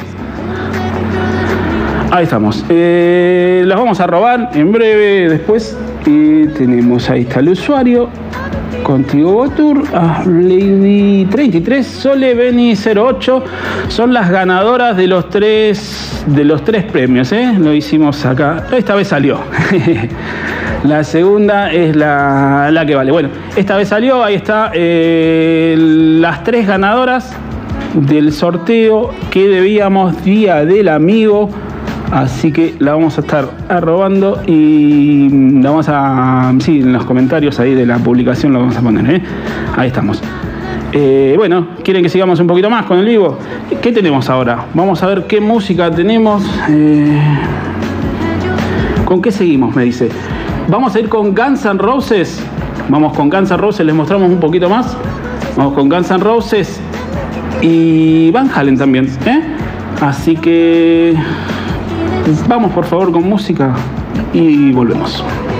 Ahí estamos. Eh, las vamos a robar en breve después. Y tenemos, ahí está el usuario. Contigo Botur, ah, Lady treinta y tres, Sole Beni cero ocho, son las ganadoras de los tres de los tres premios, ¿eh? Lo hicimos acá, esta vez salió. La segunda es la, la que vale. Bueno, esta vez salió, ahí está, eh, las tres ganadoras del sorteo que debíamos día del amigo. Así que la vamos a estar arrobando y la vamos a... Sí, en los comentarios ahí de la publicación lo vamos a poner, ¿eh? Ahí estamos. Eh, bueno, ¿quieren que sigamos un poquito más con el vivo? ¿Qué tenemos ahora? Vamos a ver qué música tenemos. Eh, ¿Con qué seguimos? Me dice. Vamos a ir con Guns N' Roses. Vamos con Guns N' Roses, les mostramos un poquito más. Vamos con Guns N' Roses y Van Halen también, ¿eh? Así que... vamos por favor con música y volvemos.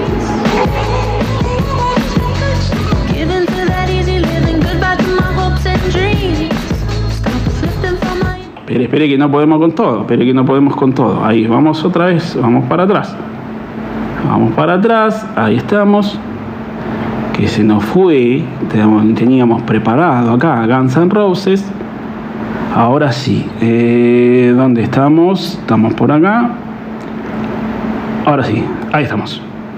Espere, espere que no podemos con todo, espere que no podemos con todo. Ahí, vamos otra vez, vamos para atrás. Vamos para atrás, ahí estamos. Que se nos fue, teníamos preparado acá Guns N' Roses. Ahora sí, eh, ¿dónde estamos? Estamos por acá. Ahora sí, ahí estamos.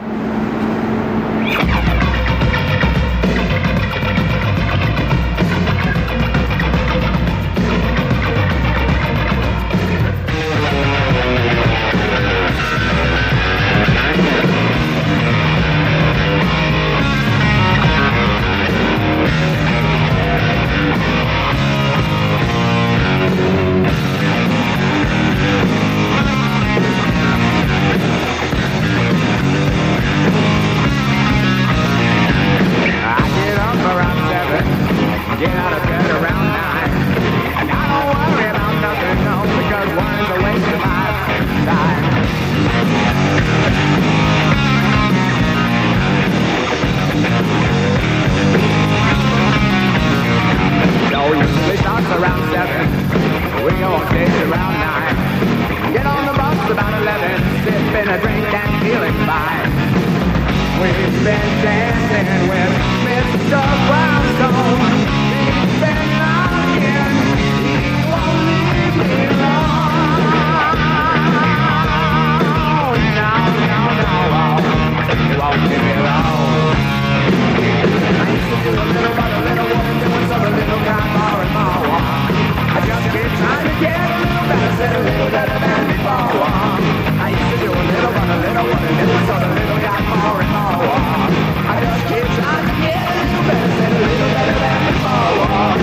I used to do a little, but a little, but a little, so the little got more and more. I just keep trying to get a little better, a little better than before.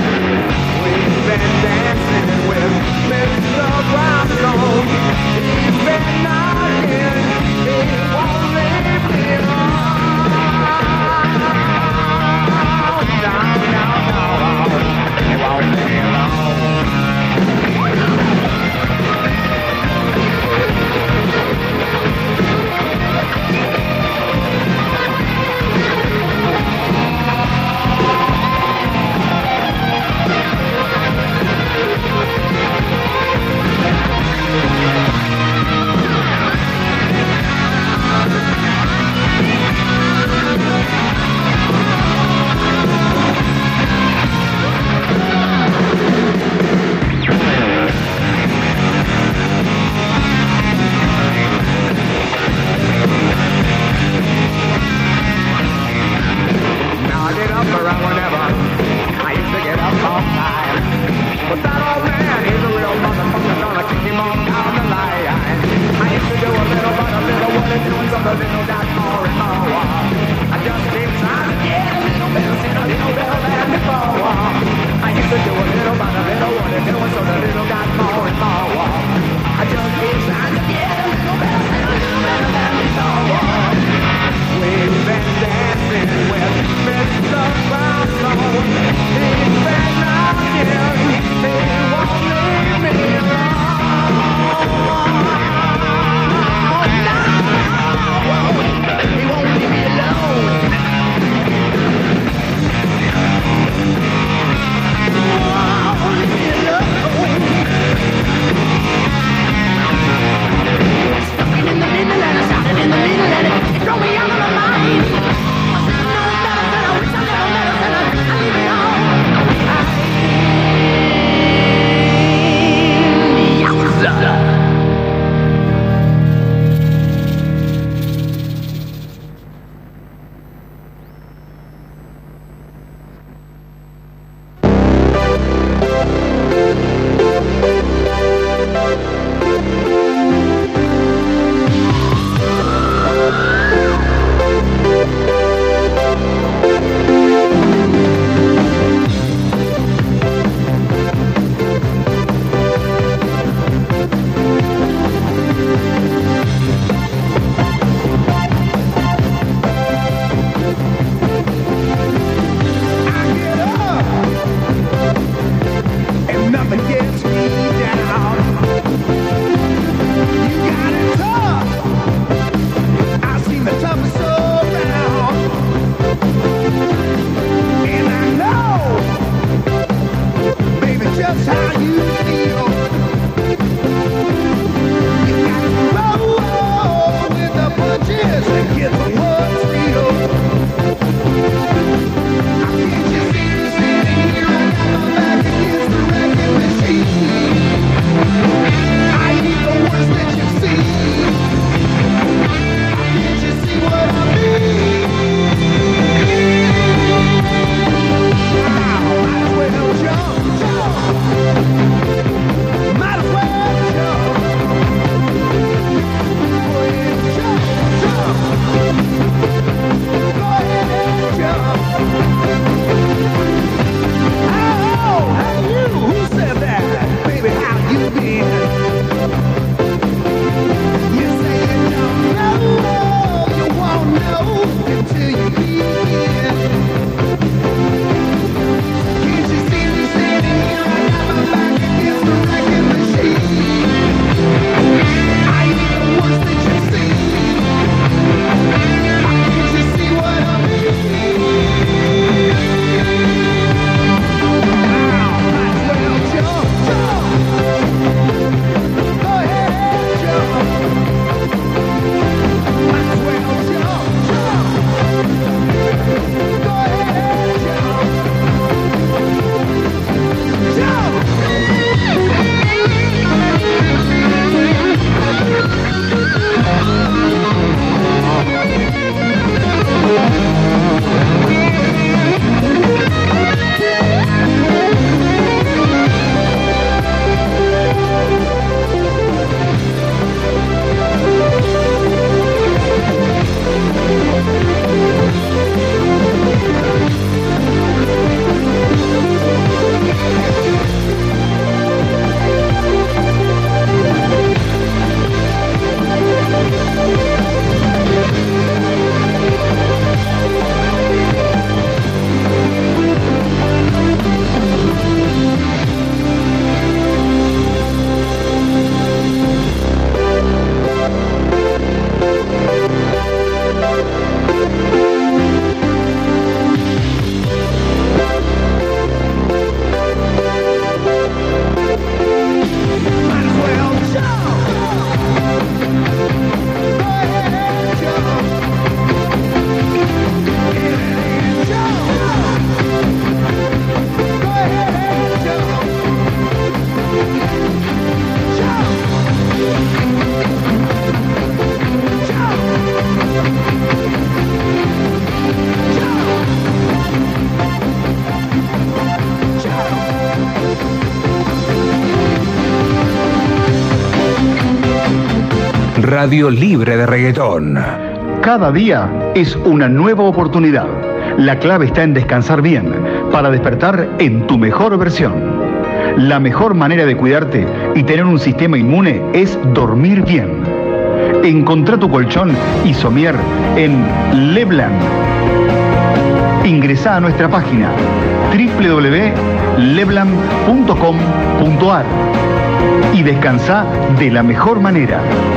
Radio libre de reggaetón. Cada día es una nueva oportunidad. La clave está en descansar bien para despertar en tu mejor versión. La mejor manera de cuidarte y tener un sistema inmune es dormir bien. Encontrá tu colchón Isomier en Lebland. Ingresá a nuestra página doble u doble u doble u punto lebland punto com punto a r y descansá de la mejor manera.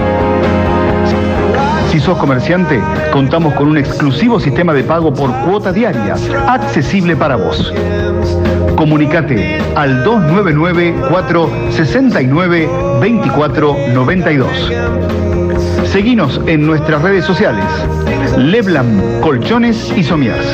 Si sos comerciante, contamos con un exclusivo sistema de pago por cuota diaria, accesible para vos. Comunicate al dos nueve nueve, cuatro seis nueve, dos cuatro nueve dos. Seguinos en nuestras redes sociales. Lebland Colchones y Somiers.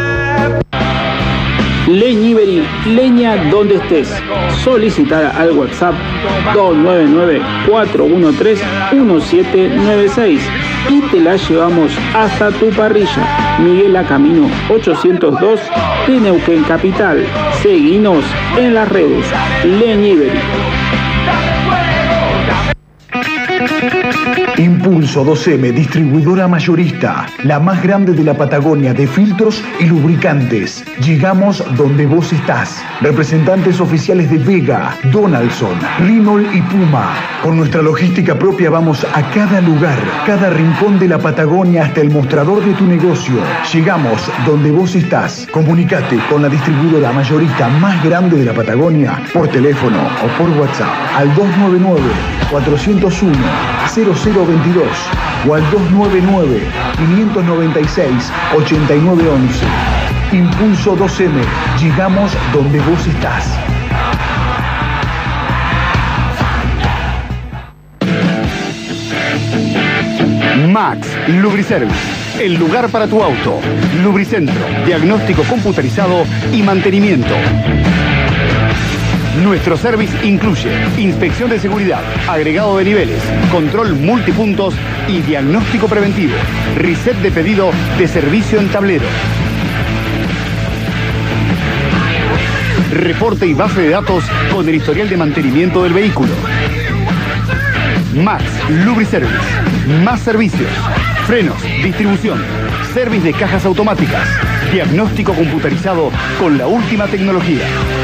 Leñiberi, leña donde estés. Solicitar al WhatsApp dos nueve nueve, cuatro uno tres, uno siete nueve seis y te la llevamos hasta tu parrilla. Miguel Camino ochocientos dos de Neuquén Capital. Seguinos en las redes. Leñiberi. Impulso dos eme, distribuidora mayorista, la más grande de la Patagonia de filtros y lubricantes. Llegamos donde vos estás. Representantes oficiales de Vega, Donaldson, Renault y Puma. Con nuestra logística propia vamos a cada lugar, cada rincón de la Patagonia hasta el mostrador de tu negocio. Llegamos donde vos estás. Comunicate con la distribuidora mayorista más grande de la Patagonia por teléfono o por WhatsApp al dos nueve nueve, cuatro cero uno, cero cero veintidós o al dos nueve nueve, cinco nueve seis, ocho nueve once. Impulso dos eme, llegamos donde vos estás. Max Lubriservice, el lugar para tu auto. Lubricentro, diagnóstico computarizado y mantenimiento. Nuestro service incluye inspección de seguridad, agregado de niveles, control multipuntos y diagnóstico preventivo. Reset de pedido de servicio en tablero. Reporte y base de datos con el historial de mantenimiento del vehículo. Max Lubriservice. Más servicios. Frenos, distribución, service de cajas automáticas, diagnóstico computarizado con la última tecnología.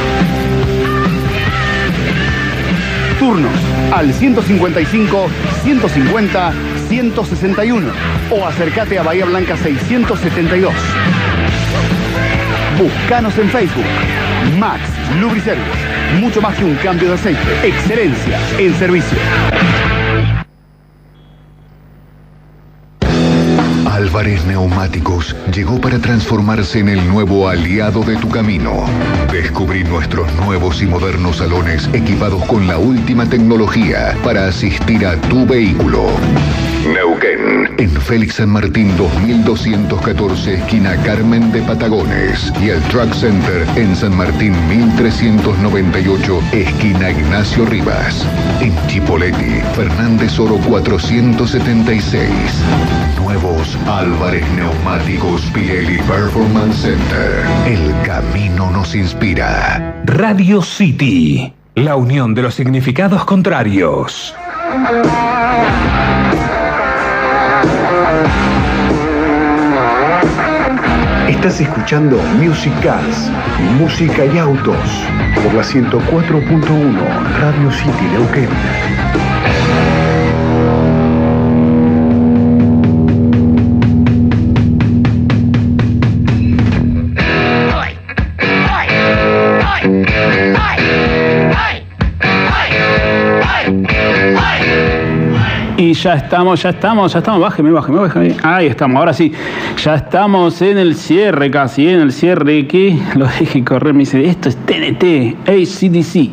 Turnos al ciento cincuenta y cinco, ciento cincuenta, ciento sesenta y uno o acércate a Bahía Blanca seiscientos setenta y dos. Búscanos en Facebook. Max Lubriservice. Mucho más que un cambio de aceite. Excelencia en servicio. Álvarez Neumáticos llegó para transformarse en el nuevo aliado de tu camino. Descubrí nuestros nuevos y modernos salones equipados con la última tecnología para asistir a tu vehículo. Neuquén, en Félix San Martín dos mil doscientos catorce, esquina Carmen de Patagones, y el Truck Center en San Martín mil trescientos noventa y ocho, esquina Ignacio Rivas. En Chipoleti, Fernández Oro cuatrocientos setenta y seis. Nuevos Álvarez Neumáticos Pirelli Performance Center. El camino nos inspira. Radio City, la unión de los significados contrarios. Estás escuchando Music Cars, música y autos, por la ciento cuatro punto uno Radio City Neuquén. Y ya estamos, ya estamos, ya estamos. Bájeme, bájeme, bájeme. Ahí estamos, ahora sí. Ya estamos en el cierre, casi, en el cierre que lo dejé correr. Me dice, esto es T N T, A C D C.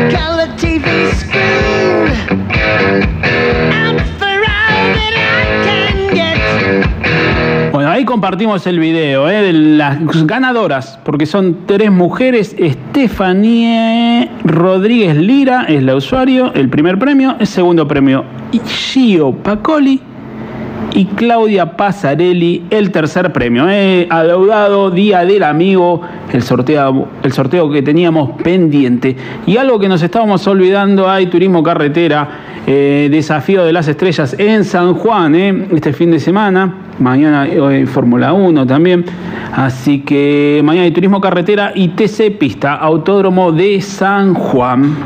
Bueno, ahí compartimos el video ¿eh? de las ganadoras, porque son tres mujeres. Estefanía Rodríguez Lira es la usuario, el primer premio. El segundo premio, Gio Pacoli. y Claudia Pasarelli el tercer premio. Eh, adeudado Día del Amigo, el sorteo, el sorteo que teníamos pendiente. Y algo que nos estábamos olvidando, hay turismo carretera, eh, desafío de las estrellas en San Juan, eh, este fin de semana. Mañana hay Fórmula uno también. Así que mañana hay turismo carretera y T C Pista, Autódromo de San Juan.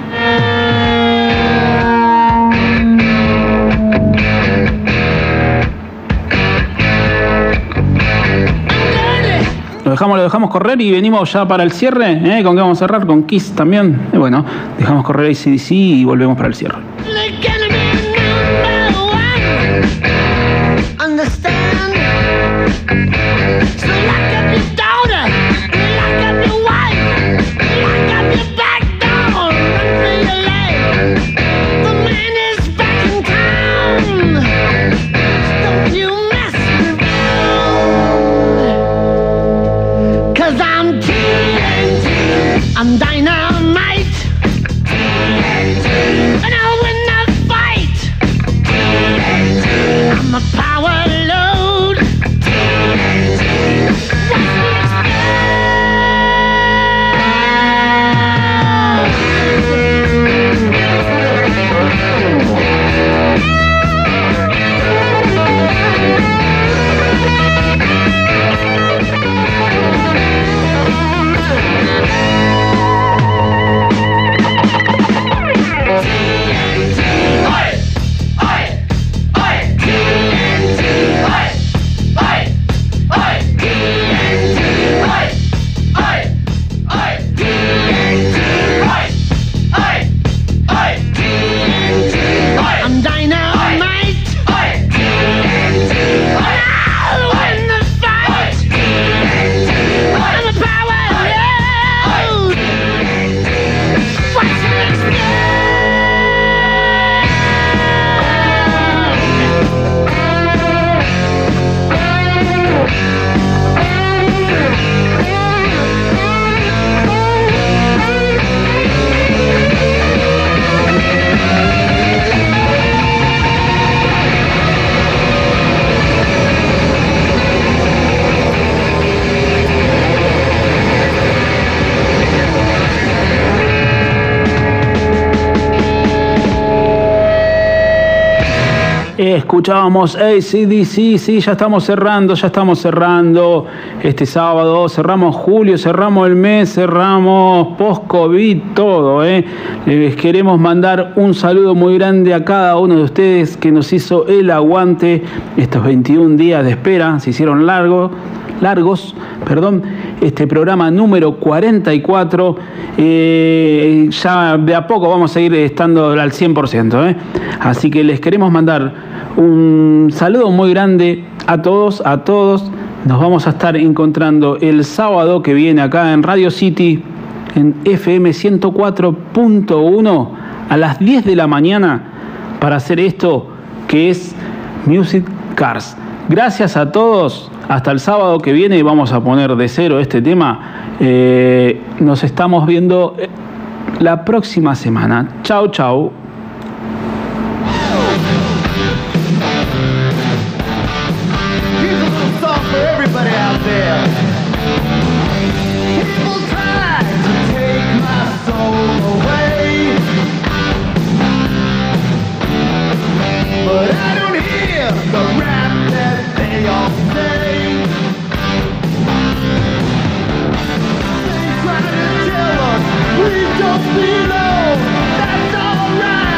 Lo dejamos, lo dejamos correr y venimos ya para el cierre. ¿eh? ¿Con qué vamos a cerrar? Con Kiss también. Y bueno, dejamos correr A C D C y volvemos para el cierre. I'm dynamite. T N T. And I'll win the fight. T N T. I'm a power load. T N T. Escuchábamos A C D C, sí, ya estamos cerrando, ya estamos cerrando este sábado, cerramos julio, cerramos el mes, cerramos post-COVID, todo, ¿eh? Les queremos mandar un saludo muy grande a cada uno de ustedes que nos hizo el aguante estos veintiún días de espera, se hicieron largos, largos, perdón, este programa número cuarenta y cuatro, eh, ya de a poco vamos a ir estando al cien por ciento, ¿eh? Así que les queremos mandar un saludo muy grande a todos, a todos. Nos vamos a estar encontrando el sábado que viene acá en Radio City, en F M ciento cuatro punto uno, a las diez de la mañana, para hacer esto que es Music Cars. Gracias a todos. Hasta el sábado que viene vamos a poner de cero este tema. Eh, nos estamos viendo la próxima semana. Chau, chau. Don't be alone, that's alright.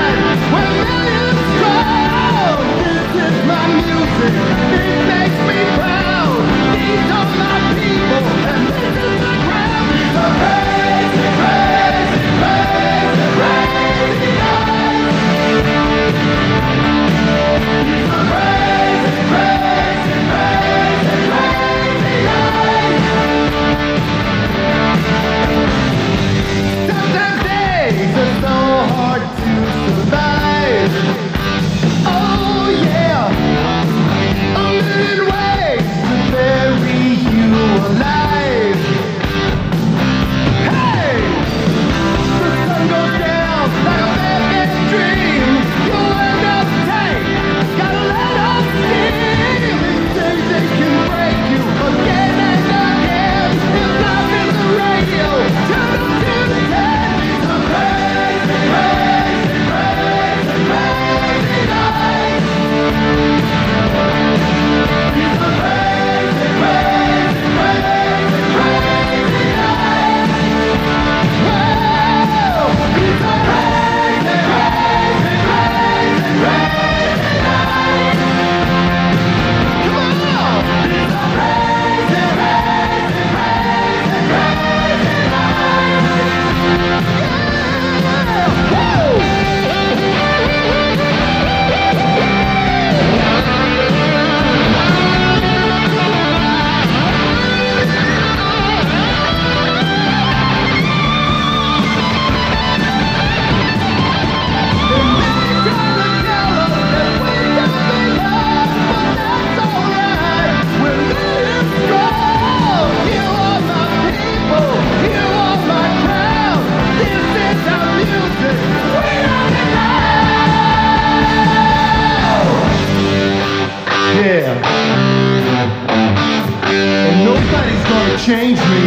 change me,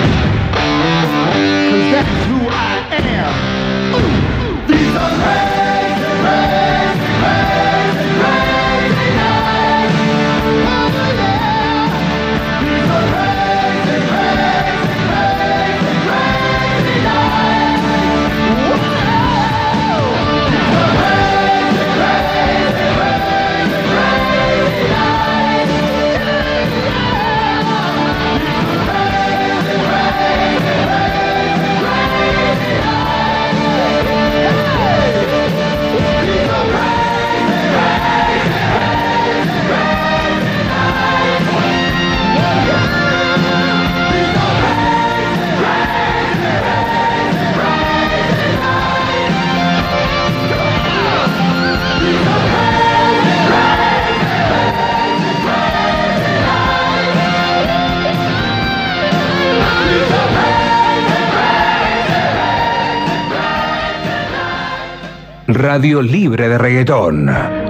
'cause that's who I am. These are crazy, crazy, crazy, crazy nights. Oh yeah. These are crazy, crazy, crazy, crazy nights. Whoa. These are crazy, crazy, crazy, crazy nights. Radio libre de reggaetón.